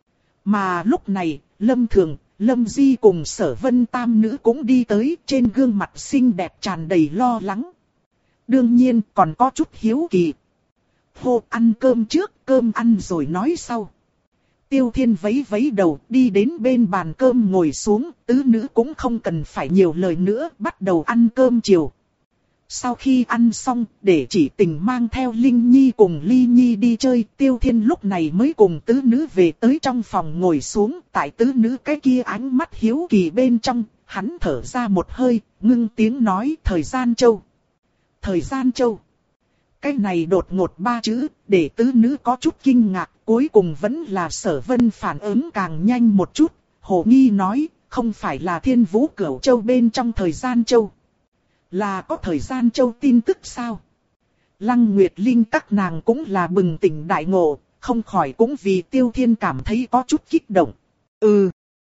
Mà lúc này, Lâm Thường, Lâm Di cùng Sở Vân Tam nữ cũng đi tới, trên gương mặt xinh đẹp tràn đầy lo lắng. Đương nhiên còn có chút hiếu kỳ. Hô, ăn cơm trước, cơm ăn rồi nói sau. Tiêu Thiên vẫy vẫy đầu, đi đến bên bàn cơm ngồi xuống, tứ nữ cũng không cần phải nhiều lời nữa, bắt đầu ăn cơm chiều. Sau khi ăn xong, để chỉ tình mang theo Linh Nhi cùng Ly Nhi đi chơi, Tiêu Thiên lúc này mới cùng tứ nữ về tới trong phòng ngồi xuống, tại tứ nữ cái kia ánh mắt hiếu kỳ bên trong, hắn thở ra một hơi, ngưng tiếng nói thời gian châu. Thời gian châu. Cái này đột ngột ba chữ, để tứ nữ có chút kinh ngạc, cuối cùng vẫn là Sở Vân phản ứng càng nhanh một chút, hồ nghi nói, không phải là Thiên Vũ Cửu Châu bên trong thời gian châu. Là có thời gian châu tin tức sao? Lăng Nguyệt Linh các nàng cũng là bừng tỉnh đại ngộ, không khỏi cũng vì Tiêu Thiên cảm thấy có chút kích động. Ừ.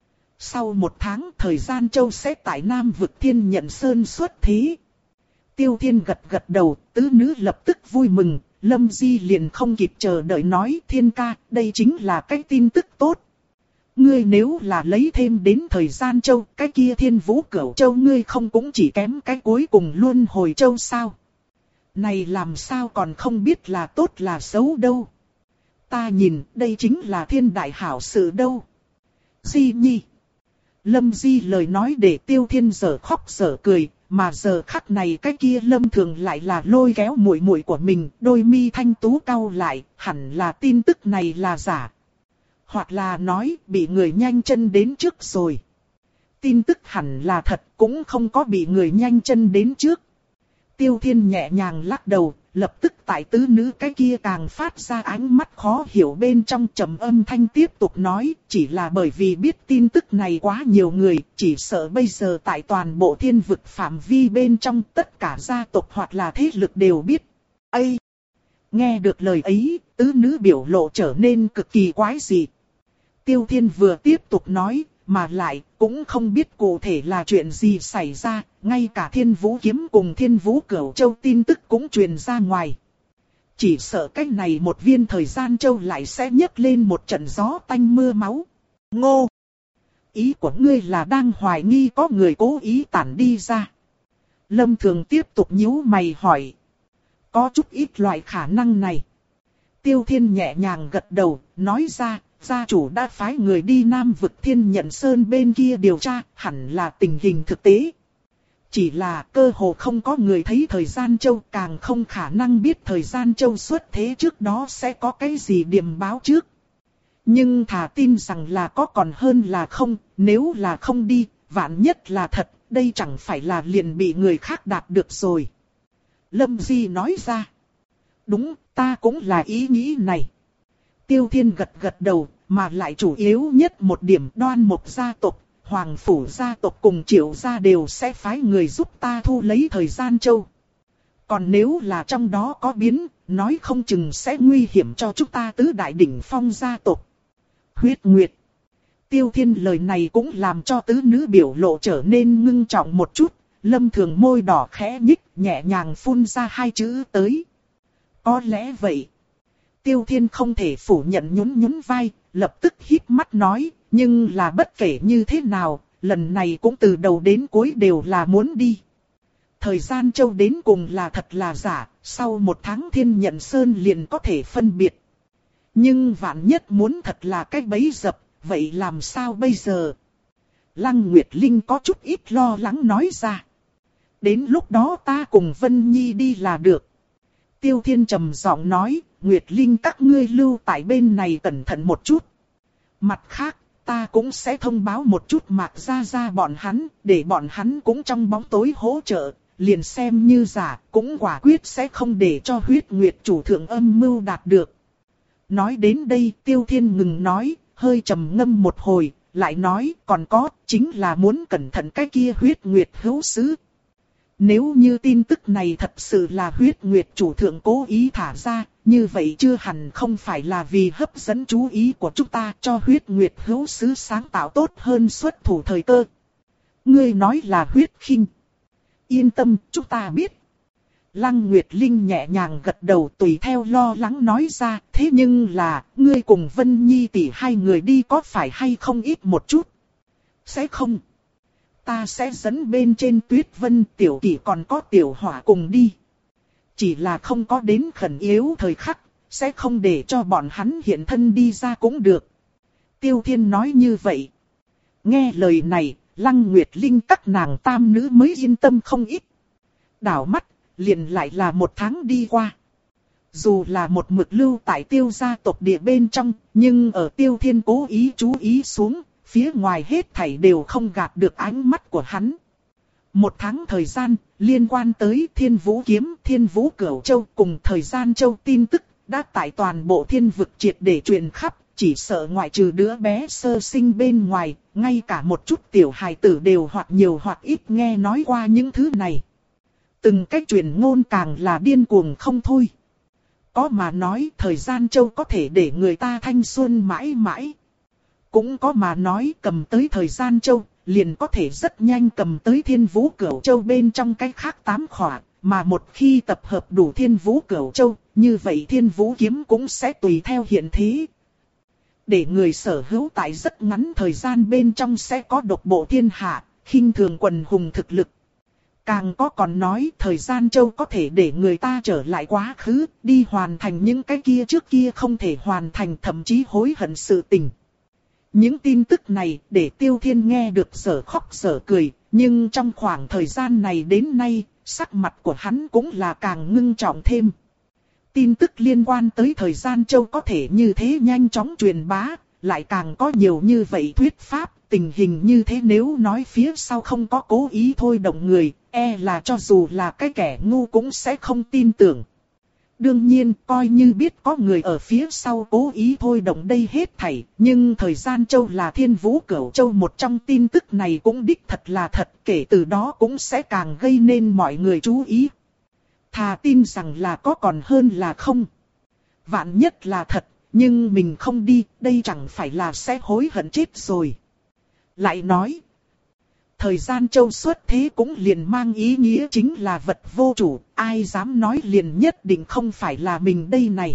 Sau một tháng thời gian châu sẽ tại Nam vực Thiên Nhận Sơn xuất thí. Tiêu Thiên gật gật đầu, tứ nữ lập tức vui mừng, Lâm Di liền không kịp chờ đợi nói Thiên ca, đây chính là cái tin tức tốt. Ngươi nếu là lấy thêm đến thời gian châu, cái kia Thiên Vũ Cửu Châu ngươi không cũng chỉ kém cái cuối cùng luôn hồi châu sao? Này làm sao còn không biết là tốt là xấu đâu. Ta nhìn đây chính là thiên đại hảo sự đâu. Di Nhi. Lâm Di lời nói để Tiêu Thiên giở khóc giở cười, mà giờ khắc này cái kia Lâm Thường lại là lôi kéo muội muội của mình, đôi mi thanh tú cau lại, hẳn là tin tức này là giả. Hoặc là nói bị người nhanh chân đến trước rồi. Tin tức hẳn là thật, cũng không có bị người nhanh chân đến trước. Tiêu Thiên nhẹ nhàng lắc đầu, lập tức tại tứ nữ cái kia càng phát ra ánh mắt khó hiểu bên trong trầm âm thanh tiếp tục nói, chỉ là bởi vì biết tin tức này quá nhiều người, chỉ sợ bây giờ tại toàn bộ thiên vực phạm vi bên trong tất cả gia tộc hoặc là thế lực đều biết. Ây! Nghe được lời ấy, tứ nữ biểu lộ trở nên cực kỳ quái dị. Tiêu Thiên vừa tiếp tục nói, mà lại cũng không biết cụ thể là chuyện gì xảy ra, ngay cả Thiên Vũ Kiếm cùng Thiên Vũ Cửu Châu tin tức cũng truyền ra ngoài. Chỉ sợ cách này một viên thời gian châu lại sẽ nhấc lên một trận gió tanh mưa máu. Ngô! Ý của ngươi là đang hoài nghi có người cố ý tản đi ra. Lâm Thường tiếp tục nhíu mày hỏi. Có chút ít loại khả năng này. Tiêu Thiên nhẹ nhàng gật đầu, nói ra. Gia chủ đã phái người đi Nam vực Thiên Nhận Sơn bên kia điều tra, hẳn là tình hình thực tế. Chỉ là cơ hồ không có người thấy thời gian châu, càng không khả năng biết thời gian châu xuất thế trước đó sẽ có cái gì điềm báo trước. Nhưng thà tin rằng là có còn hơn là không, nếu là không đi, vạn nhất là thật, đây chẳng phải là liền bị người khác đạt được rồi. Lâm Di nói ra. Đúng, ta cũng là ý nghĩ này. Tiêu Thiên gật gật đầu, mà lại chủ yếu nhất một điểm Đoan Mộc gia tộc, Hoàng Phủ gia tộc cùng Triệu gia đều sẽ phái người giúp ta thu lấy thời gian châu. Còn nếu là trong đó có biến, nói không chừng sẽ nguy hiểm cho chúng ta tứ đại đỉnh phong gia tộc. Huyết Nguyệt. Tiêu Thiên lời này cũng làm cho tứ nữ biểu lộ trở nên ngưng trọng một chút, Lâm Thường môi đỏ khẽ nhích, nhẹ nhàng phun ra hai chữ tới. Có lẽ vậy. Tiêu Thiên không thể phủ nhận nhún nhún vai, lập tức híp mắt nói, nhưng là bất kể như thế nào, lần này cũng từ đầu đến cuối đều là muốn đi. Thời gian châu đến cùng là thật là giả, sau một tháng Thiên Nhận Sơn liền có thể phân biệt. Nhưng vạn nhất muốn thật là cái bẫy dập, vậy làm sao bây giờ? Lăng Nguyệt Linh có chút ít lo lắng nói ra. Đến lúc đó ta cùng Vân Nhi đi là được. Tiêu Thiên trầm giọng nói, Nguyệt Linh các ngươi lưu tại bên này cẩn thận một chút. Mặt khác, ta cũng sẽ thông báo một chút Mạc Gia Gia bọn hắn, để bọn hắn cũng trong bóng tối hỗ trợ, liền xem như giả, cũng quả quyết sẽ không để cho huyết nguyệt chủ thượng âm mưu đạt được. Nói đến đây, Tiêu Thiên ngừng nói, hơi trầm ngâm một hồi, lại nói, còn có, chính là muốn cẩn thận cái kia huyết nguyệt hữu sứ. Nếu như tin tức này thật sự là huyết nguyệt chủ thượng cố ý thả ra, như vậy chưa hẳn không phải là vì hấp dẫn chú ý của chúng ta cho huyết nguyệt hữu sứ sáng tạo tốt hơn xuất thủ thời cơ. Ngươi nói là huyết khinh. Yên tâm, chúng ta biết. Lăng Nguyệt Linh nhẹ nhàng gật đầu tùy theo lo lắng nói ra, thế nhưng là, ngươi cùng Vân Nhi tỷ hai người đi có phải hay không ít một chút? Sẽ không. Ta sẽ dẫn bên trên Tuyết Vân Tiểu Kỷ còn có Tiểu Hỏa cùng đi. Chỉ là không có đến khẩn yếu thời khắc, sẽ không để cho bọn hắn hiện thân đi ra cũng được. Tiêu Thiên nói như vậy. Nghe lời này, Lăng Nguyệt Linh các nàng tam nữ mới yên tâm không ít. Đảo mắt, liền lại là một tháng đi qua. Dù là một mực lưu tại Tiêu gia tộc địa bên trong, nhưng ở Tiêu Thiên cố ý chú ý xuống, phía ngoài hết thảy đều không gạt được ánh mắt của hắn. Một tháng thời gian, liên quan tới Thiên Vũ Kiếm, Thiên Vũ Cửu Châu cùng Thời Gian Châu tin tức, đã tại toàn bộ thiên vực triệt để truyền khắp, chỉ sợ ngoại trừ đứa bé sơ sinh bên ngoài, ngay cả một chút tiểu hài tử đều hoặc nhiều hoặc ít nghe nói qua những thứ này. Từng cách truyền ngôn càng là điên cuồng không thôi. Có mà nói Thời Gian Châu có thể để người ta thanh xuân mãi mãi. Cũng có mà nói cầm tới Thời Gian Châu, liền có thể rất nhanh cầm tới Thiên Vũ Cửu Châu bên trong cái khác tám khỏa, mà một khi tập hợp đủ Thiên Vũ Cửu Châu, như vậy Thiên Vũ Kiếm cũng sẽ tùy theo hiện thế. Để người sở hữu tại rất ngắn thời gian bên trong sẽ có độc bộ thiên hạ, khinh thường quần hùng thực lực. Càng có còn nói Thời Gian Châu có thể để người ta trở lại quá khứ, đi hoàn thành những cái kia trước kia không thể hoàn thành, thậm chí hối hận sự tình. Những tin tức này để Tiêu Thiên nghe được sở khóc sở cười, nhưng trong khoảng thời gian này đến nay, sắc mặt của hắn cũng là càng ngưng trọng thêm. Tin tức liên quan tới Thời Gian Châu có thể như thế nhanh chóng truyền bá, lại càng có nhiều như vậy thuyết pháp, tình hình như thế nếu nói phía sau không có cố ý thôi động người, e là cho dù là cái kẻ ngu cũng sẽ không tin tưởng. Đương nhiên, coi như biết có người ở phía sau cố ý thôi động đây hết thảy, nhưng Thời Gian Châu là Thiên Vũ Cửu Châu một trong tin tức này cũng đích thật là thật, kể từ đó cũng sẽ càng gây nên mọi người chú ý. Thà tin rằng là có còn hơn là không. Vạn nhất là thật, nhưng mình không đi, đây chẳng phải là sẽ hối hận chết rồi. Lại nói, Thời Gian Châu xuất thế cũng liền mang ý nghĩa chính là vật vô chủ, ai dám nói liền nhất định không phải là mình đây này.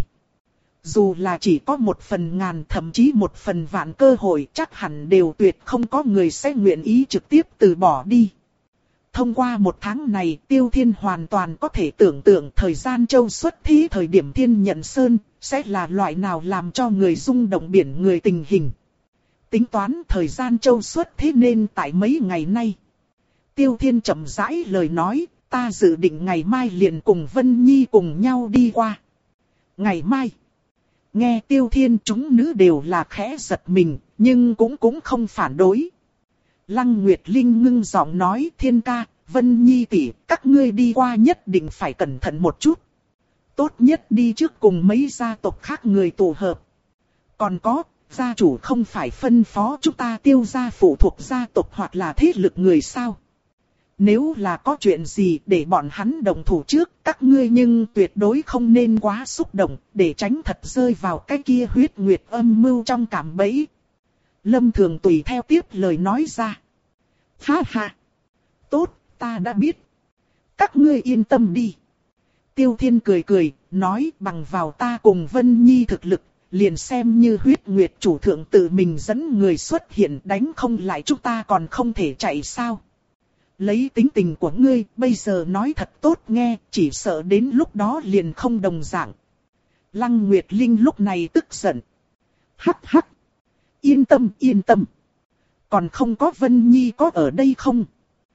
Dù là chỉ có một phần ngàn thậm chí một phần vạn cơ hội chắc hẳn đều tuyệt không có người sẽ nguyện ý trực tiếp từ bỏ đi. Thông qua một tháng này Tiêu Thiên hoàn toàn có thể tưởng tượng Thời Gian Châu xuất thế thời điểm Thiên Nhận Sơn sẽ là loại nào làm cho người rung động biển người tình hình. Tính toán Thời Gian Châu xuất thế nên tại mấy ngày nay. Tiêu Thiên chậm rãi lời nói, ta dự định ngày mai liền cùng Vân Nhi cùng nhau đi qua. Ngày mai. Nghe Tiêu Thiên chúng nữ đều là khẽ giật mình, nhưng cũng cũng không phản đối. Lăng Nguyệt Linh ngưng giọng nói, Thiên ca, Vân Nhi tỷ, các ngươi đi qua nhất định phải cẩn thận một chút. Tốt nhất đi trước cùng mấy gia tộc khác người tụ hợp. Còn có, gia chủ không phải phân phó chúng ta Tiêu gia phụ thuộc gia tộc hoặc là thế lực người sao? Nếu là có chuyện gì để bọn hắn đồng thủ trước, các ngươi nhưng tuyệt đối không nên quá xúc động, để tránh thật rơi vào cái kia huyết nguyệt âm mưu trong cạm bẫy. Lâm Thường tùy theo tiếp lời nói ra. Ha ha! Tốt, ta đã biết. Các ngươi yên tâm đi. Tiêu Thiên cười cười, nói bằng vào ta cùng Vân Nhi thực lực, liền xem như huyết nguyệt chủ thượng tự mình dẫn người xuất hiện đánh không lại chúng ta còn không thể chạy sao. lấy tính tình của ngươi, bây giờ nói thật tốt nghe, chỉ sợ đến lúc đó liền không đồng dạng. Lăng Nguyệt Linh lúc này tức giận. Hắc hắc. Yên tâm, yên tâm. Còn không có Vân Nhi có ở đây không?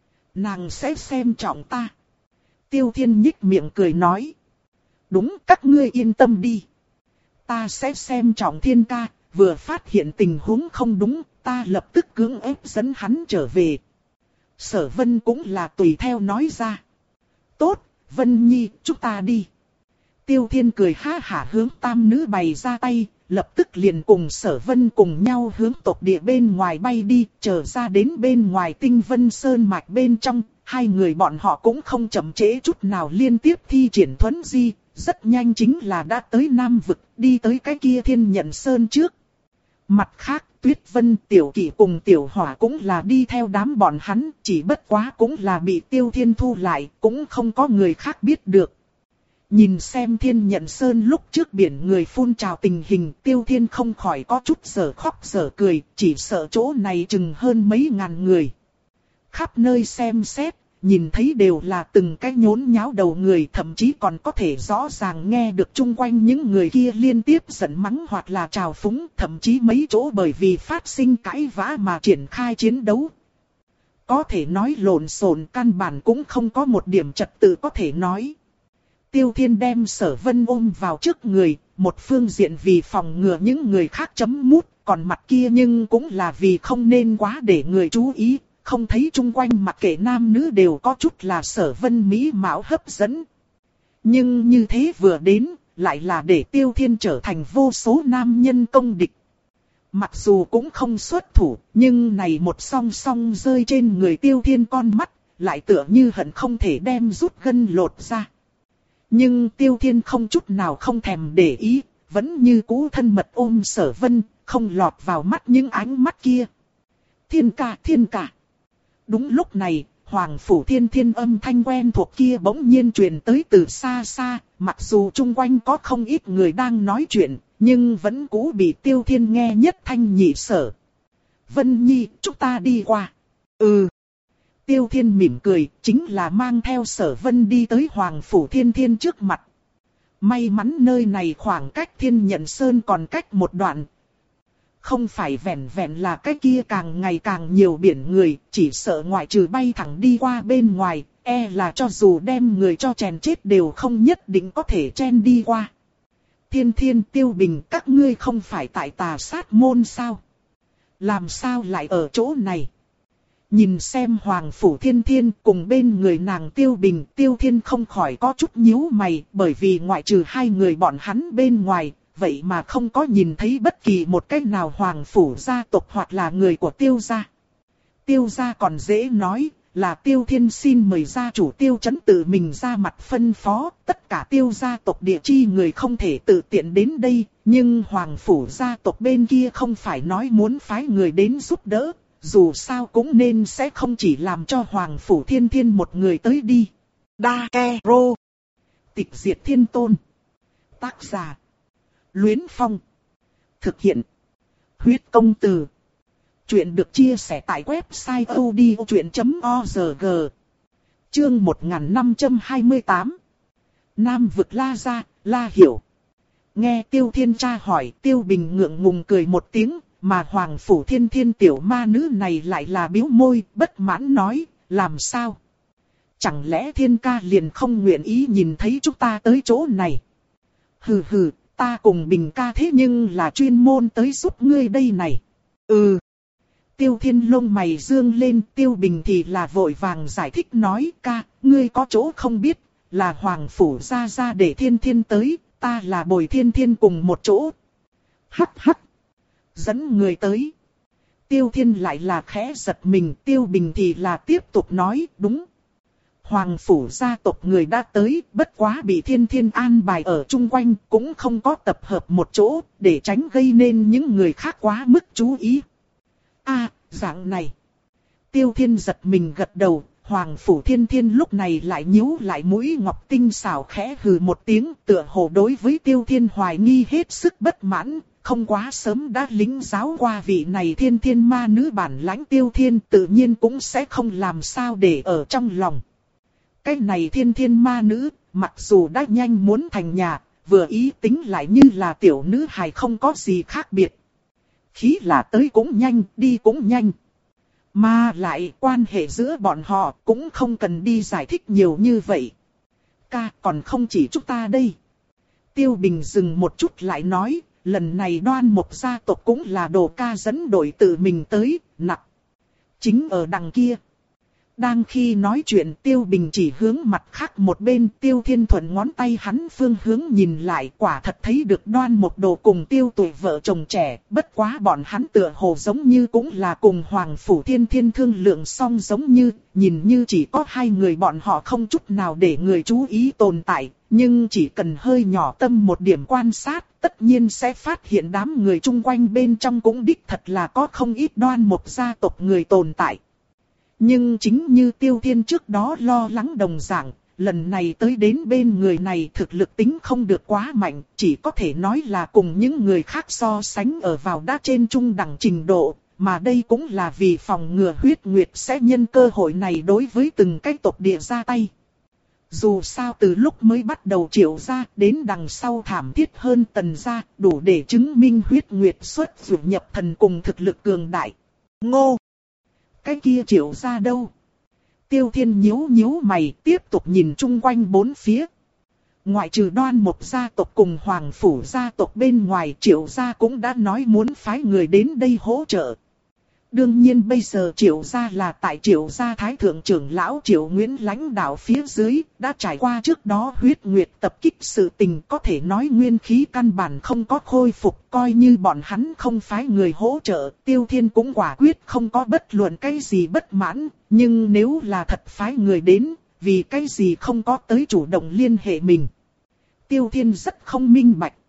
Nàng sẽ xem trọng ta. Tiêu Thiên nhích miệng cười nói. Đúng, các ngươi yên tâm đi. Ta sẽ xem trọng Thiên ca, vừa phát hiện tình huống không đúng, ta lập tức cưỡng ép dẫn hắn trở về. Sở Vân cũng là tùy theo nói ra. Tốt, Vân Nhi, chúng ta đi. Tiêu Thiên cười ha hả hướng tam nữ bày ra tay, lập tức liền cùng Sở Vân cùng nhau hướng tộc địa bên ngoài bay đi, trở ra đến bên ngoài Tinh Vân Sơn mạch bên trong, hai người bọn họ cũng không chậm trễ chút nào liên tiếp thi triển thuấn di, rất nhanh chính là đã tới Nam Vực, đi tới cái kia Thiên Nhận Sơn trước. Mặt khác, Tuyết Vân, Tiểu Kỷ cùng Tiểu Hỏa cũng là đi theo đám bọn hắn, chỉ bất quá cũng là bị Tiêu Thiên thu lại, cũng không có người khác biết được. Nhìn xem Thiên Nhận Sơn lúc trước biển người phun trào tình hình, Tiêu Thiên không khỏi có chút giờ khóc giờ cười, chỉ sợ chỗ này chừng hơn mấy ngàn người. Khắp nơi xem xét, nhìn thấy đều là từng cái nhốn nháo đầu người, thậm chí còn có thể rõ ràng nghe được chung quanh những người kia liên tiếp giận mắng hoặc là trào phúng, thậm chí mấy chỗ bởi vì phát sinh cãi vã mà triển khai chiến đấu. Có thể nói lộn xộn, căn bản cũng không có một điểm trật tự có thể nói. Tiêu Thiên đem Sở Vân ôm vào trước người, một phương diện vì phòng ngừa những người khác chấm mút, còn mặt kia nhưng cũng là vì không nên quá để người chú ý, không thấy chung quanh mặc kệ nam nữ đều có chút là Sở Vân mỹ mạo hấp dẫn. Nhưng như thế vừa đến, lại là để Tiêu Thiên trở thành vô số nam nhân công địch. Mặc dù cũng không xuất thủ, nhưng này một song song rơi trên người Tiêu Thiên con mắt, lại tựa như hận không thể đem rút gân lột ra. Nhưng Tiêu Thiên không chút nào không thèm để ý, vẫn như cũ thân mật ôm Sở Vân, không lọt vào mắt những ánh mắt kia. Thiên ca, thiên ca. Đúng lúc này, Hoàng Phủ Thiên Thiên âm thanh quen thuộc kia bỗng nhiên truyền tới từ xa xa, mặc dù chung quanh có không ít người đang nói chuyện, nhưng vẫn cũ bị Tiêu Thiên nghe nhất thanh nhị sở. Vân Nhi, chúng ta đi qua. Ừ. Tiêu Thiên mỉm cười, chính là mang theo Sở Vân đi tới Hoàng Phủ Thiên Thiên trước mặt. May mắn nơi này khoảng cách Thiên Nhận Sơn còn cách một đoạn. Không phải vẹn vẹn là cái kia càng ngày càng nhiều biển người, chỉ sợ ngoại trừ bay thẳng đi qua bên ngoài, e là cho dù đem người cho chèn chết đều không nhất định có thể chen đi qua. Thiên Thiên, Tiêu Bình, các ngươi không phải tại Tà Sát Môn sao? Làm sao lại ở chỗ này? Nhìn xem Hoàng Phủ Thiên Thiên cùng bên người nàng Tiêu Bình, Tiêu Thiên không khỏi có chút nhíu mày, bởi vì ngoại trừ hai người bọn hắn bên ngoài, vậy mà không có nhìn thấy bất kỳ một cách nào Hoàng Phủ gia tộc hoặc là người của Tiêu gia. Tiêu gia còn dễ nói, là Tiêu Thiên xin mời gia chủ Tiêu Chấn tự mình ra mặt phân phó, tất cả Tiêu gia tộc địa chi người không thể tự tiện đến đây, nhưng Hoàng Phủ gia tộc bên kia không phải nói muốn phái người đến giúp đỡ. Dù sao cũng nên sẽ không chỉ làm cho Hoàng Phủ Thiên Thiên một người tới đi. Đa Ke Rô. Tịch diệt thiên tôn. Tác giả. Luyến Phong. Thực hiện. Huyết công từ. Chuyện được chia sẻ tại website odchuyện chấm org. Chương một nghìn năm trăm hai mươi tám. Nam vực La Gia, La Hiểu. Nghe Tiêu Thiên tra hỏi, Tiêu Bình ngượng ngùng cười một tiếng. Mà Hoàng Phủ Thiên Thiên tiểu ma nữ này lại là biếu môi, bất mãn nói, làm sao? Chẳng lẽ Thiên ca liền không nguyện ý nhìn thấy chúng ta tới chỗ này? Hừ hừ, ta cùng Bình ca thế nhưng là chuyên môn tới giúp ngươi đây này. Ừ. Tiêu Thiên lông mày dương lên, Tiêu Bình thì là vội vàng giải thích nói, ca, ngươi có chỗ không biết, là Hoàng Phủ ra ra để Thiên Thiên tới, ta là bồi Thiên Thiên cùng một chỗ. Hắc hắc. Dẫn người tới. Tiêu Thiên lại là khẽ giật mình, Tiêu Bình thì là tiếp tục nói, đúng. Hoàng Phủ gia tộc người đã tới, bất quá bị Thiên Thiên an bài ở chung quanh, cũng không có tập hợp một chỗ, để tránh gây nên những người khác quá mức chú ý. A, dạng này. Tiêu Thiên giật mình gật đầu, Hoàng Phủ Thiên Thiên lúc này lại nhíu lại mũi ngọc tinh xảo khẽ hừ một tiếng, tựa hồ đối với Tiêu Thiên hoài nghi hết sức bất mãn. không quá sớm đã lĩnh giáo qua vị này thiên thiên ma nữ bản lãnh Tiêu Thiên tự nhiên cũng sẽ không làm sao để ở trong lòng. Cái này thiên thiên ma nữ, mặc dù đã nhanh muốn thành nhà, vừa ý tính lại như là tiểu nữ hài không có gì khác biệt. Khí là tới cũng nhanh, đi cũng nhanh. Mà lại quan hệ giữa bọn họ cũng không cần đi giải thích nhiều như vậy. Ca còn không chỉ chúng ta đây. Tiêu Bình dừng một chút lại nói, lần này Đoan Mộc gia tộc cũng là Đồ ca dẫn đội tự mình tới, nặng. Chính ở đằng kia. Đang khi nói chuyện Tiêu Bình chỉ hướng mặt khác một bên, Tiêu Thiên thuận ngón tay hắn phương hướng nhìn lại, quả thật thấy được Đoan Mộc Đồ cùng Tiêu Tuổi vợ chồng trẻ, bất quá bọn hắn tựa hồ giống như cũng là cùng Hoàng Phủ Thiên Thiên thương lượng xong giống như, nhìn như chỉ có hai người bọn họ không chút nào để người chú ý tồn tại, nhưng chỉ cần hơi nhỏ tâm một điểm quan sát, tất nhiên sẽ phát hiện đám người chung quanh bên trong cũng đích thật là có không ít Đoan Mộc gia tộc người tồn tại. Nhưng chính như Tiêu Thiên trước đó lo lắng đồng dạng, lần này tới đến bên người này thực lực tính không được quá mạnh, chỉ có thể nói là cùng những người khác so sánh ở vào đã trên trung đẳng trình độ, mà đây cũng là vì phòng ngừa huyết nguyệt sẽ nhân cơ hội này đối với từng cái tộc địa ra tay. Dù sao từ lúc mới bắt đầu Triệu gia đến đằng sau thảm thiết hơn Tần gia, đủ để chứng minh huyết nguyệt xuất dụ nhập thần cùng thực lực cường đại. Ngô! Cái kia Triệu gia đâu? Tiêu Thiên nhíu nhíu mày tiếp tục nhìn chung quanh bốn phía. Ngoại trừ Đoan Mộc gia tộc cùng Hoàng Phủ gia tộc bên ngoài, Triệu gia cũng đã nói muốn phái người đến đây hỗ trợ. Đương nhiên bây giờ Triệu gia là tại Triệu gia Thái Thượng trưởng lão Triệu Nguyễn lãnh đạo phía dưới, đã trải qua trước đó huyết nguyệt tập kích sự tình, có thể nói nguyên khí căn bản không có khôi phục, coi như bọn hắn không phái người hỗ trợ, Tiêu Thiên cũng quả quyết không có bất luận cái gì bất mãn, nhưng nếu là thật phái người đến, vì cái gì không có tới chủ động liên hệ mình. Tiêu Thiên rất không minh bạch.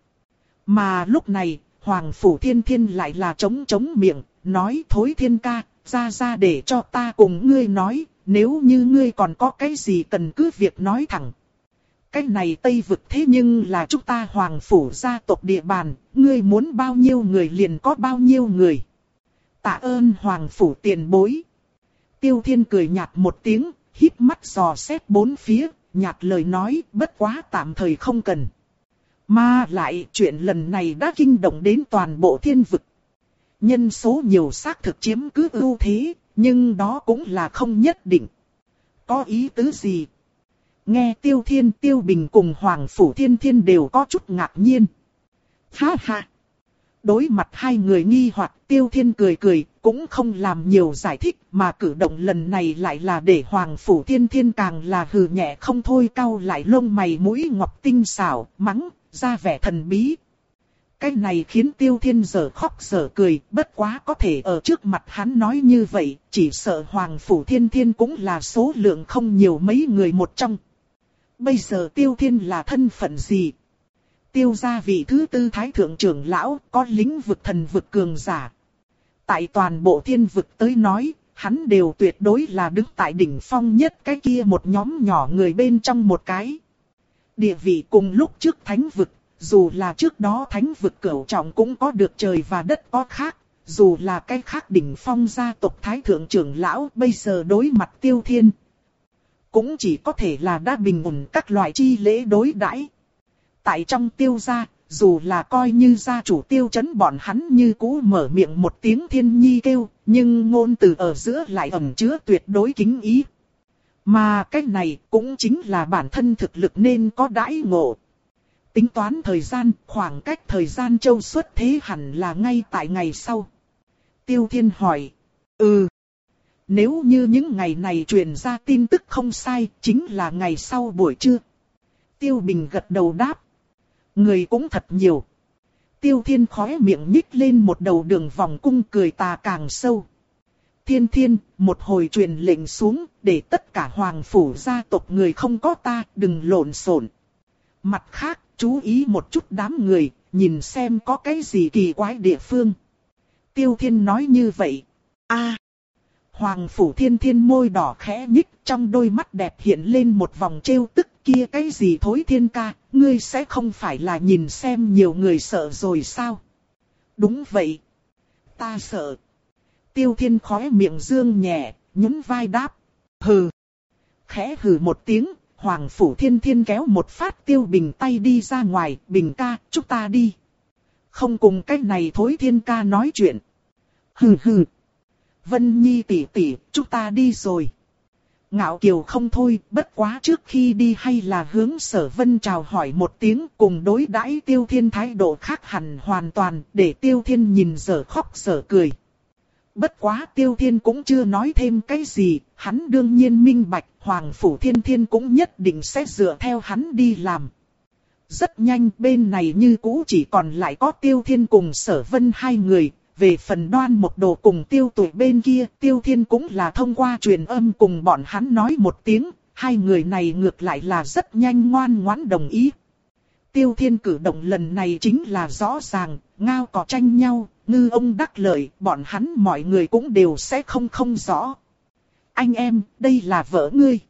Mà lúc này, Hoàng Phủ Thiên Thiên lại là trống trống miệng, nói thối Thiên ca, ra ra để cho ta cùng ngươi nói, nếu như ngươi còn có cái gì cần cứ việc nói thẳng. Cái này Tây vực thế nhưng là chúng ta Hoàng Phủ gia tộc địa bàn, ngươi muốn bao nhiêu người liền có bao nhiêu người. Tạ ơn Hoàng Phủ tiền bối. Tiêu Thiên cười nhạt một tiếng, híp mắt dò xét bốn phía, nhạt lời nói, bất quá tạm thời không cần. Mà lại chuyện lần này đã kinh động đến toàn bộ thiên vực. Nhân số nhiều xác thực chiếm cứ ưu thế, nhưng đó cũng là không nhất định. Có ý tứ gì? Nghe Tiêu Thiên, Tiêu Bình cùng Hoàng Phủ Thiên Thiên đều có chút ngạc nhiên. Ha ha! Đối mặt hai người nghi hoặc, Tiêu Thiên cười cười, cũng không làm nhiều giải thích, mà cử động lần này lại là để Hoàng Phủ Thiên Thiên càng là hừ nhẹ không thôi, cau lại lông mày mũi ngọc tinh xảo, mắng, ra vẻ thần bí. Cái này khiến Tiêu Thiên giờ khóc giờ cười, bất quá có thể ở trước mặt hắn nói như vậy, chỉ sợ Hoàng Phủ Thiên Thiên cũng là số lượng không nhiều mấy người một trong. Bây giờ Tiêu Thiên là thân phận gì? Tiêu gia vị thứ tư Thái Thượng trưởng lão, có lĩnh vực thần vực cường giả. Tại toàn bộ thiên vực tới nói, hắn đều tuyệt đối là đứng tại đỉnh phong nhất cái kia một nhóm nhỏ người bên trong một cái. Địa vị cùng lúc trước thánh vực, dù là trước đó thánh vực cửu trọng cũng có được trời và đất có khác, dù là cái khác đỉnh phong gia tộc Thái Thượng trưởng lão bây giờ đối mặt Tiêu Thiên. Cũng chỉ có thể là đã bình ổn các loại chi lễ đối đãi. Tại trong Tiêu gia, dù là coi như gia chủ Tiêu Chấn bọn hắn như cũ mở miệng một tiếng thiên nhi kêu, nhưng ngôn từ ở giữa lại ẩn chứa tuyệt đối kính ý. Mà cái này cũng chính là bản thân thực lực nên có đãi ngộ. Tính toán thời gian, khoảng cách thời gian châu xuất thế hẳn là ngay tại ngày sau. Tiêu Thiên hỏi, ừ. Nếu như những ngày này truyền ra tin tức không sai, chính là ngày sau buổi trưa. Tiêu Bình gật đầu đáp. Người cũng thật nhiều. Tiêu Thiên khóe miệng nhích lên một đầu đường vòng cung cười tà càng sâu. Thiên Thiên, một hồi truyền lệnh xuống, để tất cả Hoàng Phủ gia tộc người không có ta, đừng lộn xộn. Mặt khác, chú ý một chút đám người, nhìn xem có cái gì kỳ quái địa phương. Tiêu Thiên nói như vậy. A. Hoàng Phủ Thiên Thiên môi đỏ khẽ nhích, trong đôi mắt đẹp hiện lên một vòng trêu tức, kia cái gì thối Thiên ca, ngươi sẽ không phải là nhìn xem nhiều người sợ rồi sao? Đúng vậy. Ta sợ. Tiêu Thiên khóe miệng dương nhẹ, nhún vai đáp. Hừ. Khẽ hừ một tiếng, Hoàng Phủ Thiên Thiên kéo một phát Tiêu Bình tay đi ra ngoài. Bình ca, chúng ta đi. Không cùng cái này thối Thiên ca nói chuyện. Hừ hừ. Vân Nhi tỷ tỷ, chúng ta đi rồi. Ngạo Kiều không thôi, bất quá trước khi đi hay là hướng Sở Vân chào hỏi một tiếng, cùng đối đãi Tiêu Thiên thái độ khác hẳn hoàn toàn, để Tiêu Thiên nhìn dở khóc dở cười. Bất quá Tiêu Thiên cũng chưa nói thêm cái gì, hắn đương nhiên minh bạch, Hoàng Phủ Thiên Thiên cũng nhất định sẽ dựa theo hắn đi làm. Rất nhanh bên này như cũ chỉ còn lại có Tiêu Thiên cùng Sở Vân hai người. Về phần Đoan Mộc Đồ cùng Tiêu Tuổi bên kia, Tiêu Thiên cũng là thông qua truyền âm cùng bọn hắn nói một tiếng, hai người này ngược lại là rất nhanh ngoan ngoãn đồng ý. Tiêu Thiên cử động lần này chính là rõ ràng, ngao cỏ tranh nhau, ngư ông đắc lợi, bọn hắn mọi người cũng đều sẽ không không rõ. Anh em, đây là vợ ngươi.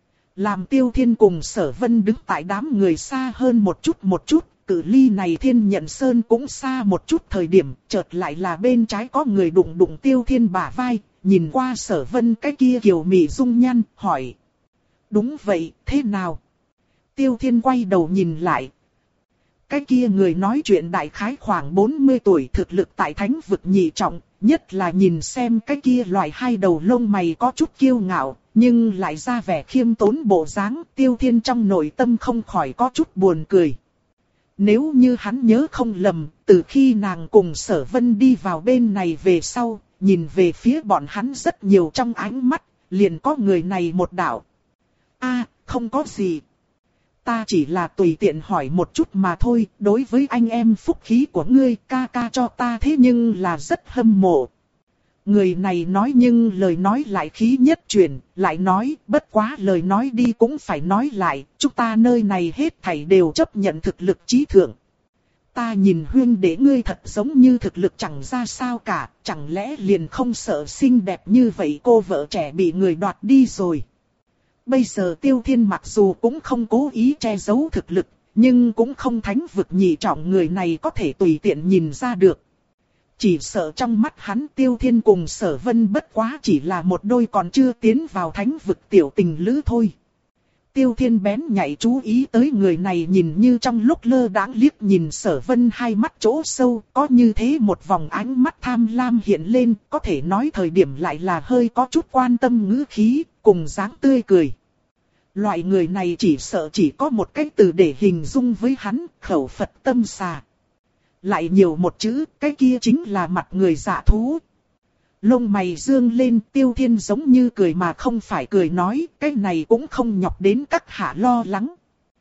Làm Tiêu Thiên cùng Sở Vân đứng tại đám người xa hơn một chút một chút. Cự ly này Thiên Nhận Sơn cũng xa một chút thời điểm, chợt lại là bên trái có người đụng đụng Tiêu Thiên bả vai, nhìn qua Sở Vân cái kia kiều mị dung nhan, hỏi. Đúng vậy, thế nào? Tiêu Thiên quay đầu nhìn lại. Cái kia người nói chuyện đại khái khoảng bốn mươi tuổi, thực lực tại thánh vực nhị trọng, nhất là nhìn xem cái kia loại hai đầu lông mày có chút kiêu ngạo, nhưng lại ra vẻ khiêm tốn bộ dáng, Tiêu Thiên trong nội tâm không khỏi có chút buồn cười. Nếu như hắn nhớ không lầm, từ khi nàng cùng Sở Vân đi vào bên này về sau, nhìn về phía bọn hắn rất nhiều trong ánh mắt, liền có người này một đạo. A, không có gì. Ta chỉ là tùy tiện hỏi một chút mà thôi, đối với anh em phúc khí của ngươi, ca ca cho ta thế nhưng là rất hâm mộ. Người này nói nhưng lời nói lại khí nhất chuyển, lại nói, bất quá lời nói đi cũng phải nói lại, chúng ta nơi này hết thảy đều chấp nhận thực lực trí thượng. Ta nhìn huyên đệ ngươi thật giống như thực lực chẳng ra sao cả, chẳng lẽ liền không sợ xinh đẹp như vậy cô vợ trẻ bị người đoạt đi rồi. Bây giờ Tiêu Thiên mặc dù cũng không cố ý che giấu thực lực, nhưng cũng không thánh vực nhị trọng người này có thể tùy tiện nhìn ra được. Chỉ sợ trong mắt hắn Tiêu Thiên cùng Sở Vân bất quá chỉ là một đôi còn chưa tiến vào thánh vực tiểu tình lữ thôi. Tiêu Thiên bén nhạy chú ý tới người này, nhìn như trong lúc lơ đãng liếc nhìn Sở Vân hai mắt chỗ sâu, có như thế một vòng ánh mắt tham lam hiện lên, có thể nói thời điểm lại là hơi có chút quan tâm ngữ khí, cùng dáng tươi cười. Loại người này chỉ sợ chỉ có một cái từ để hình dung với hắn, khẩu Phật tâm xà. Lại nhiều một chữ, cái kia chính là mặt người dạ thú. Lông mày dương lên, Tiêu Thiên giống như cười mà không phải cười nói, cái này cũng không nhọc đến các hạ lo lắng.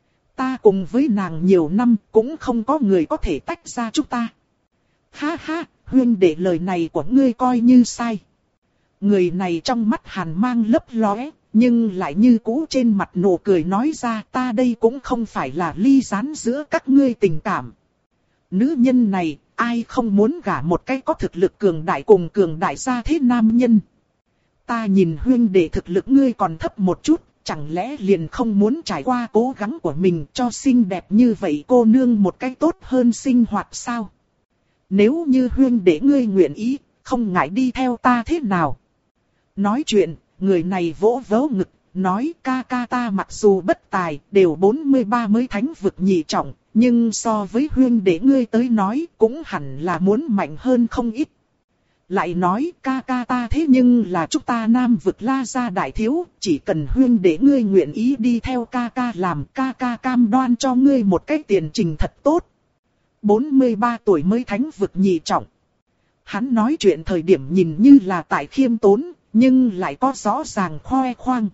Ta cùng với nàng nhiều năm, cũng không có người có thể tách ra chúng ta. Ha ha, huyên đệ lời này của ngươi coi như sai. Người này trong mắt hàn mang lấp lóe, nhưng lại như cũ trên mặt nụ cười nói ra, ta đây cũng không phải là ly gián giữa các ngươi tình cảm. Nữ nhân này, ai không muốn gả một cái có thực lực cường đại cùng cường đại gia thế nam nhân. Ta nhìn huyên đệ thực lực ngươi còn thấp một chút, chẳng lẽ liền không muốn trải qua cố gắng của mình cho xinh đẹp như vậy cô nương một cái tốt hơn sinh hoạt sao? Nếu như huyên đệ ngươi nguyện ý, không ngại đi theo ta thế nào? Nói chuyện, người này vỗ vỗ ngực, nói ca ca ta mặc dù bất tài, đều bốn mươi ba mới thánh vực nhị trọng. Nhưng so với huyên đệ ngươi tới nói cũng hẳn là muốn mạnh hơn không ít. Lại nói ca ca ta thế nhưng là chúng ta nam vực La gia đại thiếu, chỉ cần huyên đệ ngươi nguyện ý đi theo ca ca làm, ca ca cam đoan cho ngươi một cái tiền trình thật tốt. bốn mươi ba tuổi mới thánh vực nhị trọng. Hắn nói chuyện thời điểm nhìn như là tại khiêm tốn, nhưng lại có rõ ràng khoe khoang.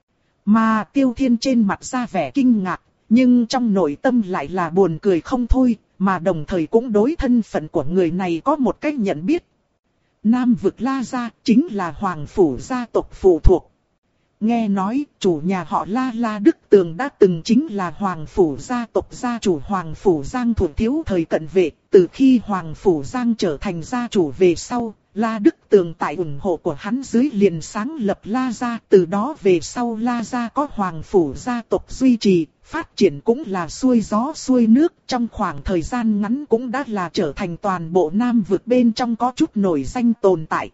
Mà Tiêu Thiên trên mặt ra vẻ kinh ngạc. Nhưng trong nội tâm lại là buồn cười không thôi, mà đồng thời cũng đối thân phận của người này có một cách nhận biết. Nam vực La gia chính là Hoàng Phủ gia tộc phụ thuộc. Nghe nói chủ nhà họ La La Đức Tường đã từng chính là Hoàng Phủ gia tộc gia chủ Hoàng Phủ Giang thuộc thiếu thời cận vệ. Từ khi Hoàng Phủ Giang trở thành gia chủ về sau, La Đức Tường tại ủng hộ của hắn dưới liền sáng lập La Gia, từ đó về sau La Gia có hoàng phủ gia tộc duy trì, phát triển cũng là xuôi gió xuôi nước, trong khoảng thời gian ngắn cũng đã là trở thành toàn bộ Nam vực bên trong có chút nổi danh tồn tại.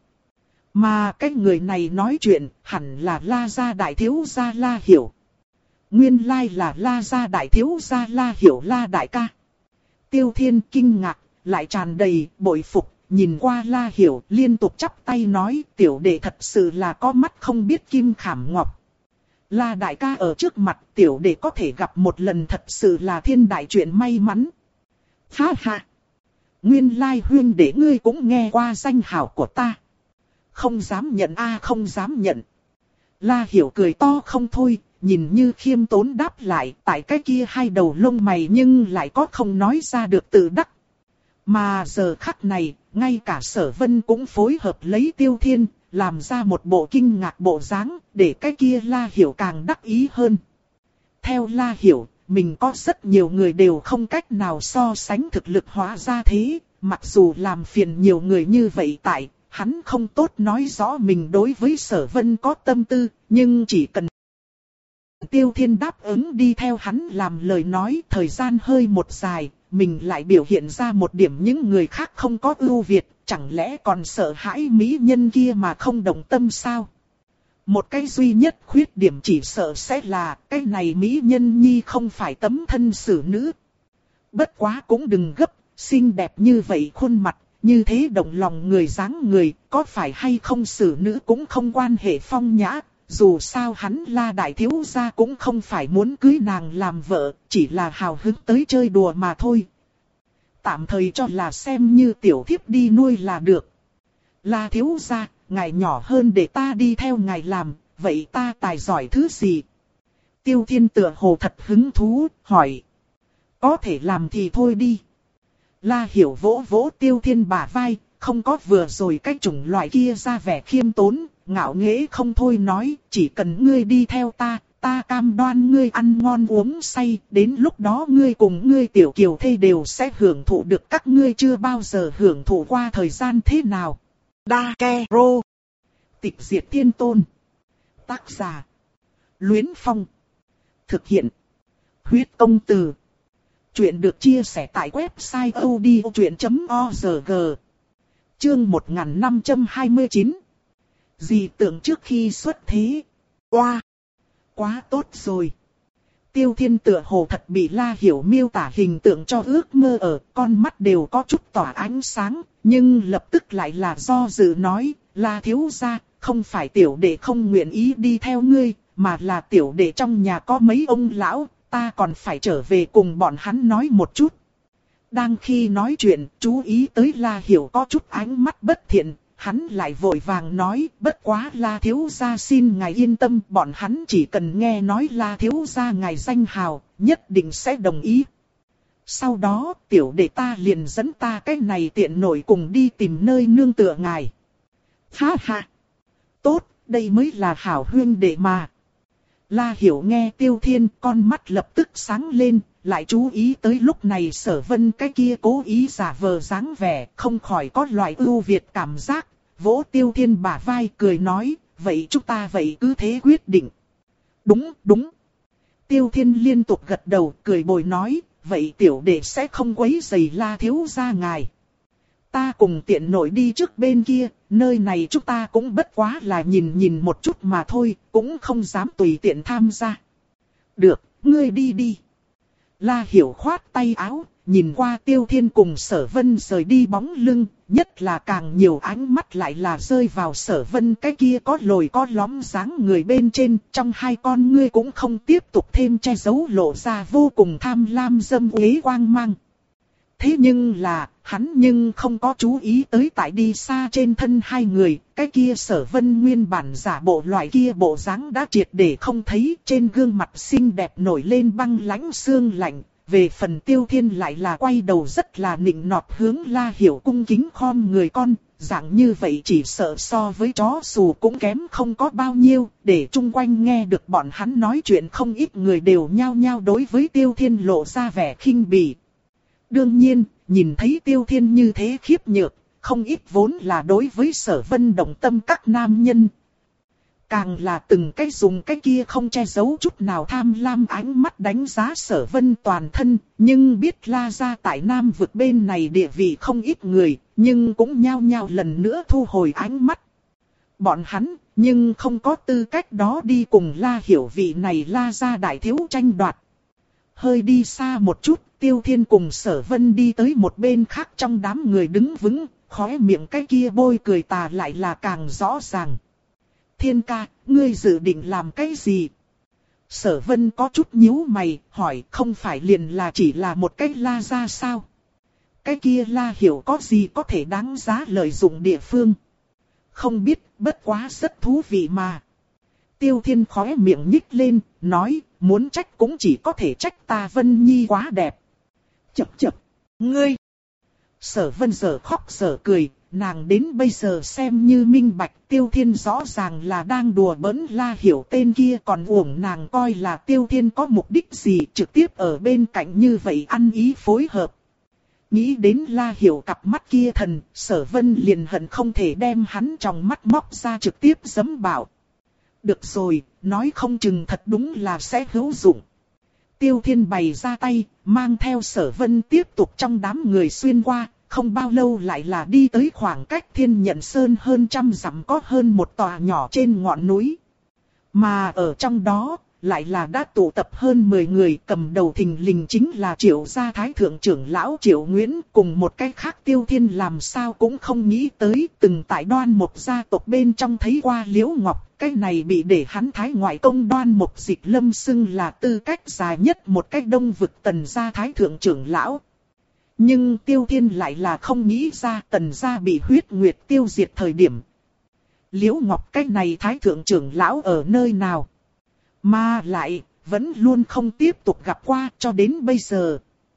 Mà cái người này nói chuyện hẳn là La Gia đại thiếu gia La Hiểu. Nguyên lai là La Gia đại thiếu gia La Hiểu La đại ca. Tiêu Thiên kinh ngạc, lại tràn đầy bội phục. Nhìn qua La Hiểu liên tục chắp tay nói tiểu đệ thật sự là có mắt không biết kim khảm ngọc. La đại ca ở trước mặt tiểu đệ có thể gặp một lần thật sự là thiên đại chuyện may mắn. Ha ha! Nguyên lai huyên đệ ngươi cũng nghe qua danh hào của ta. Không dám nhận a không dám nhận. La Hiểu cười to không thôi, nhìn như khiêm tốn đáp lại tại cái kia hai đầu lông mày nhưng lại có không nói ra được tự đắc. Mà giờ khắc này, ngay cả Sở Vân cũng phối hợp lấy Tiêu Thiên, làm ra một bộ kinh ngạc bộ dáng, để cái kia La Hiểu càng đắc ý hơn. Theo La Hiểu, mình có rất nhiều người đều không cách nào so sánh thực lực hóa ra thế, mặc dù làm phiền nhiều người như vậy tại, hắn không tốt nói rõ mình đối với Sở Vân có tâm tư, nhưng chỉ cần Tiêu Thiên đáp ứng đi theo hắn làm lời nói thời gian hơi một dài. Mình lại biểu hiện ra một điểm những người khác không có ưu việt, chẳng lẽ còn sợ hãi mỹ nhân kia mà không động tâm sao? Một cái duy nhất khuyết điểm chỉ sợ sẽ là cái này mỹ nhân nhi không phải tấm thân xử nữ. Bất quá cũng đừng gấp, xinh đẹp như vậy khuôn mặt, như thế động lòng người dáng người, có phải hay không xử nữ cũng không quan hệ phong nhã. Dù sao hắn La đại thiếu gia cũng không phải muốn cưới nàng làm vợ, chỉ là hào hứng tới chơi đùa mà thôi. Tạm thời cho là xem như tiểu thiếp đi nuôi là được. La thiếu gia, ngài nhỏ hơn để ta đi theo ngài làm, vậy ta tài giỏi thứ gì? Tiêu Thiên tựa hồ thật hứng thú, hỏi. Có thể làm thì thôi đi. La Hiểu vỗ vỗ Tiêu Thiên bả vai, không có vừa rồi cái chủng loại kia ra vẻ khiêm tốn. Ngạo nghễ không thôi nói, chỉ cần ngươi đi theo ta, ta cam đoan ngươi ăn ngon uống say, đến lúc đó ngươi cùng ngươi tiểu kiều thê đều sẽ hưởng thụ được các ngươi chưa bao giờ hưởng thụ qua thời gian thế nào. Đa Ke Rô. Tịch diệt tiên tôn. Tác giả. Luyến Phong. Thực hiện. Huyết công từ. Chuyện được chia sẻ tại website odchuyện chấm org. Chương một nghìn năm trăm hai mươi chín. Dị tượng trước khi xuất thế. Oa! Quá tốt rồi. Tiêu Thiên tựa hồ thật bị La Hiểu miêu tả hình tượng cho ước mơ ở, con mắt đều có chút tỏa ánh sáng, nhưng lập tức lại là do dự nói, La thiếu gia, không phải tiểu đệ không nguyện ý đi theo ngươi, mà là tiểu đệ trong nhà có mấy ông lão, ta còn phải trở về cùng bọn hắn nói một chút. Đang khi nói chuyện, chú ý tới La Hiểu có chút ánh mắt bất thiện. Hắn lại vội vàng nói, bất quá La thiếu gia xin ngài yên tâm, bọn hắn chỉ cần nghe nói La thiếu gia ngài danh hào, nhất định sẽ đồng ý. Sau đó, tiểu đệ ta liền dẫn ta cái này tiện nổi cùng đi tìm nơi nương tựa ngài. Ha ha! Tốt, đây mới là hảo huyên đệ mà. La Hiểu nghe Tiêu Thiên, con mắt lập tức sáng lên, lại chú ý tới lúc này Sở Vân cái kia cố ý giả vờ dáng vẻ, không khỏi có loại ưu việt cảm giác, vỗ Tiêu Thiên bả vai cười nói, vậy chúng ta vậy cứ thế quyết định. Đúng, đúng. Tiêu Thiên liên tục gật đầu, cười bồi nói, vậy tiểu đệ sẽ không quấy rầy La thiếu gia ngài. Ta cùng tiện nội đi trước bên kia, nơi này chúng ta cũng bất quá là nhìn nhìn một chút mà thôi, cũng không dám tùy tiện tham gia. Được, ngươi đi đi. La Hiểu khoát tay áo, nhìn qua Tiêu Thiên cùng Sở Vân rời đi bóng lưng, nhất là càng nhiều ánh mắt lại là rơi vào Sở Vân cái kia có lồi có lõm dáng người bên trên, trong hai con ngươi cũng không tiếp tục thêm che giấu lộ ra vô cùng tham lam dâm uế quang mang. Thế nhưng là, hắn nhưng không có chú ý tới tại đi xa trên thân hai người, cái kia Sở Vân nguyên bản giả bộ loại kia bộ dáng đã triệt để không thấy, trên gương mặt xinh đẹp nổi lên băng lãnh xương lạnh. Về phần Tiêu Thiên lại là quay đầu rất là nịnh nọt hướng La Hiểu cung kính khom người con, dạng như vậy chỉ sợ so với chó xù cũng kém không có bao nhiêu, để chung quanh nghe được bọn hắn nói chuyện không ít người đều nhao nhao đối với Tiêu Thiên lộ ra vẻ khinh bỉ. Đương nhiên, nhìn thấy Tiêu Thiên như thế khiếp nhược, không ít vốn là đối với Sở Vân động tâm các nam nhân. Càng là từng cái dùng cái kia không che giấu chút nào tham lam ánh mắt đánh giá Sở Vân toàn thân, nhưng biết La gia tại Nam vực bên này địa vị không ít người, nhưng cũng nhao nhao lần nữa thu hồi ánh mắt. Bọn hắn, nhưng không có tư cách đó đi cùng La Hiểu vị này La gia đại thiếu tranh đoạt. Hơi đi xa một chút, Tiêu Thiên cùng Sở Vân đi tới một bên khác trong đám người đứng vững, khóe miệng cái kia bôi cười tà lại là càng rõ ràng. Thiên ca, ngươi dự định làm cái gì? Sở Vân có chút nhíu mày, hỏi không phải liền là chỉ là một cái La gia sao? Cái kia La Hiểu có gì có thể đáng giá lợi dụng địa phương? Không biết, bất quá rất thú vị mà. Tiêu Thiên khóe miệng nhích lên, nói, muốn trách cũng chỉ có thể trách ta Vân Nhi quá đẹp. Chập chập, ngươi. Sở Vân giờ khóc giờ cười, nàng đến bây giờ xem như minh bạch, Tiêu Thiên rõ ràng là đang đùa bỡn La Hiểu tên kia, còn uổng nàng coi là Tiêu Thiên có mục đích gì, trực tiếp ở bên cạnh như vậy ăn ý phối hợp. Nghĩ đến La Hiểu cặp mắt kia thần, Sở Vân liền hận không thể đem hắn trong mắt móc ra trực tiếp giẫm bảo. Được rồi, nói không chừng thật đúng là sẽ hữu dụng. Tiêu Thiên bày ra tay, mang theo Sở Vân tiếp tục trong đám người xuyên qua, không bao lâu lại là đi tới khoảng cách Thiên Nhận Sơn hơn trăm dặm có hơn một tòa nhỏ trên ngọn núi. Mà ở trong đó, lại là đã tụ tập hơn mười người, cầm đầu thình lình chính là Triệu gia thái thượng trưởng lão Triệu Nguyễn, cùng một cái khác Tiêu Thiên làm sao cũng không nghĩ tới, từng tại Đoan Mục gia tộc bên trong thấy qua Liễu Ngọc, cái này bị để hắn thái ngoại công Đoan Mục Dịch Lâm xưng là tư cách dài nhất một cách đông vực Tần gia thái thượng trưởng lão. Nhưng Tiêu Thiên lại là không nghĩ ra Tần gia bị huyết nguyệt tiêu diệt thời điểm. Liễu Ngọc cái này thái thượng trưởng lão ở nơi nào? Mà lại, vẫn luôn không tiếp tục gặp qua cho đến bây giờ.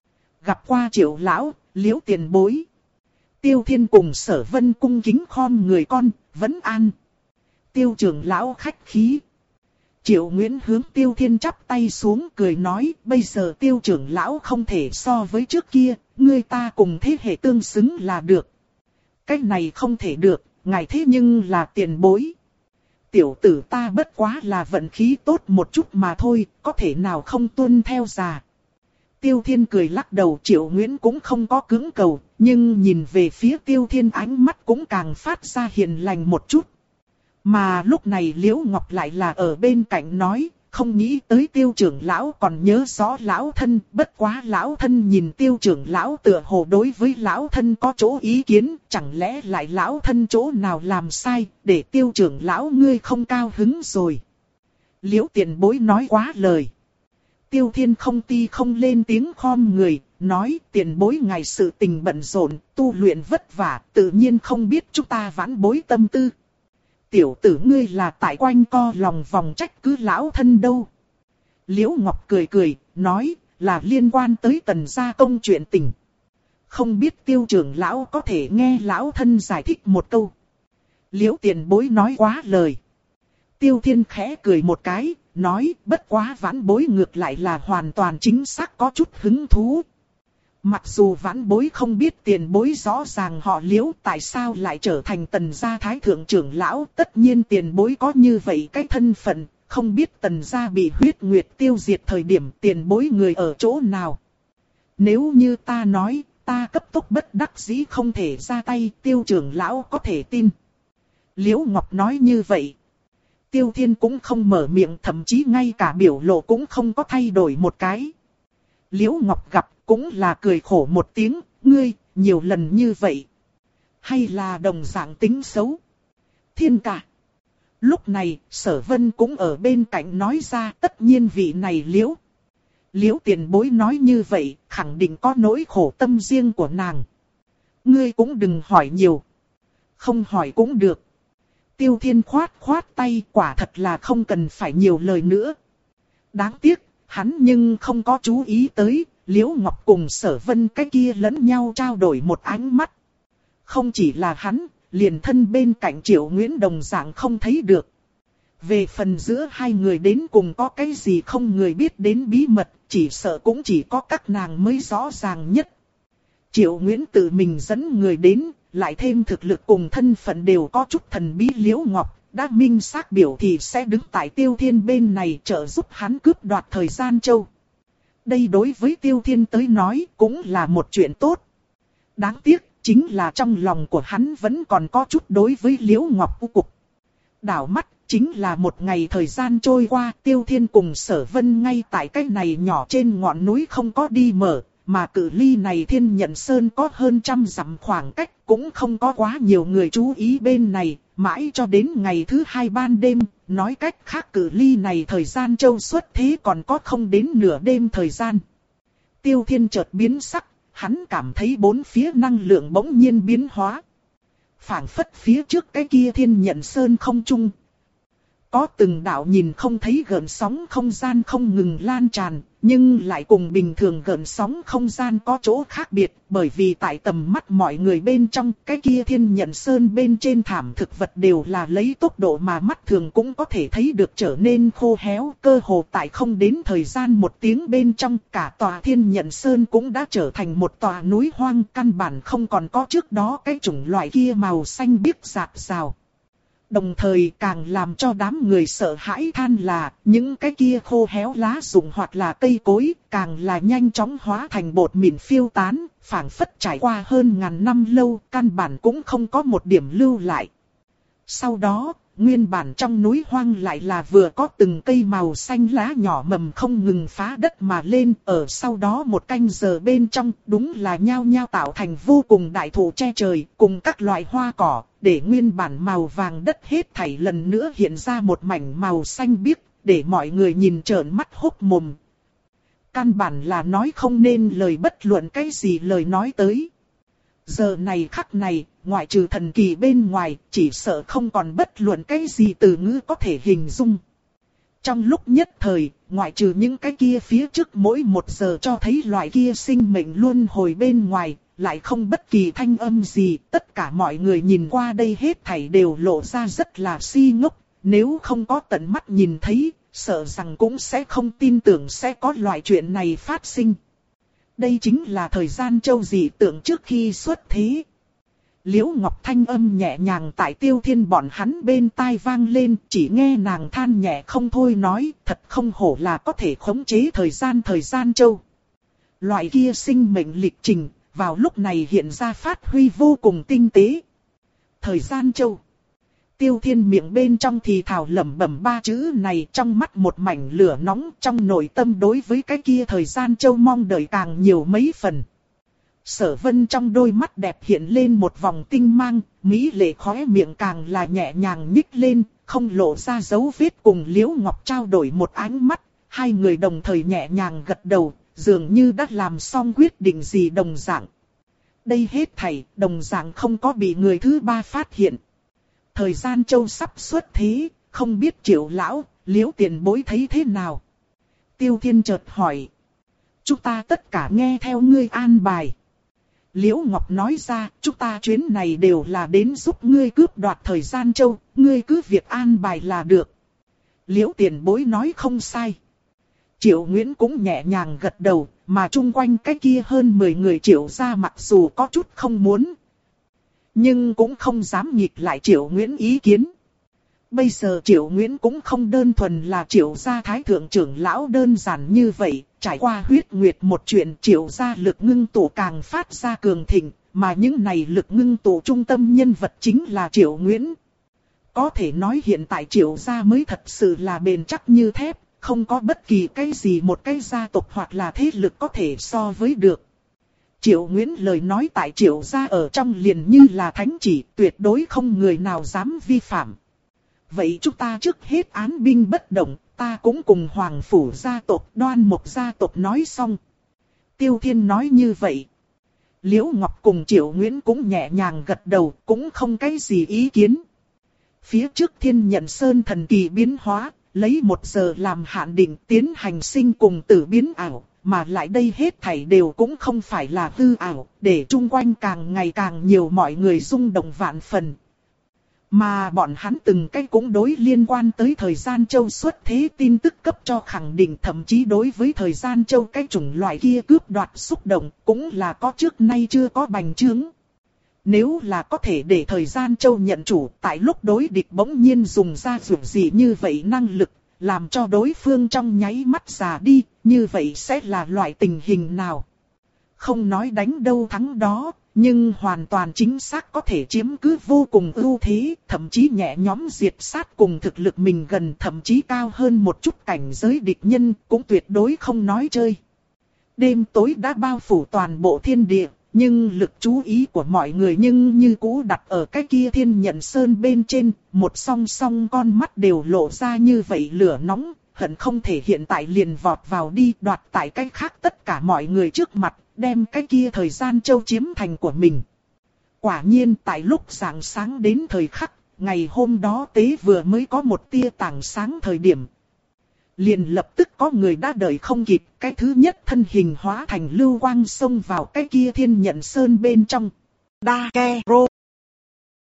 Gặp qua Triệu lão, Liễu tiền bối. Tiêu Thiên cùng Sở Vân cung kính khom người con, vẫn an. Tiêu trưởng lão khách khí. Triệu Nguyễn hướng Tiêu Thiên chắp tay xuống cười nói, bây giờ Tiêu trưởng lão không thể so với trước kia, người ta cùng thế hệ tương xứng là được. Cái này không thể được, ngài thế nhưng là tiền bối. Tiểu tử ta bất quá là vận khí tốt một chút mà thôi, có thể nào không tuân theo già. Tiêu Thiên cười lắc đầu, Triệu Nguyễn cũng không có cưỡng cầu, nhưng nhìn về phía Tiêu Thiên ánh mắt cũng càng phát ra hiền lành một chút. Mà lúc này Liễu Ngọc lại là ở bên cạnh nói, không nghĩ tới Tiêu trưởng lão còn nhớ rõ lão thân, bất quá lão thân nhìn Tiêu trưởng lão tựa hồ đối với lão thân có chỗ ý kiến, chẳng lẽ lại lão thân chỗ nào làm sai, để Tiêu trưởng lão ngươi không cao hứng rồi. Liễu tiền bối nói quá lời. Tiêu Thiên không ti không lên tiếng khom người, nói tiền bối ngài sự tình bận rộn, tu luyện vất vả, tự nhiên không biết chúng ta vãn bối tâm tư. Tiểu tử ngươi là tại quanh co lòng vòng trách cứ lão thân đâu. Liễu Ngọc cười cười, nói là liên quan tới Tần gia công chuyện tình. Không biết Tiêu trưởng lão có thể nghe lão thân giải thích một câu. Liễu tiền bối nói quá lời. Tiêu Thiên khẽ cười một cái, nói bất quá vãn bối ngược lại là hoàn toàn chính xác có chút hứng thú. Mặc dù vãn bối không biết tiền bối rõ ràng họ Liễu tại sao lại trở thành Tần gia thái thượng trưởng lão, tất nhiên tiền bối có như vậy cái thân phận, không biết Tần gia bị huyết nguyệt tiêu diệt thời điểm tiền bối người ở chỗ nào. Nếu như ta nói, ta cấp tốc bất đắc dĩ không thể ra tay, Tiêu trưởng lão có thể tin. Liễu Ngọc nói như vậy. Tiêu Thiên cũng không mở miệng, thậm chí ngay cả biểu lộ cũng không có thay đổi một cái. Liễu Ngọc gặp cũng là cười khổ một tiếng, ngươi, nhiều lần như vậy. Hay là đồng dạng tính xấu? Thiên ca. Lúc này, Sở Vân cũng ở bên cạnh nói ra, tất nhiên vị này Liễu. Liễu tiền bối nói như vậy, khẳng định có nỗi khổ tâm riêng của nàng. Ngươi cũng đừng hỏi nhiều. Không hỏi cũng được. Tiêu Thiên khoát khoát tay, quả thật là không cần phải nhiều lời nữa. Đáng tiếc, hắn nhưng không có chú ý tới, Liễu Ngọc cùng Sở Vân cái kia lẫn nhau trao đổi một ánh mắt. Không chỉ là hắn, liền thân bên cạnh Triệu Nguyễn đồng dạng không thấy được. Về phần giữa hai người đến cùng có cái gì không người biết đến bí mật, chỉ sợ cũng chỉ có các nàng mới rõ ràng nhất. Triệu Nguyễn tự mình dẫn người đến, lại thêm thực lực cùng thân phận đều có chút thần bí Liễu Ngọc, đã minh xác biểu thì sẽ đứng tại Tiêu Thiên bên này trợ giúp hắn cướp đoạt thời gian châu. Đây đối với Tiêu Thiên tới nói cũng là một chuyện tốt. Đáng tiếc, chính là trong lòng của hắn vẫn còn có chút đối với Liễu Ngọc u cục. Đảo mắt, chính là một ngày thời gian trôi qua, Tiêu Thiên cùng Sở Vân ngay tại cái này nhỏ trên ngọn núi không có đi mở, mà cự ly này Thiên Nhận Sơn có hơn trăm dặm khoảng cách, cũng không có quá nhiều người chú ý bên này, mãi cho đến ngày thứ hai ban đêm, nói cách khác cự ly này thời gian châu xuất thế còn có không đến nửa đêm thời gian. Tiêu Thiên chợt biến sắc, hắn cảm thấy bốn phía năng lượng bỗng nhiên biến hóa. Phảng phất phía trước cái kia Thiên Nhận Sơn không trung. Có từng đạo nhìn không thấy gợn sóng không gian không ngừng lan tràn, nhưng lại cùng bình thường gợn sóng không gian có chỗ khác biệt, bởi vì tại tầm mắt mọi người bên trong, cái kia Thiên Nhận Sơn bên trên thảm thực vật đều là lấy tốc độ mà mắt thường cũng có thể thấy được trở nên khô héo, cơ hồ tại không đến thời gian một tiếng bên trong, cả tòa Thiên Nhận Sơn cũng đã trở thành một tòa núi hoang, căn bản không còn có trước đó cái chủng loại kia màu xanh biếc rạc rào. Đồng thời càng làm cho đám người sợ hãi than là những cái kia khô héo lá rụng hoặc là cây cối càng là nhanh chóng hóa thành bột mịn phiêu tán, phảng phất trải qua hơn ngàn năm lâu, căn bản cũng không có một điểm lưu lại. Sau đó, nguyên bản trong núi hoang lại là vừa có từng cây màu xanh lá nhỏ mầm không ngừng phá đất mà lên, ở sau đó một canh giờ bên trong, đúng là nhao nhao tạo thành vô cùng đại thụ che trời, cùng các loại hoa cỏ, để nguyên bản màu vàng đất hết thảy lần nữa hiện ra một mảnh màu xanh biếc, để mọi người nhìn trợn mắt hốc mồm. Căn bản là nói không nên lời bất luận cái gì lời nói tới. Giờ này khắc này, ngoại trừ thần kỳ bên ngoài, chỉ sợ không còn bất luận cái gì từ ngữ có thể hình dung. Trong lúc nhất thời, ngoại trừ những cái kia phía trước mỗi một giờ cho thấy loại kia sinh mệnh luân hồi bên ngoài, lại không bất kỳ thanh âm gì, tất cả mọi người nhìn qua đây hết thảy đều lộ ra rất là si ngốc, nếu không có tận mắt nhìn thấy, sợ rằng cũng sẽ không tin tưởng sẽ có loại chuyện này phát sinh. Đây chính là thời gian châu dị tượng trước khi xuất thế. Liễu Ngọc thanh âm nhẹ nhàng tại Tiêu Thiên bọn hắn bên tai vang lên, chỉ nghe nàng than nhẹ không thôi nói, thật không hổ là có thể khống chế thời gian thời gian châu. Loại kia sinh mệnh lịch trình, vào lúc này hiện ra phát huy vô cùng tinh tế. Thời gian châu. Tiêu Thiên miệng bên trong thì thào lẩm bẩm ba chữ này, trong mắt một mảnh lửa nóng, trong nội tâm đối với cái kia thời gian châu mong đợi càng nhiều mấy phần. Sở Vân trong đôi mắt đẹp hiện lên một vòng tinh mang, mỹ lệ khóe miệng càng là nhẹ nhàng nhích lên, không lộ ra dấu vết, cùng Liễu Ngọc trao đổi một ánh mắt, hai người đồng thời nhẹ nhàng gật đầu, dường như đã làm xong quyết định gì đồng dạng. Đây hết thảy, đồng dạng không có bị người thứ ba phát hiện. Thời gian châu sắp xuất thế, không biết Triệu lão, Liễu tiền bối thấy thế nào? Tiêu Thiên chợt hỏi. Chúng ta tất cả nghe theo ngươi an bài. Liễu Ngọc nói ra, chúng ta chuyến này đều là đến giúp ngươi cướp đoạt thời gian châu, ngươi cứ việc an bài là được. Liễu tiền bối nói không sai. Triệu Nguyễn cũng nhẹ nhàng gật đầu, mà chung quanh cái kia hơn mười người Triệu gia mặc dù có chút không muốn, nhưng cũng không dám nghịch lại Triệu Nguyễn ý kiến. Bây giờ Triệu Nguyễn cũng không đơn thuần là Triệu gia thái thượng trưởng lão đơn giản như vậy, trải qua huyết nguyệt một chuyện Triệu gia lực ngưng tụ càng phát ra cường thịnh, mà những này lực ngưng tụ trung tâm nhân vật chính là Triệu Nguyễn. Có thể nói hiện tại Triệu gia mới thật sự là bền chắc như thép, không có bất kỳ cái gì một cái gia tộc hoặc là thế lực có thể so với được. Triệu Nguyễn lời nói tại Triệu gia ở trong liền như là thánh chỉ, tuyệt đối không người nào dám vi phạm. Vậy chúng ta trước hết án binh bất động, ta cũng cùng Hoàng Phủ gia tộc, Đoan Mộc gia tộc nói xong. Tiêu Thiên nói như vậy. Liễu Ngọc cùng Triệu Nguyễn cũng nhẹ nhàng gật đầu, cũng không cái gì ý kiến. Phía trước Thiên Nhận Sơn thần kỳ biến hóa, lấy một giờ làm hạn định tiến hành sinh cùng tử biến ảo, mà lại đây hết thảy đều cũng không phải là hư ảo, để chung quanh càng ngày càng nhiều mọi người rung động vạn phần. Mà bọn hắn từng cái cũng đối liên quan tới thời gian châu xuất thế tin tức cấp cho khẳng định, thậm chí đối với thời gian châu cái chủng loại kia cướp đoạt xúc động cũng là có trước nay chưa có bành trướng. Nếu là có thể để thời gian châu nhận chủ, tại lúc đối địch bỗng nhiên dùng ra dù gì như vậy năng lực, làm cho đối phương trong nháy mắt già đi, như vậy sẽ là loại tình hình nào? Không nói đánh đâu thắng đó, nhưng hoàn toàn chính xác có thể chiếm cứ vô cùng ưu thế, thậm chí nhẹ nhõm diệt sát cùng thực lực mình gần, thậm chí cao hơn một chút cảnh giới địch nhân, cũng tuyệt đối không nói chơi. Đêm tối đã bao phủ toàn bộ thiên địa, nhưng lực chú ý của mọi người nhưng như cũ đặt ở cái kia Thiên Nhận Sơn bên trên, một song song con mắt đều lộ ra như vậy lửa nóng, hận không thể hiện tại liền vọt vào đi đoạt tại cái khác tất cả mọi người trước mặt, đem cái kia thời gian châu chiếm thành của mình. Quả nhiên tại lúc rạng sáng đến thời khắc, ngày hôm đó tế vừa mới có một tia tảng sáng thời điểm. Liền lập tức có người đã đợi không kịp, cái thứ nhất thân hình hóa thành lưu quang xông vào cái kia Thiên Nhận Sơn bên trong. Đa ke rô.